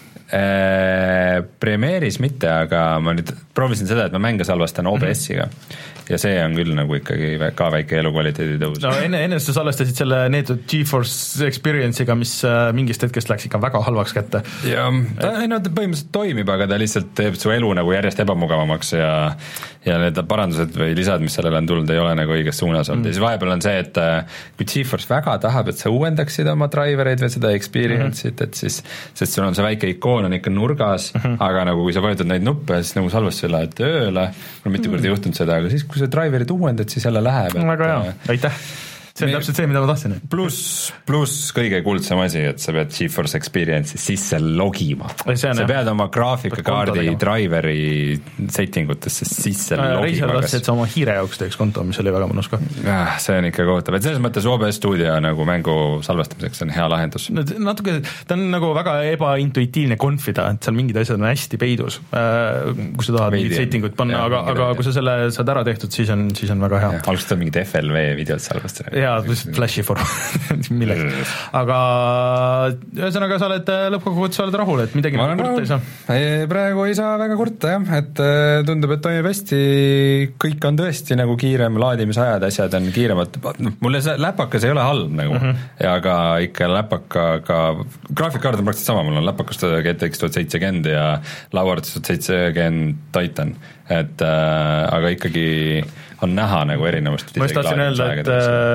Äh, Premiere'is mitte, aga ma nüüd proovisin seda, et ma mänge salvestan O B S-iga mm-hmm. ja see on küll nagu ikkagi ka väike elukvaliteedi tõus. No enne, enne sa salvestasid selle neetud GeForce Experience'iga, mis mingist hetkest läks ikka väga halvaks kätte. ja ta, ei no ta põhimõtteliselt toimib, aga ta lihtsalt teeb su elu nagu järjest ebamugavamaks ja ja need parandused või lisad, mis sellele on tulnud, ei ole nagu õiges suunas olnud mm. ja siis vahepeal on see, et kui GeForce väga tahab, et sa uuendaksid oma drivereid või seda experience'it mm-hmm., et siis, sest sul on see väike ikoon on ikka nurgas mm-hmm. aga nagu kui sa vajutad neid nuppe, siis nagu salvestusele lähed tööle, mul mitu korda mm. juhtunud seda, aga siis kui sa driverit uuendad, siis jälle läheb. Väga hea, aitäh. See on me, täpselt see, mida ma tahtsin. Pluss, pluss kõige kuldsem asi, et sa pead GeForce Experience'i sisse logima. Sa pead oma graafikakaardi driveri settingutesse sisse äh, logima. Reisel tahtsid, et sa oma hiire jaoks teeks konto, mis oli väga mõnus ka. Ja, see on ikka kohutav, et selles mõttes O B S Studio nagu mängu salvestamiseks on hea lahendus. Natuke, ta on nagu väga ebaintuitiivne konfida, et seal mingid asjad on hästi peidus, kui sa tahad mingid settingut panna, ja, aga, aga kui sa selle saad ära tehtud, siis on, siis on väga hea. Alguses ta mingid F L V videod salvestada. jaa, flashi format milleks. Aga ühesõnaga sa oled lõppkokkuvõttes oled rahul, et midagi nagu kurta ei saa? Praegu ei saa väga kurta, jah, et tundub, et toimib hästi, kõik on tõesti nagu kiirem, laadimisajad, asjad on kiiremad, mulle see läpakas ei ole halb nagu mm, -hmm. aga ikka läpakaga, graafikkaard on praktiliselt sama, mul on läpakas G T X tuhat seitsekümmend ja lauaarvutis tuhat seitsekümmend Titan, et äh, aga ikkagi on näha nagu erinevust. Ma just tahtsin öelda, et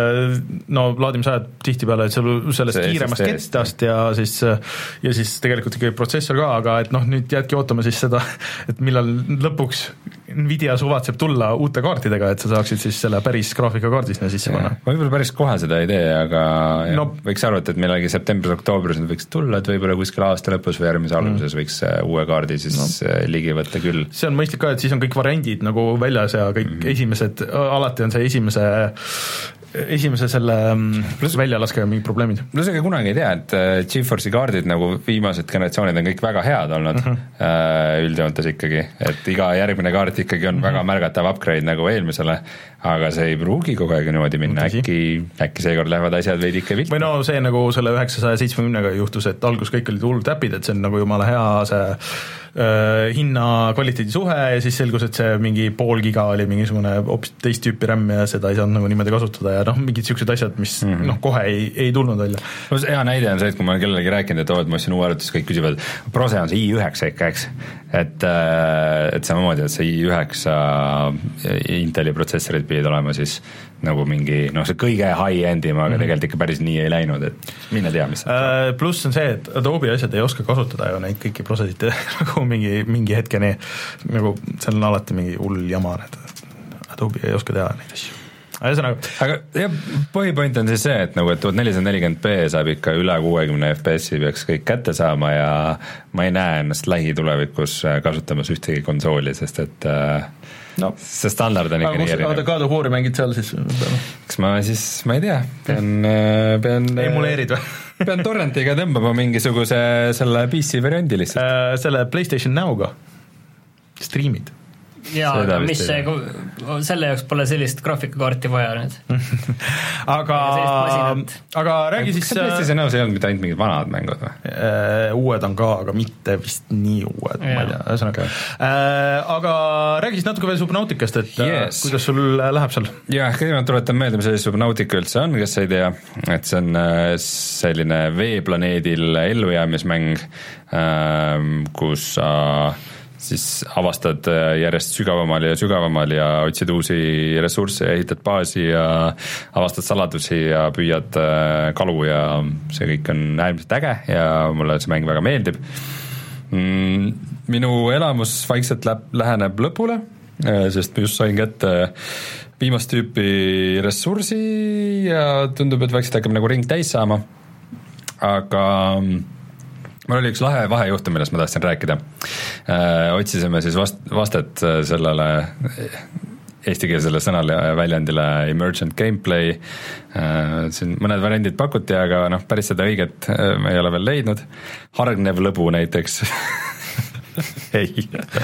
no laadimisajad tihtipeale sellest see kiiremast kettast ja siis, ja siis tegelikult ikkagi protsessor ka, aga et noh, nüüd jäädki ootama siis seda, et millal lõpuks Nvidia suvatseb tulla uute kaartidega, et sa saaksid siis selle päris graafikakaardi sinna sisse panna. Ma võib-olla päris kohe seda ei tee, aga no, võiks arvata, et millegi septembris-oktoobris võiks tulla, et võib-olla kuskil aasta lõpus või järgmise alguses mm. võiks uue kaardi siis no. ligi võtta küll. See on mõistlik ka, et siis on kõik variandid nagu väljas ja kõik mm. esimesed, alati on see esimese esimese selle plus, väljalaskega mingid probleemid. Pluss ega kunagi ei tea, et GeForce'i kaardid nagu viimased generatsioonid on kõik väga head olnud uh -huh. üldjoontes ikkagi, et iga järgmine kaart ikkagi on uh -huh. väga märgatav upgrade nagu eelmisele, aga see ei pruugi kogu aeg niimoodi minna, äkki, äkki seekord lähevad asjad veidi ikka viltu. või no see nagu selle üheksasaja seitsmekümnega juhtus, et algus kõik olid hullud äpid, et see on nagu jumala hea see äh, hinna kvaliteedi suhe ja siis selgus, et see mingi pool giga oli mingisugune hoopis teist tüüpi RAM ja seda ei saanud nagu niimoodi kasutada ja noh, mingid niisugused asjad, mis mm -hmm. noh, kohe ei, ei tulnud välja. No hea näide on see, et kui ma olen kellelegi rääkinud, et oo, et ma ostsin uue arvutis, kõik küsivad, Prose on see i üheksa ikka, eks, et, et samamoodi, et see i üheksa Inteli protsessorid pidid olema siis nagu mingi noh, see kõige high-endim, aga mm -hmm. tegelikult ikka päris nii ei läinud, et mine tea, mis äh, pluss on see, et Adobe asjad ei oska kasutada ju neid kõiki prosesid nagu mingi, mingi hetkeni nagu seal on alati mingi hull jama, et Adobe ei oska teha neid asju. Ühesõnaga, aga jah, põhipoint on siis see, et nagu, et tuhat nelisada nelikümmend p saab ikka üle kuuekümne F P S-i peaks kõik kätte saama ja ma ei näe ennast lähitulevikus kasutamas ühtegi konsooli, sest et no, see standard on ikka nii erinev. Aga God of War'i mängid seal siis? Kas ma siis, ma ei tea, pean, pean emuleerid või? pean torrentiga tõmbama mingisuguse selle P C variandi lihtsalt äh,. Selle PlayStation Now'ga striimid. jaa, mis see, selle jaoks pole sellist graafikakaarti vaja nüüd aga, aga räägi siis PlayStation Now's ei olnud mitte ainult mingid vanad mängud või? Uh, uued on ka, aga mitte vist nii uued, ma ei tea, ühesõnaga uh, aga räägi siis natuke veel Subnauticast, et yes. kuidas sul läheb seal? jah, kõigepealt tuletan meelde, mis see Subnautica üldse on, kes ei tea, et see on selline veeplaneedil ellujäämismäng, kus sa siis avastad järjest sügavamal ja sügavamal ja otsid uusi ressursse ja ehitad baasi ja avastad saladusi ja püüad kalu ja see kõik on äärmiselt äge ja mulle see mäng väga meeldib. Minu elamus vaikselt läheb, läheneb lõpule, sest ma just sain kätte viimast tüüpi ressursi ja tundub, et vaikselt hakkab nagu ring täis saama, aga mul oli üks lahe vahejuhtum, millest ma tahtsin rääkida. Äh, otsisime siis vast, vastet sellele eestikeelsele sõnale ja väljendile emergent gameplay. Äh, siin mõned variandid pakuti, aga noh, päris seda õiget me ei ole veel leidnud. Hargnev lõbu näiteks. ei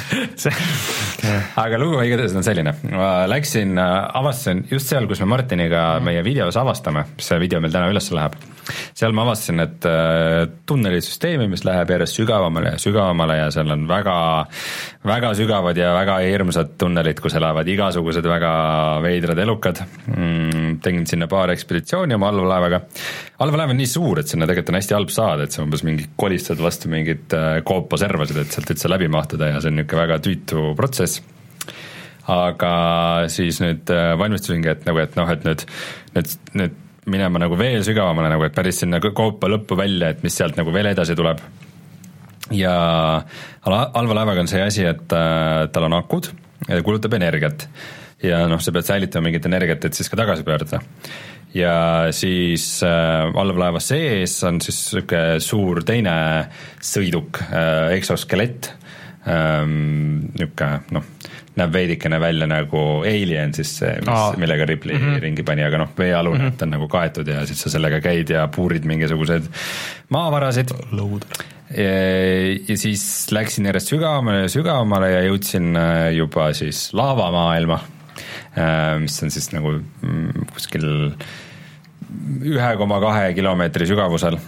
aga lugu igatahes on selline, ma läksin, avastasin just seal, kus me Martiniga meie videos avastame, see video meil täna üles läheb, seal ma avastasin, et tunnelisüsteemi, mis läheb järjest sügavamale ja sügavamale ja seal on väga väga sügavad ja väga hirmsad tunnelid, kus elavad igasugused väga veidrad elukad. Tegin sinna paar ekspeditsiooni oma allvalaevaga. Allvalaev on nii suur, et sinna tegelikult on hästi halb saada, et see umbes mingi kolistad vastu mingid koopaservasid, et sealt üldse läbi mahtuda ja see on niisugune väga tüütu protsess. Aga siis nüüd valmistusingi, et nagu, et noh, et nüüd, nüüd, nüüd minema nagu veel sügavamale, nagu et päris sinna koopa lõppu välja, et mis sealt nagu veel edasi tuleb. Ja allvalaevaga on see asi, et äh, tal on akud ja kulutab energiat ja noh, sa pead säilitama mingit energiat, et siis ka tagasi pöörduda. Ja siis äh, allvalaeva sees on siis niisugune suur teine sõiduk, äh, eksoskelett, ähm, niisugune noh, näeb veidikene välja nagu Alien siis, mis, Aa. millega Ripley mm -hmm. ringi pani, aga noh, veealune mm -hmm. on nagu kaetud ja siis sa sellega käid ja puurid mingisugused maavarasid. Lõuder. Ja, ja siis läksin järjest sügavamale ja sügavamale ja jõudsin juba siis laavamaailma, mis on siis nagu kuskil ühe koma kahe kilomeetri sügavusel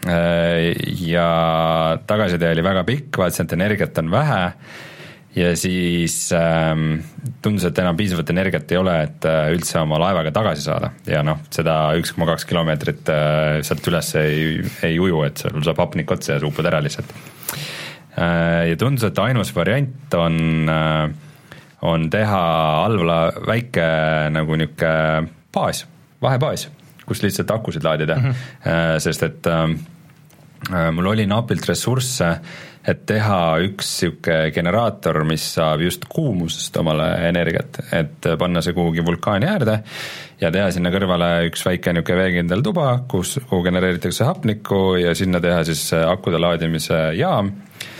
ja tagasitee oli väga pikk, vaatasin, et energiat on vähe ja siis ähm, tundus, et enam piisavalt energiat ei ole, et äh, üldse oma laevaga tagasi saada ja noh, seda üks koma kaks kilomeetrit äh, sealt üles ei, ei uju, et seal saab hapnik otsa ja suupud ära lihtsalt äh, ja tundus, et ainus variant on äh, on teha allvela väike nagu niisugune baas, vahebaas, kus lihtsalt akusid laadida mm, -hmm. äh, sest et äh, mul oli napilt ressursse, et teha üks siuke generaator, mis saab just kuumusest omale energiat, et panna see kuhugi vulkaani äärde ja teha sinna kõrvale üks väike niuke veekindel tuba, kus, kuhu genereeritakse hapnikku ja sinna teha siis akude laadimise jaam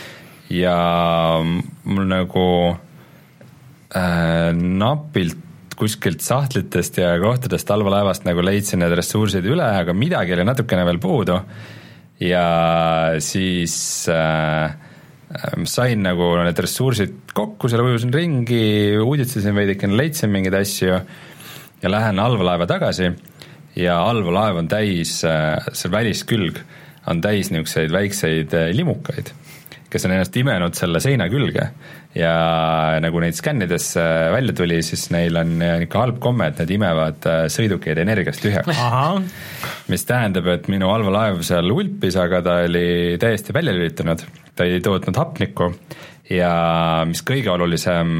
ja mul nagu äh, napilt kuskilt sahtlitest ja kohtadest allveelaevast nagu leidsin need ressursid üle, aga midagi oli natukene veel puudu ja siis äh, sain nagu need ressursid kokku, seal ujusin ringi, uuditsesin veidikene, leidsin mingeid asju ja lähen allveelaeva tagasi ja allveelaev on täis, see väliskülg on täis niisuguseid väikseid limukaid, kes on ennast imenud selle seina külge ja nagu neid skännides välja tuli, siis neil on ikka halb komme, et need imevad sõidukeid energiast tühjaks. Mis tähendab, et minu allveelaev seal ulpis, aga ta oli täiesti välja lülitunud, ta ei tootnud hapnikku ja mis kõige olulisem,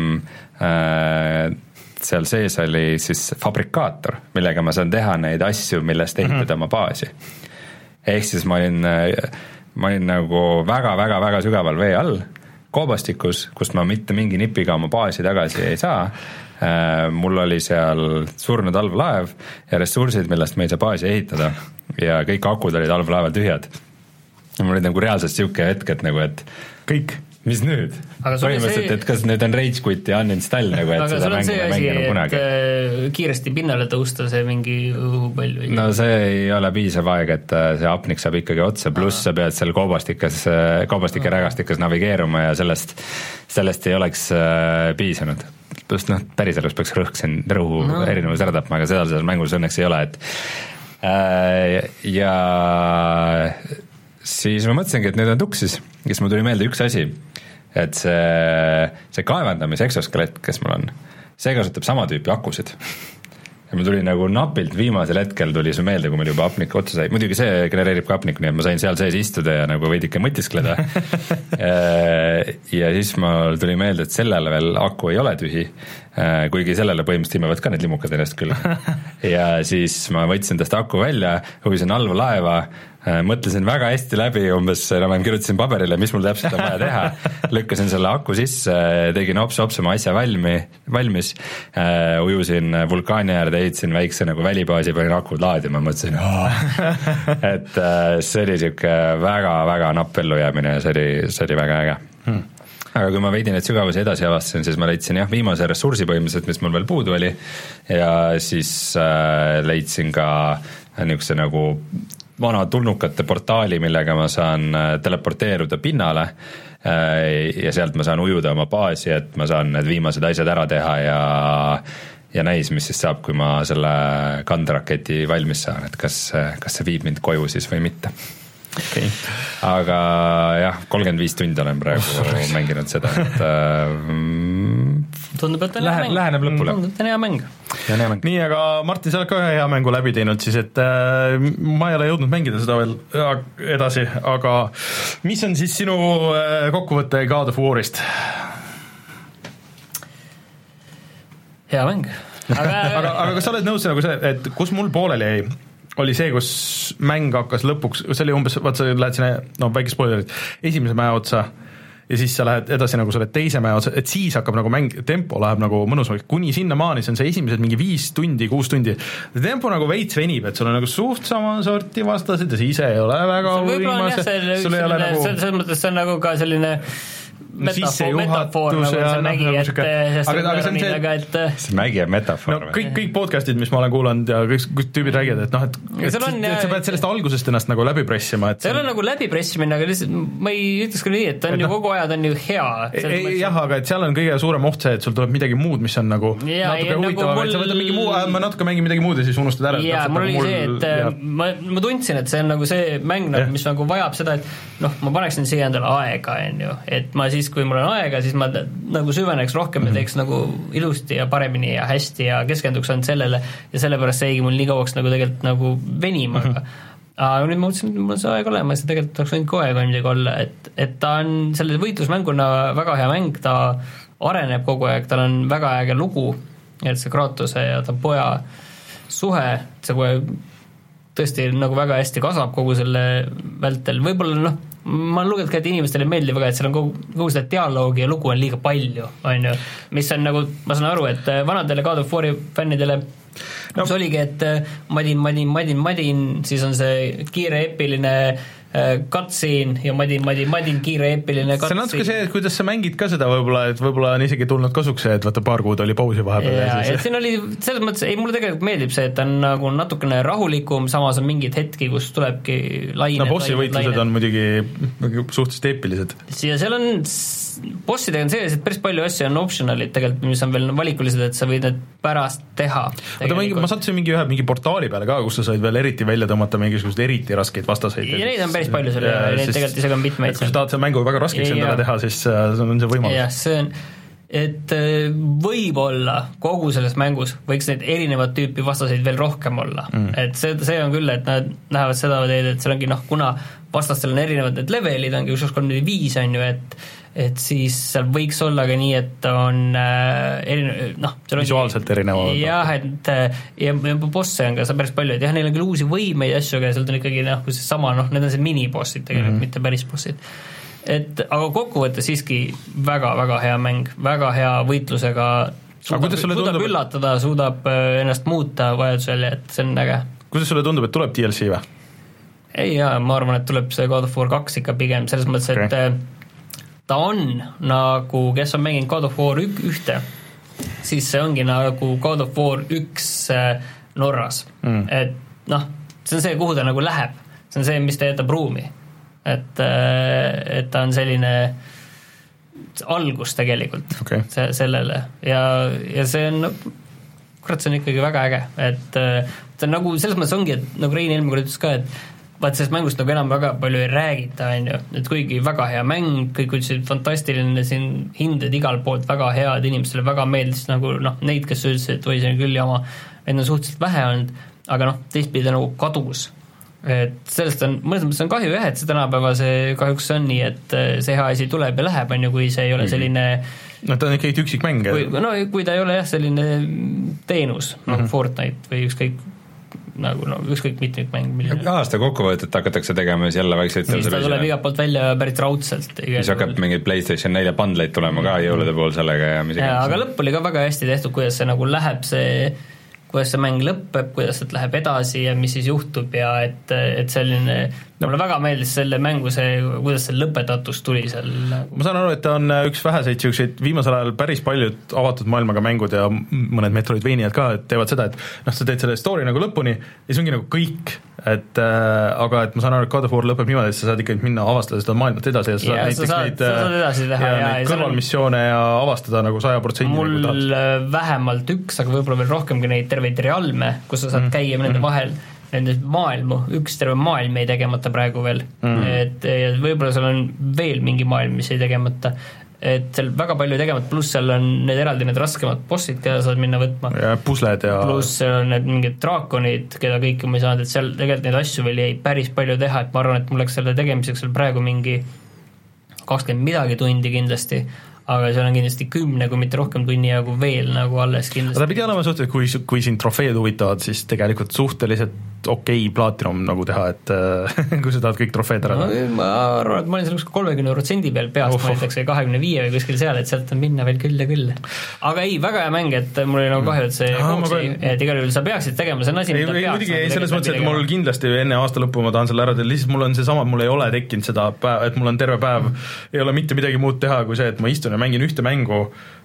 seal sees oli siis fabrikaator, millega ma saan teha neid asju, millest ehitada mm-hmm. oma baasi. Ehk siis ma olin, ma olin nagu väga-väga-väga sügaval vee all, koobastikus, kust ma mitte mingi nipiga oma baasi tagasi ei saa. Mul oli seal surnud allveelaev ja ressursid, millest me ei saa baasi ehitada ja kõik akud olid allveelaeval tühjad. Mul oli nagu reaalselt siuke hetk, et nagu, et kõik, mis nüüd? Põhimõtteliselt, see... et kas nüüd on rage quit ja uninstall nagu, et aga seda mängu ei mänginud kunagi. Kiiresti pinnale tõusta see mingi palju. No see ei ole piisav aeg, et see hapnik saab ikkagi otsa, pluss sa pead seal koobastikas, koobastike rägastikas navigeeruma ja sellest, sellest ei oleks piisanud. Pluss noh, päriselus peaks rõhk siin rõhu no. erinevus ära tapma, aga seda seal mängus õnneks ei ole, et ja siis ma mõtlesingi, et nüüd on tuksis, kes mul tuli meelde üks asi, et see, see kaevandamise eksoskelett, kes mul on, see kasutab sama tüüpi akusid. Ja mul tuli nagu napilt viimasel hetkel tuli see meelde, kui meil juba hapnik otsa sai. Muidugi see genereerib ka hapnik, nii et ma sain seal sees istuda ja nagu veidike mõtiskleda. Ja siis mul tuli meelde, et sellele veel aku ei ole tühi, kuigi sellele põhimõtteliselt imevad ka need limukad ennast küll. Ja siis ma võtsin tast aku välja, huvisin allveelaeva, mõtlesin väga hästi läbi, umbes enam-vähem kirjutasin paberile, mis mul täpselt on vaja teha, lükkasin selle aku sisse, tegin hops-hops oma asja valmi, valmis, uh, ujusin vulkaani äärde, ehitasin väikse nagu välibaasi, panin akud laadima, mõtlesin, et uh, see oli siuke väga-väga napp ellujäämine ja see oli, see oli väga äge hmm. Aga kui ma veidi neid sügavusi edasi avastasin, siis ma leidsin jah, viimase ressursi põhimõtteliselt, mis mul veel puudu oli ja siis uh, leidsin ka niisuguse nagu vana tulnukate portaali, millega ma saan teleporteeruda pinnale ja sealt ma saan ujuda oma baasi, et ma saan need viimased asjad ära teha ja, ja näis, mis siis saab, kui ma selle kanderaketi valmis saan, et kas, kas see viib mind koju siis või mitte. Okay. Aga jah, kolmkümmend viis tundi olen praegu oh, mänginud seda, et äh, tundub, et on lähe, hea mäng. Läheneb lõpule. Tundub, et on hea mäng. Nii, aga Martin, sa oled ka hea mängu läbi teinud siis, et äh, ma ei ole jõudnud mängida seda veel edasi, aga mis on siis sinu äh, kokkuvõte God of War'ist? Hea mäng. Aga, aga, aga kas sa oled nõus nagu see, et kus mul pooleli jäi? Oli see, kus mäng hakkas lõpuks, see oli umbes, vaat sa lähed sinna, no väike spoilerid, esimese mäe otsa ja siis sa lähed edasi nagu selle teise mäe otsa, et siis hakkab nagu mäng, tempo läheb nagu mõnusam, kuni sinna maani, see on see esimesed mingi viis tundi, kuus tundi, tempo nagu veits venib, et sul on nagu suht sama sorti vastased ja siis ei ole väga võimas, sul ei ole nagu selles mõttes see on nagu ka selline metafoor, metafoor nagu see mägi, et sest aga, aga see on see, aga, et see mägi on metafoor no, kõik, kõik podcastid, mis ma olen kuulanud ja kõik, kõik tüübid räägivad, et noh, et, et, on, et, et sa pead sellest algusest ennast nagu läbi pressima, et see on nagu läbi pressimine, aga lihtsalt ma ei ütleks ka nii, et on et, ju kogu ajad on ju hea ei, jah, aga et seal on kõige suurem oht see, et sul tuleb midagi muud, mis on nagu ja, natuke huvitav, nagu mul... et sa võtad mingi muu, ma natuke mängin midagi muud ja siis unustad ära jaa, mul oli see, et ja. ma, ma tundsin, et see on nagu see mäng, mis nagu vajab seda, et noh, ma paneksin siia endale aega, on ju, et ma siis, kui mul on aega, siis ma nagu süveneks rohkem ja teeks nagu ilusti ja paremini ja hästi ja keskenduks ainult sellele ja sellepärast seegi mul nii kauaks nagu tegelikult nagu venima, aga aga nüüd ma mõtlesin, et mul on see aeg olema ja see tegelikult oleks võinud kogu aeg midagi olla, et, et ta on selle võitlusmänguna väga hea mäng, ta areneb kogu aeg, tal on väga äge lugu, et see Kratose ja ta poja suhe, see kohe tõesti nagu väga hästi kasvab kogu selle vältel, võib-olla noh, ma olen lugenud ka, et inimestele meeldib väga, et seal on kogu, kogu seda dialoogi ja lugu on liiga palju, on ju, mis on nagu, ma saan aru, et vanadele God of War'i fännidele no. mis oligi, et madin, madin, madin, madin, siis on see kiire epiline cutscene ja madin, madin, madin, kiire eepiline cutscene. See on natuke see, et kuidas sa mängid ka seda võib-olla, et võib-olla on isegi tulnud kasuks see, et vaata paar kuud oli pausi vahepeal. Ja, ja, ja siin oli, selles mõttes, ei mulle tegelikult meeldib see, et ta on nagu natukene rahulikum, samas on mingid hetki, kus tulebki lained. No bossi võitlused on muidugi suhteliselt eepilised. Ja seal on, bossidega on sellised päris palju asju on optionalid tegelikult, mis on veel valikulised, et sa võid need pärast teha. Oota, mingi, ma sattusin mingi ühe mingi portaali peale ka, kus sa said veel eriti välja tõmmata mingisugused eriti raskeid vastaseid. Ja neid on päris palju seal ja neid tegelikult isegi on mitmeid. Kui sa tahad selle mängu väga raskeks endale teha, siis on see võimalus. Jah, see on, et võib-olla kogu selles mängus võiks neid erinevat tüüpi vastaseid veel rohkem olla. Mm. Et see, see on küll, et nad näevad seda teed, et seal ongi, noh, kuna vastastel on erinevad need levelid, ongi üks kolm neli viis on ju, et et siis seal võiks olla ka nii, et on äh, erine, noh, visuaalselt erinevad. Jah, et ja, ja bosse on ka päris palju, et jah, neil on küll uusi võimeid ja asju, aga sealt on ikkagi noh, kui see sama, noh, need on see minibossid tegelikult mm, -hmm. mitte päris bossid. Et aga kokkuvõttes siiski väga-väga hea mäng, väga hea võitlusega, suudab, suudab tundub, üllatada, suudab ennast muuta vajadusel, et see on äge. Kuidas sulle tundub, et tuleb D L C või? Ei, jaa, ma arvan, et tuleb see God of War kaks ikka pigem, selles mõttes, et okay. ta on nagu, kes on mänginud God of War ühte, siis see ongi nagu God of War üks Norras. Mm. Et noh, see on see, kuhu ta nagu läheb. See on see, mis ta jätab ruumi. Et, et ta on selline algus tegelikult okay. see, sellele. Ja, ja see on, kurat, see on ikkagi väga äge. Et see on nagu, selles mõttes ongi, et nagu Rein Elmi ütles ka, et vaat sellest mängust nagu enam väga palju ei räägita, on ju, et kuigi väga hea mäng, kõik ütlesid fantastiline, siin hinded igal poolt väga head, inimestele väga meeldis nagu noh, neid, kes ütlesid, et või see on küll jama, neid on suhteliselt vähe olnud, aga noh, teistpidi nagu kadus. Et sellest on, mõnes mõttes on kahju jah, et see tänapäeva see kahjuks on nii, et see hea asi tuleb ja läheb, on ju, kui see ei ole selline no ta on ikkagi üksik mäng. Kui, no kui ta ei ole jah selline teenus, mm-hmm. nagu Fortnite või ükskõik nagu no, ükskõik mitmikmäng. Aasta kokkuvõtet hakatakse tegema siis jälle vaikselt. Siis ta tuleb igalt poolt välja pärit raudselt. Siis hakkab mingid PlayStation neljä bundleid tulema ka jõulude pool sellega. Ja mis ja, aga lõpp oli ka väga hästi tehtud, kuidas see nagu läheb see, kuidas see mäng lõpeb, kuidas see läheb edasi ja mis siis juhtub ja et, et selline no. mulle väga meeldis selle mängu see, kuidas see lõpetatus tuli seal. Ma saan aru, et ta on üks väheseid siukseid viimasel ajal päris paljud avatud maailmaga mängud ja mõned Metroidvaniad ka et teevad seda, et noh, sa teed selle story nagu lõpuni ja see ongi nagu kõik, et äh, aga et ma saan aru, et God of War lõpeb niimoodi, et sa saad ikkagi minna avastada seda maailmat edasi ja sa ja, saad sa näiteks saad, neid, sa teha, ja, ja neid kõrvalmissioone ja avastada nagu saja protsendi mul nagu vähemalt üks, aga võib-olla veel rohkemgi neid terveid realme, kus sa saad mm. käia nende mm. vahel nende maailmu, üks terve maailm ei tegemata praegu veel mm. et võib-olla seal on veel mingi maailm, mis ei tegemata, et seal väga palju ei tegemata, pluss seal on need eraldi need raskemad bossid, keda saad minna võtma ja pusled ja pluss seal on need mingid draakonid, keda kõiki ma ei saanud, et seal tegelikult neid asju veel jäi päris palju teha, et ma arvan, et mul läks selle tegemiseks seal praegu mingi kakskümmend midagi tundi kindlasti, aga seal on kindlasti kümne, kui mitte rohkem tunni jagu veel nagu alles kindlasti. Ta pidi olema suhteliselt, kui, kui sind trofeed huvitavad, siis tegelikult suhteliselt okei okay platinum nagu teha, et kui sa tahad kõik trofeed ära no, ma arvan, et ma olin seal ükskord kolmekümne protsendi peal peast, ma näiteks kahekümne viie või kuskil seal, et sealt on minna veel küll ja küll. Aga ei, väga hea mäng, et mul oli nagu kahju, et see no, kooksi, et igal juhul sa peaksid tegema, see on asi, mida peaks. Muidugi ei, selles mõttes, et mul kindlasti enne aasta lõppu ma tahan selle ära teha, lihtsalt mul on see sama, mul ei ole tekkinud seda päev, et mul on terve päev, ei ole mitte midagi muud teha kui see, et ma istun ja mängin ühte mängu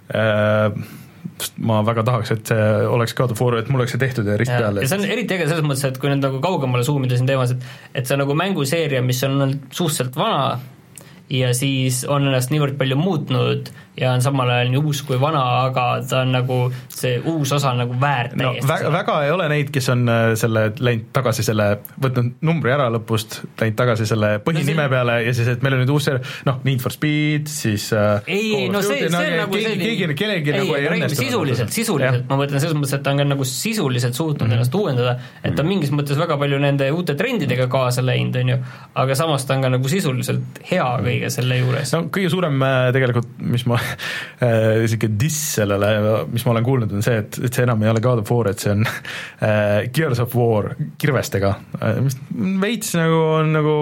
äh, ma väga tahaks, et see oleks God of War, et mul oleks see tehtud ja rist ja, peale. Ja see on eriti äge selles mõttes, et kui nüüd nagu kaugemale suumida siin teemas, et, et see on nagu mänguseeria, mis on suhteliselt vana ja siis on ennast niivõrd palju muutnud ja on samal ajal nii uus kui vana, aga ta on nagu see uus osa nagu väärt no, väga, väga ei ole neid, kes on selle läinud tagasi selle, võtnud numbri ära lõpust, läinud tagasi selle põhinime no, peale ja siis, et meil on nüüd uus noh, Need for Speed, siis ei, ei, no see, see on nagu keegi, selline keegi, kellegi nagu ei õnnestu sisuliselt, sisuliselt, ma mõtlen selles mõttes, et ta on ka nagu sisuliselt suutnud mm-hmm. ennast uuendada, et ta on mingis mõttes väga palju nende uute trendidega kaasa läinud, on ju, aga samas ta on ka nagu sisuliselt hea kõige selle juures. No kõige suurem tegelikult, mis ma isegi diss sellele, mis ma olen kuulnud, on see, et, et see enam ei ole God of War, et see on äh, Gears of War kirvestega, mis veits nagu on nagu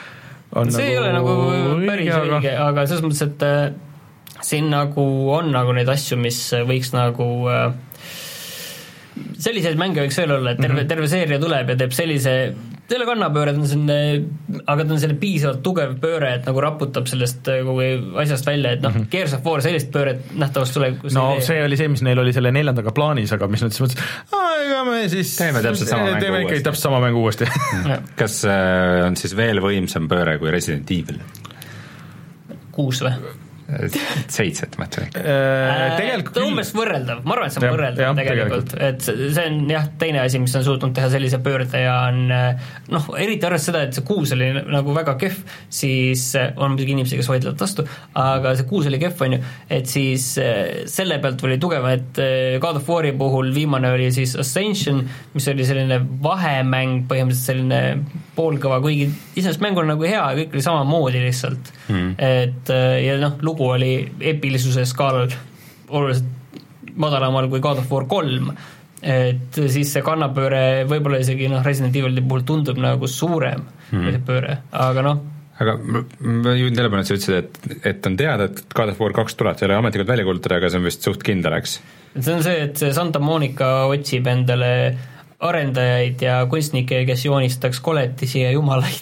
on see nagu ei ole nagu päris õige, õige, aga selles mõttes, et äh, siin nagu on nagu neid asju, mis võiks nagu äh, selliseid mänge võiks veel olla, et terve, terve seeria tuleb ja teeb sellise ta ei ole kannapööre, ta on selline, aga ta on selline piisavalt tugev pööre, et nagu raputab sellest kogu asjast välja, et noh mm -hmm., Gears of War sellist pööret nähtavast tuleb no see, see oli see, mis neil oli selle neljandaga plaanis, aga mis nad siis mõtlesid, ega me siis teeme täpselt sama mängu teeme ikkagi täpselt sama mängu uuesti kas äh, on siis veel võimsam pööre kui Resident Evil? kuus või? seitset, ma ütlen ikka. Tegelikult umbes võrreldav, ma arvan, et see on ja, võrreldav ja, tegelikult, tegelikult., et see on jah, teine asi, mis on suutnud teha sellise pöörde ja on noh, eriti arvestades seda, et see kuus oli nagu väga kehv, siis on muidugi inimesi, kes vaidlevad vastu, aga see kuus oli kehv, on ju, et siis selle pealt oli tugev, et God of War'i puhul viimane oli siis Ascension, mis oli selline vahemäng, põhimõtteliselt selline poolkõva, kuigi iseenesest mäng on nagu hea, kõik oli sama moodi lihtsalt hmm. et ja noh, lugu oli epilisuse skaalal oluliselt madalamal kui God of War kolm, et siis see kannapööre võib-olla isegi noh, Resident Evil'i puhul tundub nagu suurem hmm. pööre, aga noh aga ma juhin tähelepanu, et sa ütlesid, et, et on teada, et God of War kaks tuleb, see ei ole ametlikult välja kuulutada, aga see on vist suht kindel, eks? see on see, et see Santa Monica otsib endale arendajaid ja kunstnikke, kes joonistaks koletisi ja jumalaid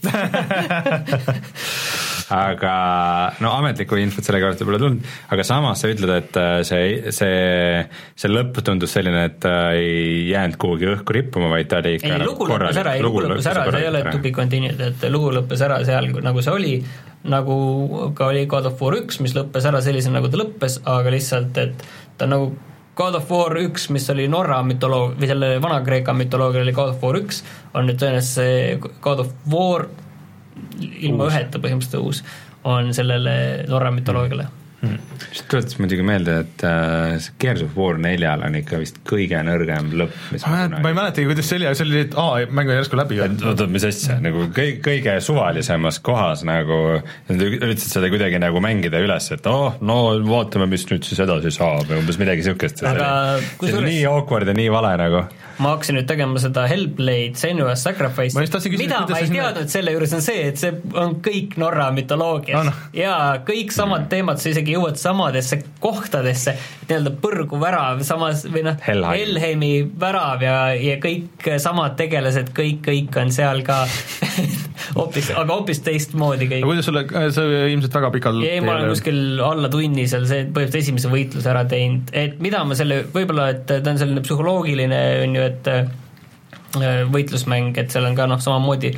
aga no ametlikku infot selle kohta pole tulnud, aga samas sa ütled, et see, see, see lõpp tundus selline, et ta ei jäänud kuhugi õhku rippuma, vaid ta oli ikka ei, lugu lõppes ära, ei lugu lõppes ära, see ei ole to be continued, et lugu lõppes ära seal, nagu see oli, nagu ka oli God of War üks, mis lõppes ära sellisena, nagu ta lõppes, aga lihtsalt, et ta nagu God of War üks, mis oli Norra mütoloog- või selle Vana-Kreeka mütoloogia oli God of War üks, on nüüd tõenäoliselt see God of War ilma uus. üheta põhimõtteliselt uus, on sellele Norra mütoloogiale. Hmm. Tuletas muidugi meelde, et äh, Gears of War neljal on ikka vist kõige nõrgem lõpp, mis ma, ma ei mäletagi, kuidas see oli, see oli, et aa, mäng on järsku läbi. Oota, mis asja, nagu kõige, kõige suvalisemas kohas nagu, nad üritasid seda kuidagi nagu mängida üles, et oh, no vaatame, mis nüüd siis edasi saab ja umbes midagi niisugust. See on nii awkward ja nii vale nagu. Ma hakkasin nüüd tegema seda Hellblade Senua's Sacrifice, küsin, mida ma ei teadnud sinna... selle juures on see, et see on kõik Norra mütoloogias no, no. ja kõik samad mm. teemad, sa isegi jõuad samadesse kohtadesse, nii-öelda põrgu värav, samas või noh, Helheimi värav ja, ja kõik samad tegelased, kõik, kõik on seal ka hoopis, aga hoopis teistmoodi kõik. Kuidas sulle, see ilmselt väga pikal ei, ma olen kuskil alla tunni seal, see põhimõtteliselt esimese võitluse ära teinud, et mida ma selle, võib-olla, et ta on selline psühholoogiline, on ju, et võitlusmäng, et seal on ka noh, samamoodi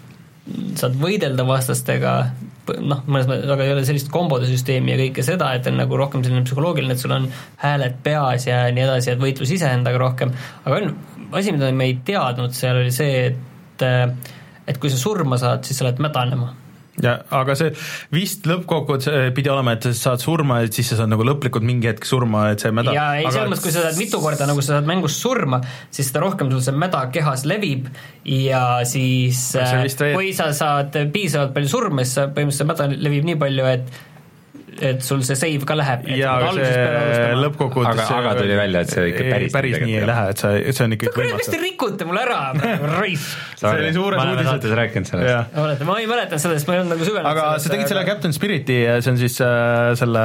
saad võidelda vastastega, noh, mõnes mõttes, aga ei ole sellist kombode süsteemi ja kõike seda, et on nagu rohkem selline psühholoogiline, et sul on hääled peas ja nii edasi, et võitlus iseendaga rohkem, aga on asi, mida me ei teadnud, seal oli see, et et kui sa surma saad, siis sa oled mädanema. Ja, aga see vist lõppkokkuvõttes pidi olema, et sa saad surma, et siis sa saad nagu lõplikult mingi hetk surma, et see mäda... Ja ei, aga... selles kui sa saad mitu korda, nagu sa saad mängus surma, siis seda rohkem sul see mäda kehas levib ja siis veel... kui sa saad piisavalt palju surma, siis põhimõtteliselt mäda levib nii palju, et et sul see save ka läheb. Ja see lõppkokkuvõttes aga, aga tuli välja, et see ikka päris, päris nii ei lähe, et see, see on ikka võimatu. Mis te rikute mul ära? Reis. See oli suures uudis. Ma olen saates rääkinud sellest. Olete, ma ei mäletan sellest, ma ei olnud nagu süvenud. Aga sa tegid selle Captain Spiriti, see on siis äh, selle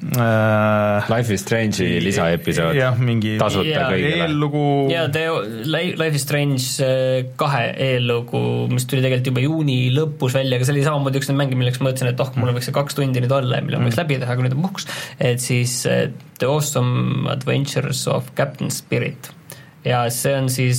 äh, Life is Strange'i lisaepisood. Jah, mingi tasuta kõigile. Eellugu. Ja teo, Life is Strange kahe eellugu, mis tuli tegelikult juba juuni lõpus välja, aga see oli samamoodi üks need mängi, milleks ma mõtlesin, et oh, mul võiks see kaks tundi nüüd olla ja mille võiks läbi teha, kui nüüd on puhkus, et siis The Awesome Adventures of Captain Spirit ja see on siis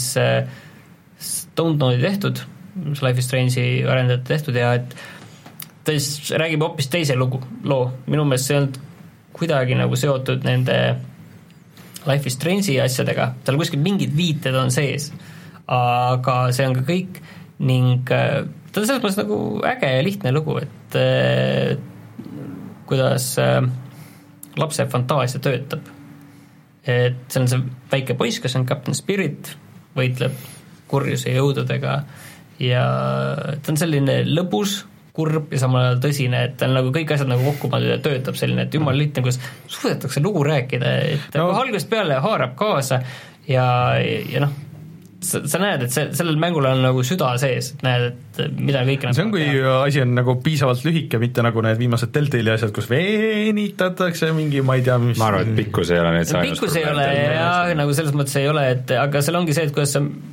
Stone Node'i tehtud, Life is Strange'i arendajate tehtud ja et ta siis räägib hoopis teise lugu, loo, minu meelest see on kuidagi nagu seotud nende Life is Strange'i asjadega, tal kuskil mingid viited on sees, aga see on ka kõik ning ta on selles mõttes nagu äge ja lihtne lugu, et kuidas äh, lapse fantaasia töötab. Et see on see väike poiss, kes on Captain Spirit, võitleb kurjuse jõududega ja ta on selline lõbus, kurb ja samal ajal tõsine, et ta on nagu kõik asjad nagu kokku pandud ja töötab selline, et jumal lihtne, kuidas suudetakse lugu rääkida, et no. algusest peale haarab kaasa ja, ja noh, sa, sa näed, et see, sellel mängul on nagu süda sees, et näed, et mida kõik see on, kui teha. Asi on nagu piisavalt lühike, mitte nagu need viimased Telltale'i asjad, kus veenitatakse mingi, ma ei tea, mis ma arvan, et pikkus ei ole need pikkus ei ole ja nagu selles mõttes ei ole, et aga seal ongi see, et kuidas sa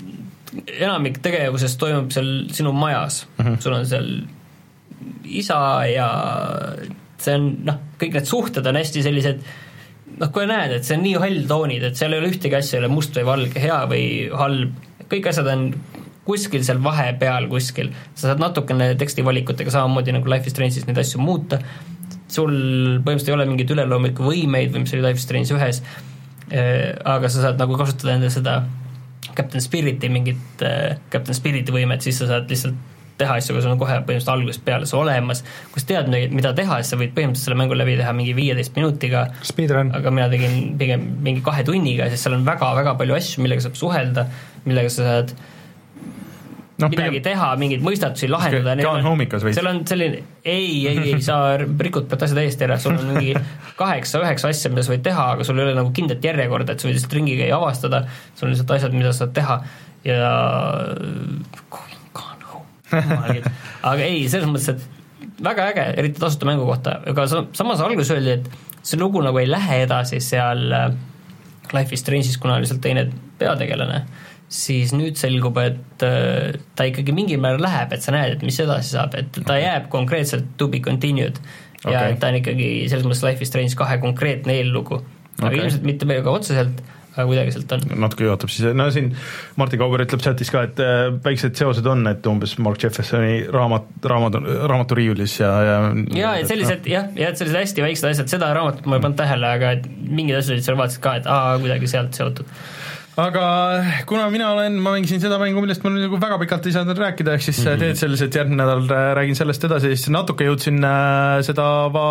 enamik tegevusest toimub seal sinu majas mm, -hmm. sul on seal isa ja see on, noh, kõik need suhted on hästi sellised, noh, kui näed, et see on nii hall toonid, et seal ei ole ühtegi asja, ei ole must või valge, hea või halb, kõik asjad on kuskil seal vahepeal kuskil, sa saad natukene tekstivalikutega samamoodi nagu Life is Strange'is neid asju muuta, sul põhimõtteliselt ei ole mingeid üleloomulikke võimeid või mis oli Life is Strange ühes, aga sa saad nagu kasutada enda seda Captain Spiriti mingit Captain Spiriti võimet, siis sa saad lihtsalt teha asju, kui sul on kohe põhimõtteliselt algusest peale see olemas, kui sa tead, mida teha, siis sa võid põhimõtteliselt selle mängu läbi teha mingi viieteist minutiga, Speedrun. Aga mina tegin pigem mingi kahe tunniga, sest seal on väga-väga palju asju, millega saab suhelda, millega sa saad no, midagi pigem... teha, mingeid mõistatusi lahendada. Gone Home'ikas või? Seal on selline, ei, ei, ei, sa rikut pead asja täiesti ära, sul on mingi kaheksa, üheksa asja, mida sa võid teha, aga sul ei ole nagu kindlat järjekorda, et sa võid lihtsalt ringiga ei avastada, sul on lihtsalt asjad, mida sa saad teha ja Gone Home. Aga ei, selles mõttes, et väga äge, eriti tasuta mängu kohta, aga samas alguses öeldi, et see lugu nagu ei lähe edasi seal Life is Strange'is, kuna lihtsalt teine peategelane, siis nüüd selgub, et ta ikkagi mingil määral läheb, et sa näed, et mis edasi saab, et ta okay. jääb konkreetselt to be continued ja okay. ta on ikkagi selles mõttes Life is Strange kahe konkreetne eellugu, aga okay. ilmselt mitte meiega otseselt, aga kuidagi sealt on. Natuke juhatab siis, no siin Martin Kauber ütleb chatis ka, et väiksed seosed on, et umbes Mark Jeffersoni raamat, raamat, raamaturiiulis ja ja, ja et sellised, no. jah, ja et sellised hästi väiksed asjad, seda raamatut ma ei pannud tähele, aga et mingid asjad seal vaatasid ka, et aa, kuidagi sealt seotud. Aga kuna mina olen, ma mängisin seda mängu, millest ma nagu väga pikalt ei saanud rääkida, ehk siis mm -hmm. teed sellised järgmine nädal räägin sellest edasi, siis natuke jõudsin seda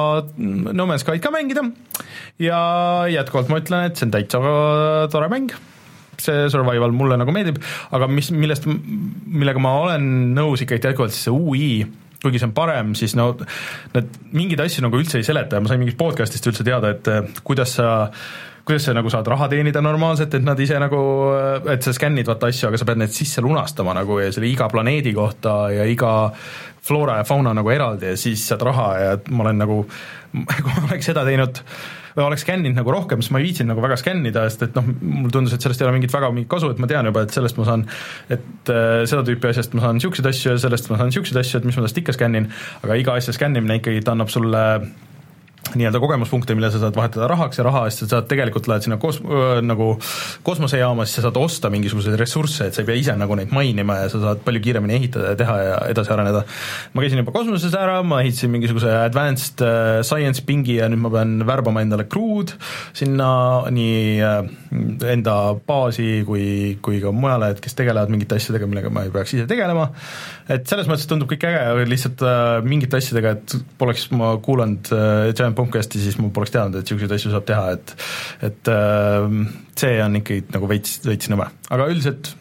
No Man's Sky'd ka mängida ja jätkuvalt ma ütlen, et see on täitsa tore mäng, see survival mulle nagu meeldib, aga mis, millest, millega ma olen nõus ikkagi jätkuvalt, siis see U I, kuigi see on parem, siis no need mingid asju nagu üldse ei seleta ja ma sain mingist podcastist üldse teada, et kuidas sa kuidas sa nagu saad raha teenida normaalselt, et nad ise nagu, et sa skännid vaata asju, aga sa pead need sisse lunastama nagu ja selle iga planeedi kohta ja iga floora ja fauna nagu eraldi ja siis saad raha ja ma olen nagu, kui ma oleks seda teinud või oleks skänninud nagu rohkem, siis ma ei viitsinud nagu väga skännida, sest et noh, mul tundus, et sellest ei ole mingit väga mingit kasu, et ma tean juba, et sellest ma saan, et seda tüüpi asjast ma saan niisuguseid asju ja sellest ma saan niisuguseid asju, et mis ma tast ikka skännin, aga iga asja skännimine ikkagi ta annab sulle nii-öelda kogemuspunkte, mille sa saad vahetada rahaks ja raha eest sa saad tegelikult lähed sinna kos- nagu kosmosejaama, siis sa saad osta mingisuguseid ressursse, et sa ei pea ise nagu neid mainima ja sa saad palju kiiremini ehitada ja teha ja edasi areneda. Ma käisin juba kosmoses ära, ma ehitasin mingisuguse advanced uh, science pingi ja nüüd ma pean värbama endale crew'd sinna nii uh, enda baasi kui, kui ka mujale, et kes tegelevad mingite asjadega, millega ma ei peaks ise tegelema. Et selles mõttes tundub kõik äge, lihtsalt uh, mingite asjadega, et poleks ma kuulanud uh, Giant Bombcasti, siis ma poleks teadnud, et selliseid asju saab teha, et et see on ikkagi nagu veits, veits nõme. Aga üldiselt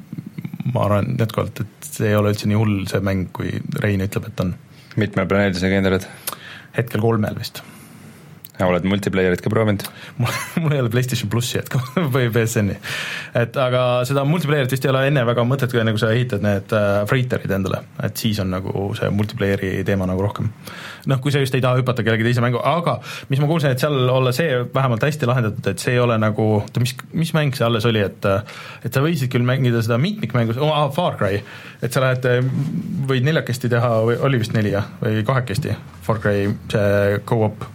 ma arvan jätkuvalt, et see ei ole üldse nii hull see mäng, kui Rein ütleb, et on. Mitmel planeedil sa käinud oled? Hetkel kolmel vist. Ja oled multiplayerit ka proovinud? Mul, mul ei ole PlayStation plussi hetkel või P S N-i. Et aga seda multiplayerit vist ei ole enne väga mõtet, kui enne kui sa ehitad need äh, freighterid endale, et siis on nagu see multiplayeri teema nagu rohkem. Noh, kui sa just ei taha hüpata kellegi teise mängu, aga mis ma kuulsin, et seal olla see vähemalt hästi lahendatud, et see ei ole nagu, mis, mis mäng see alles oli, et et sa võisid küll mängida seda mitmikmängus, oh, Far Cry, et sa lähed, võid neljakesti teha, või oli vist neli või kahekesti Far Cry see co-op,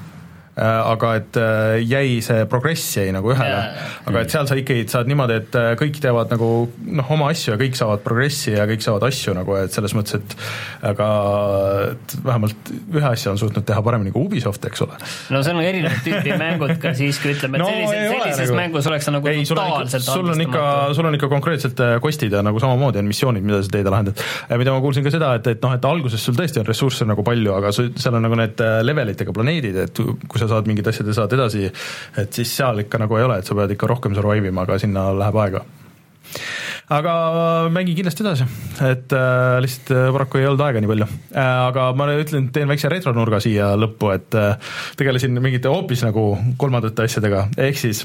aga et jäi see progress jäi nagu ühele yeah., aga et seal sa ikkagi saad niimoodi, et kõik teevad nagu noh, oma asju ja kõik saavad progressi ja kõik saavad asju nagu, et selles mõttes, et aga et vähemalt ühe asja on suutnud teha paremini kui Ubisoft, eks ole. No see on erinev tüüpi mängud ka siis, kui ütleme, et no, sellises, sellises nagu, mängus oleks nagu ei, totaalselt sul on ikka, sul on ikka konkreetselt kostid ja nagu samamoodi on missioonid, mida sa teed ja lahendad. Mida ma kuulsin ka seda, et, et noh, et alguses sul tõesti on ressursse nagu palju, aga seal on nagu need levelitega planeedid, et kui sa saad mingid asjad ja saad edasi, et siis seal ikka nagu ei ole, et sa pead ikka rohkem survive ima, aga sinna läheb aega. Aga mängi kindlasti edasi, et äh, lihtsalt äh, paraku ei olnud aega nii palju äh,. Aga ma ütlen, teen väikse retronurga siia lõppu, et äh, tegelesin mingite hoopis nagu kolmandate asjadega, ehk siis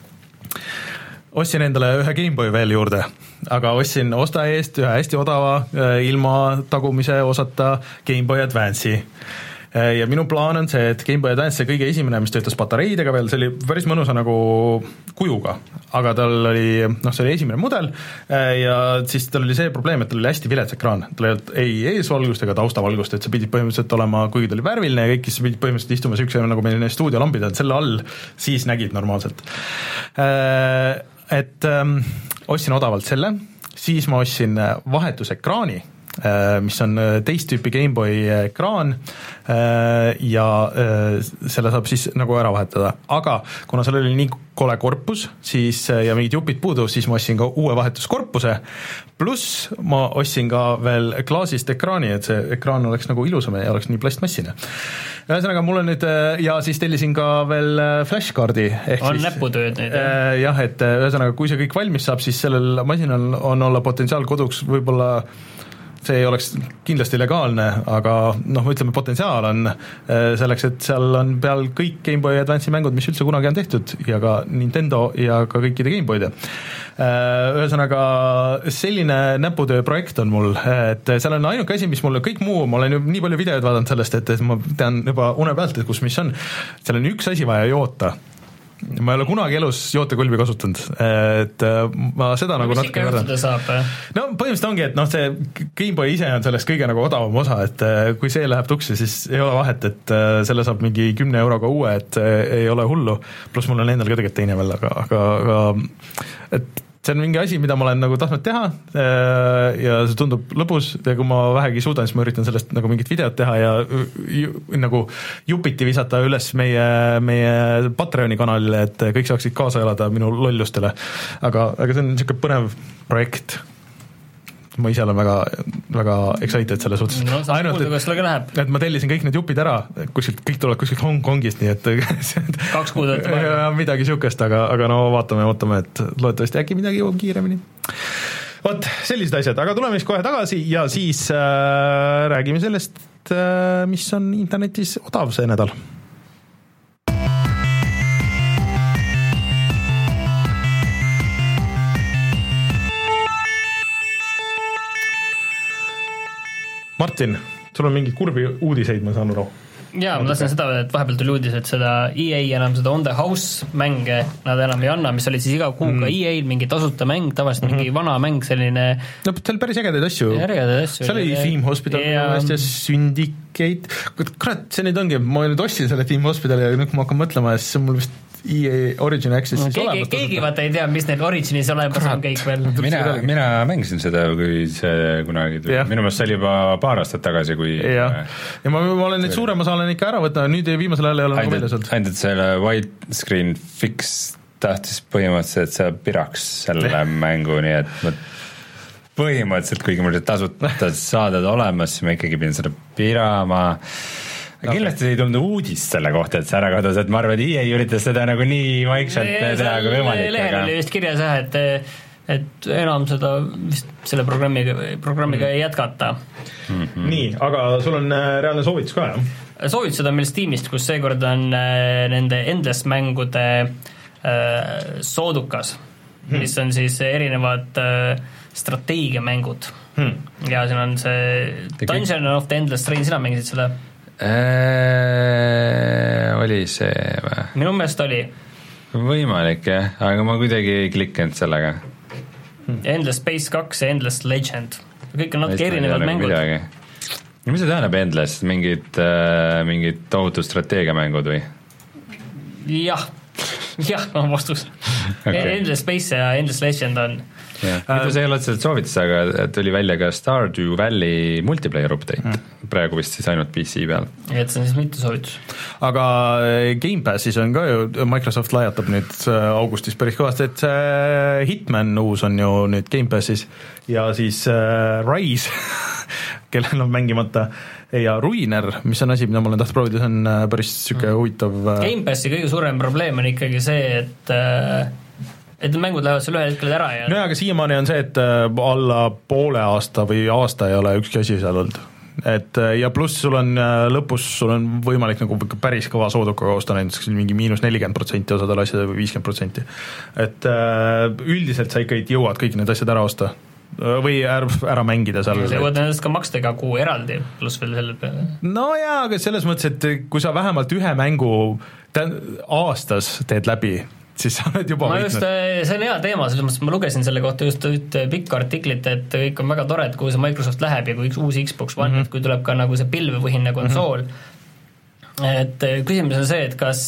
ostsin endale ühe Gameboy veel juurde, aga ostsin osta eest ühe hästi odava äh, ilma tagumise osata Gameboy Advance'i. ja minu plaan on see, et Game Boy Advance see kõige esimene, mis töötas patareidega veel, see oli päris mõnusa nagu kujuga, aga tal oli, noh, see oli esimene mudel ja siis tal oli see probleem, et tal oli hästi vilets ekraan, tal ei olnud ei eesvalgust ega taustavalgust, et sa pidid põhimõtteliselt olema, kuigi ta oli värviline ja kõik, kes sa pidid põhimõtteliselt istuma siukse nagu meil stuudiolambid, et selle all siis nägid normaalselt. Et ähm, ostsin odavalt selle, siis ma ostsin vahetusekraani, mis on teist tüüpi Game Boy ekraan ja selle saab siis nagu ära vahetada, aga kuna seal oli nii kole korpus siis, ja mingid jupid puudu, siis ma ostsin ka uue vahetuskorpuse, pluss ma ostsin ka veel klaasist ekraani, et see ekraan oleks nagu ilusam ja oleks nii plastmassine. Ühesõnaga, mul on nüüd, ja siis tellisin ka veel flashcardi. On näputööd nüüd, jah? Jah, et ühesõnaga, kui see kõik valmis saab, siis sellel masinal on olla potentsiaal koduks võib-olla see ei oleks kindlasti legaalne, aga noh, ütleme, potentsiaal on selleks, et seal on peal kõik Game Boy Advance'i mängud, mis üldse kunagi on tehtud ja ka Nintendo ja ka kõikide Game Boy'de. Ühesõnaga, selline näputöö projekt on mul, et seal on ainuke asi, mis mul kõik muu, ma olen ju nii palju videoid vaadanud sellest, et ma tean juba une pealt, et kus mis on, seal on üks asi vaja joota. Ma ei ole kunagi elus jootekulbi kasutanud, et ma seda no, nagu natuke verdan. No põhimõtteliselt ongi, et noh, see Game Boy ise on sellest kõige nagu odavam osa, et kui see läheb tuksi, siis ei ole vahet, et selle saab mingi kümne euroga uue, et ei ole hullu, pluss mul on endal ka tegelikult teine veel, aga, aga, aga et see on mingi asi, mida ma olen nagu tahtnud teha ja see tundub lõbus ja kui ma vähegi suudan, siis ma üritan sellest nagu mingit videot teha ja ju, nagu jupiti visata üles meie, meie Patreoni kanalile, et kõik saaksid kaasa elada minu lollustele. Aga, aga see on niisugune põnev projekt. Ma ise olen väga, väga excited selle suhtes. No, sa kuulda, kuidas sellega läheb. Et ma tellisin kõik need jupid ära, kuskilt, kõik tulevad kuskilt Hong Kongist, nii et kaks kuud võtta ja midagi siukest, aga, aga no vaatame, ootame, et loodetavasti äkki midagi jõuab kiiremini. Vot, sellised asjad, aga tuleme siis kohe tagasi ja siis äh, räägime sellest, äh, mis on internetis odav see nädal. Martin, sul on mingi kurbi uudiseid, ma saan aru. Jaa, ma tahtsin seda, et vahepeal tuli uudis, et seda E A enam seda On The House mänge nad enam ei anna, mis olid siis iga kuuga mm. E A mingi tasuta mäng, tavaliselt mm-hmm. mingi vana mäng, selline no, see oli päris ägedaid asju. Ägedaid asju. See oli Theme Hospital ja, ja Syndicate. Kurat, see nüüd ongi, ma nüüd ostsin selle Theme Hospitali ja nüüd kui ma hakkan mõtlema, siis on mul vist E A Origin Access no, keegi, olemas. Keegi vaata ei tea, mis neil Originis olemas on kõik veel. Mina, mina mängisin seda, kui see kunagi tuli. Minu meelest see oli juba paar aastat tagasi, kui ja, ja ma, ma olen neid suurema saaleen ikka ära võtnud, nüüd viimasel ajal ei ole nagu väljas olnud. Ainult selle widescreen fix tahtis põhimõtteliselt, et see piraks selle ja. Mängu, nii et ma põhimõtteliselt, kuigi mul tasuta saadad olemas, siis ma ikkagi pidin seda pirama. No, kindlasti ei tulnud uudist selle kohta, et see ära kadus, et ma arvan, et E A üritas seda nagu nii vaikselt teha kui võimalik. Lehel oli vist kirjas jah, et, et enam seda vist selle programmiga, programmiga mm. ei jätkata. Mm-hmm. Nii, aga sul on reaalne soovitus ka, jah? Soovitused on meil Steamist, kus seekord on nende Endless mängude soodukas, mm. mis on siis erinevad strateegiamängud. Mm. Ja siin on see Dungeon of the Endless Train, sina mängisid seda? Äh, oli see või? Minu meelest oli. Võimalik jah, aga ma kuidagi ei klikkinud sellega. Endless Space kaks ja Endless Legend. Kõik on natuke erinevad mängud. Mis see tähendab Endless? Mingid, äh, mingid tohutud strateegiamängud või? Jah, jah on vastus. Okay. Endless Space ja Endless Legend on Ja. Mida see ei ole otseselt soovitus, aga tuli välja ka Stardew Valley multiplayer update. Mm. Praegu vist siis ainult P C peal. Et see on siis mitte soovitus. Aga Game Passis on ka ju, Microsoft lajatab nüüd augustis päris kõvasti, et Hitman uus on ju nüüd Game Passis ja siis äh, Rise, kellel on mängimata ja Ruiner, mis on asi, mida ma olen tahtnud proovida, see on päris siuke huvitav. Game Passi kõige suurem probleem on ikkagi see, et äh, et mängud lähevad seal ühel hetkel ära ja no ja, aga siiamaani on see, et alla poole aasta või aasta ei ole ükski asi seal olnud. Et ja pluss sul on lõpus, sul on võimalik nagu päris kõva soodukaga osta näiteks mingi miinus nelikümmend protsenti osadel asjadel või viiskümmend protsenti. Et üldiselt sa ikka jõuad kõik need asjad ära osta. või ära, ära mängida seal. sa jõuad nendest ka maksta iga kuu eraldi, pluss veel selle peale. No jaa, aga selles mõttes, et kui sa vähemalt ühe mängu aastas teed läbi, siis sa oled juba ma võitnud. just, see on hea teema, selles mõttes ma lugesin selle kohta just ühte pikka artiklit, et kõik on väga tore, et kuhu see Microsoft läheb ja kui uus Xbox One mm, -hmm. kui tuleb ka nagu see pilvepõhine konsool mm, -hmm. et küsimus on see, et kas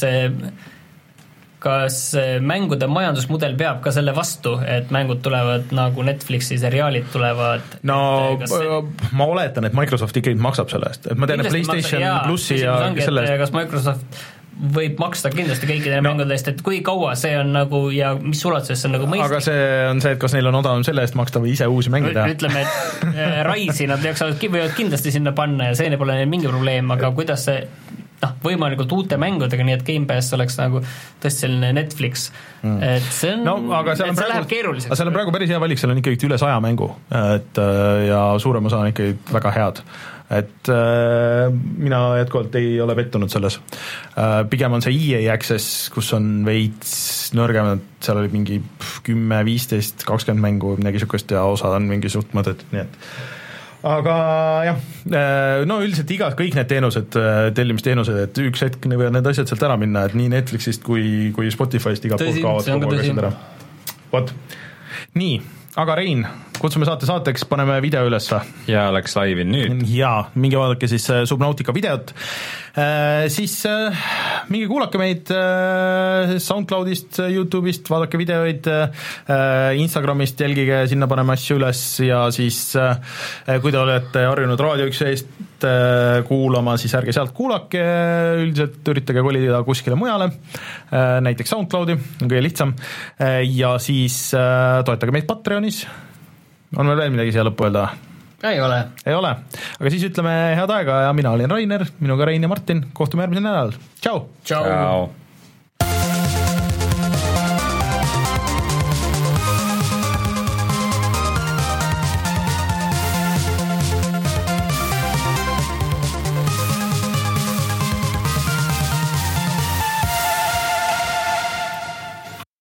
kas mängude majandusmudel peab ka selle vastu, et mängud tulevad nagu Netflixi seriaalid tulevad? No see... ma oletan, et Microsoft ikkagi maksab selle eest, et ma tean, et PlayStation maksa, plussi ja ongi, selle eest. Kas Microsoft võib maksta kindlasti kõikidele no. mängudele eest, et kui kaua see on nagu ja mis ulatuses see on nagu mõistlik. Aga see on see, et kas neil on odavam selle eest maksta või ise uusi mänge teha. Ütleme, et Rise'i nad võivad kindlasti sinna panna ja see pole neil mingi probleem, aga kuidas see noh, võimalikult uute mängudega, nii et Game Pass oleks nagu tõesti selline Netflix, mm. et see on, no, aga seal on praegu, läheb keeruliseks. Aga seal on praegu päris hea valik, seal on ikkagi üle saja mängu, et ja suurem osa on ikkagi väga head. Et äh, mina jätkuvalt ei ole pettunud selles. Äh, pigem on see E A Access, kus on veits nõrgemad, seal oli mingi kümme, viisteist, kakskümmend mängu, midagi sükest ja osa on mingi suht mõtet, nii et aga jah, no üldiselt igas, kõik need teenused, tellimisteenused, et üks hetk võivad need asjad sealt ära minna, et nii Netflixist kui, kui Spotify'st igalt poolt kaovad kogu aeg asjad ära. Vot, nii, aga Rein, kutsume saate saateks, paneme video üles. Ja läks laivi nüüd. Jaa, minge vaadake siis Subnautica videot, äh, siis äh, minge kuulake meid äh, SoundCloudist, YouTube'ist, vaadake videoid, äh, Instagramist jälgige, sinna paneme asju üles ja siis äh, kui te olete harjunud Raadio üks eest äh, kuulama, siis ärge sealt kuulake, üldiselt üritage kolida kuskile mujale, äh, näiteks SoundCloudi, on kõige lihtsam, äh, ja siis äh, toetage meid Patreonis. On meil veel midagi siia lõppu öelda? Ei ole. Ei ole. Aga siis ütleme head aega ja mina olin Rainer, minuga Rein ja Martin. Kohtume järgmisel nädalal. Tšau! Tšau!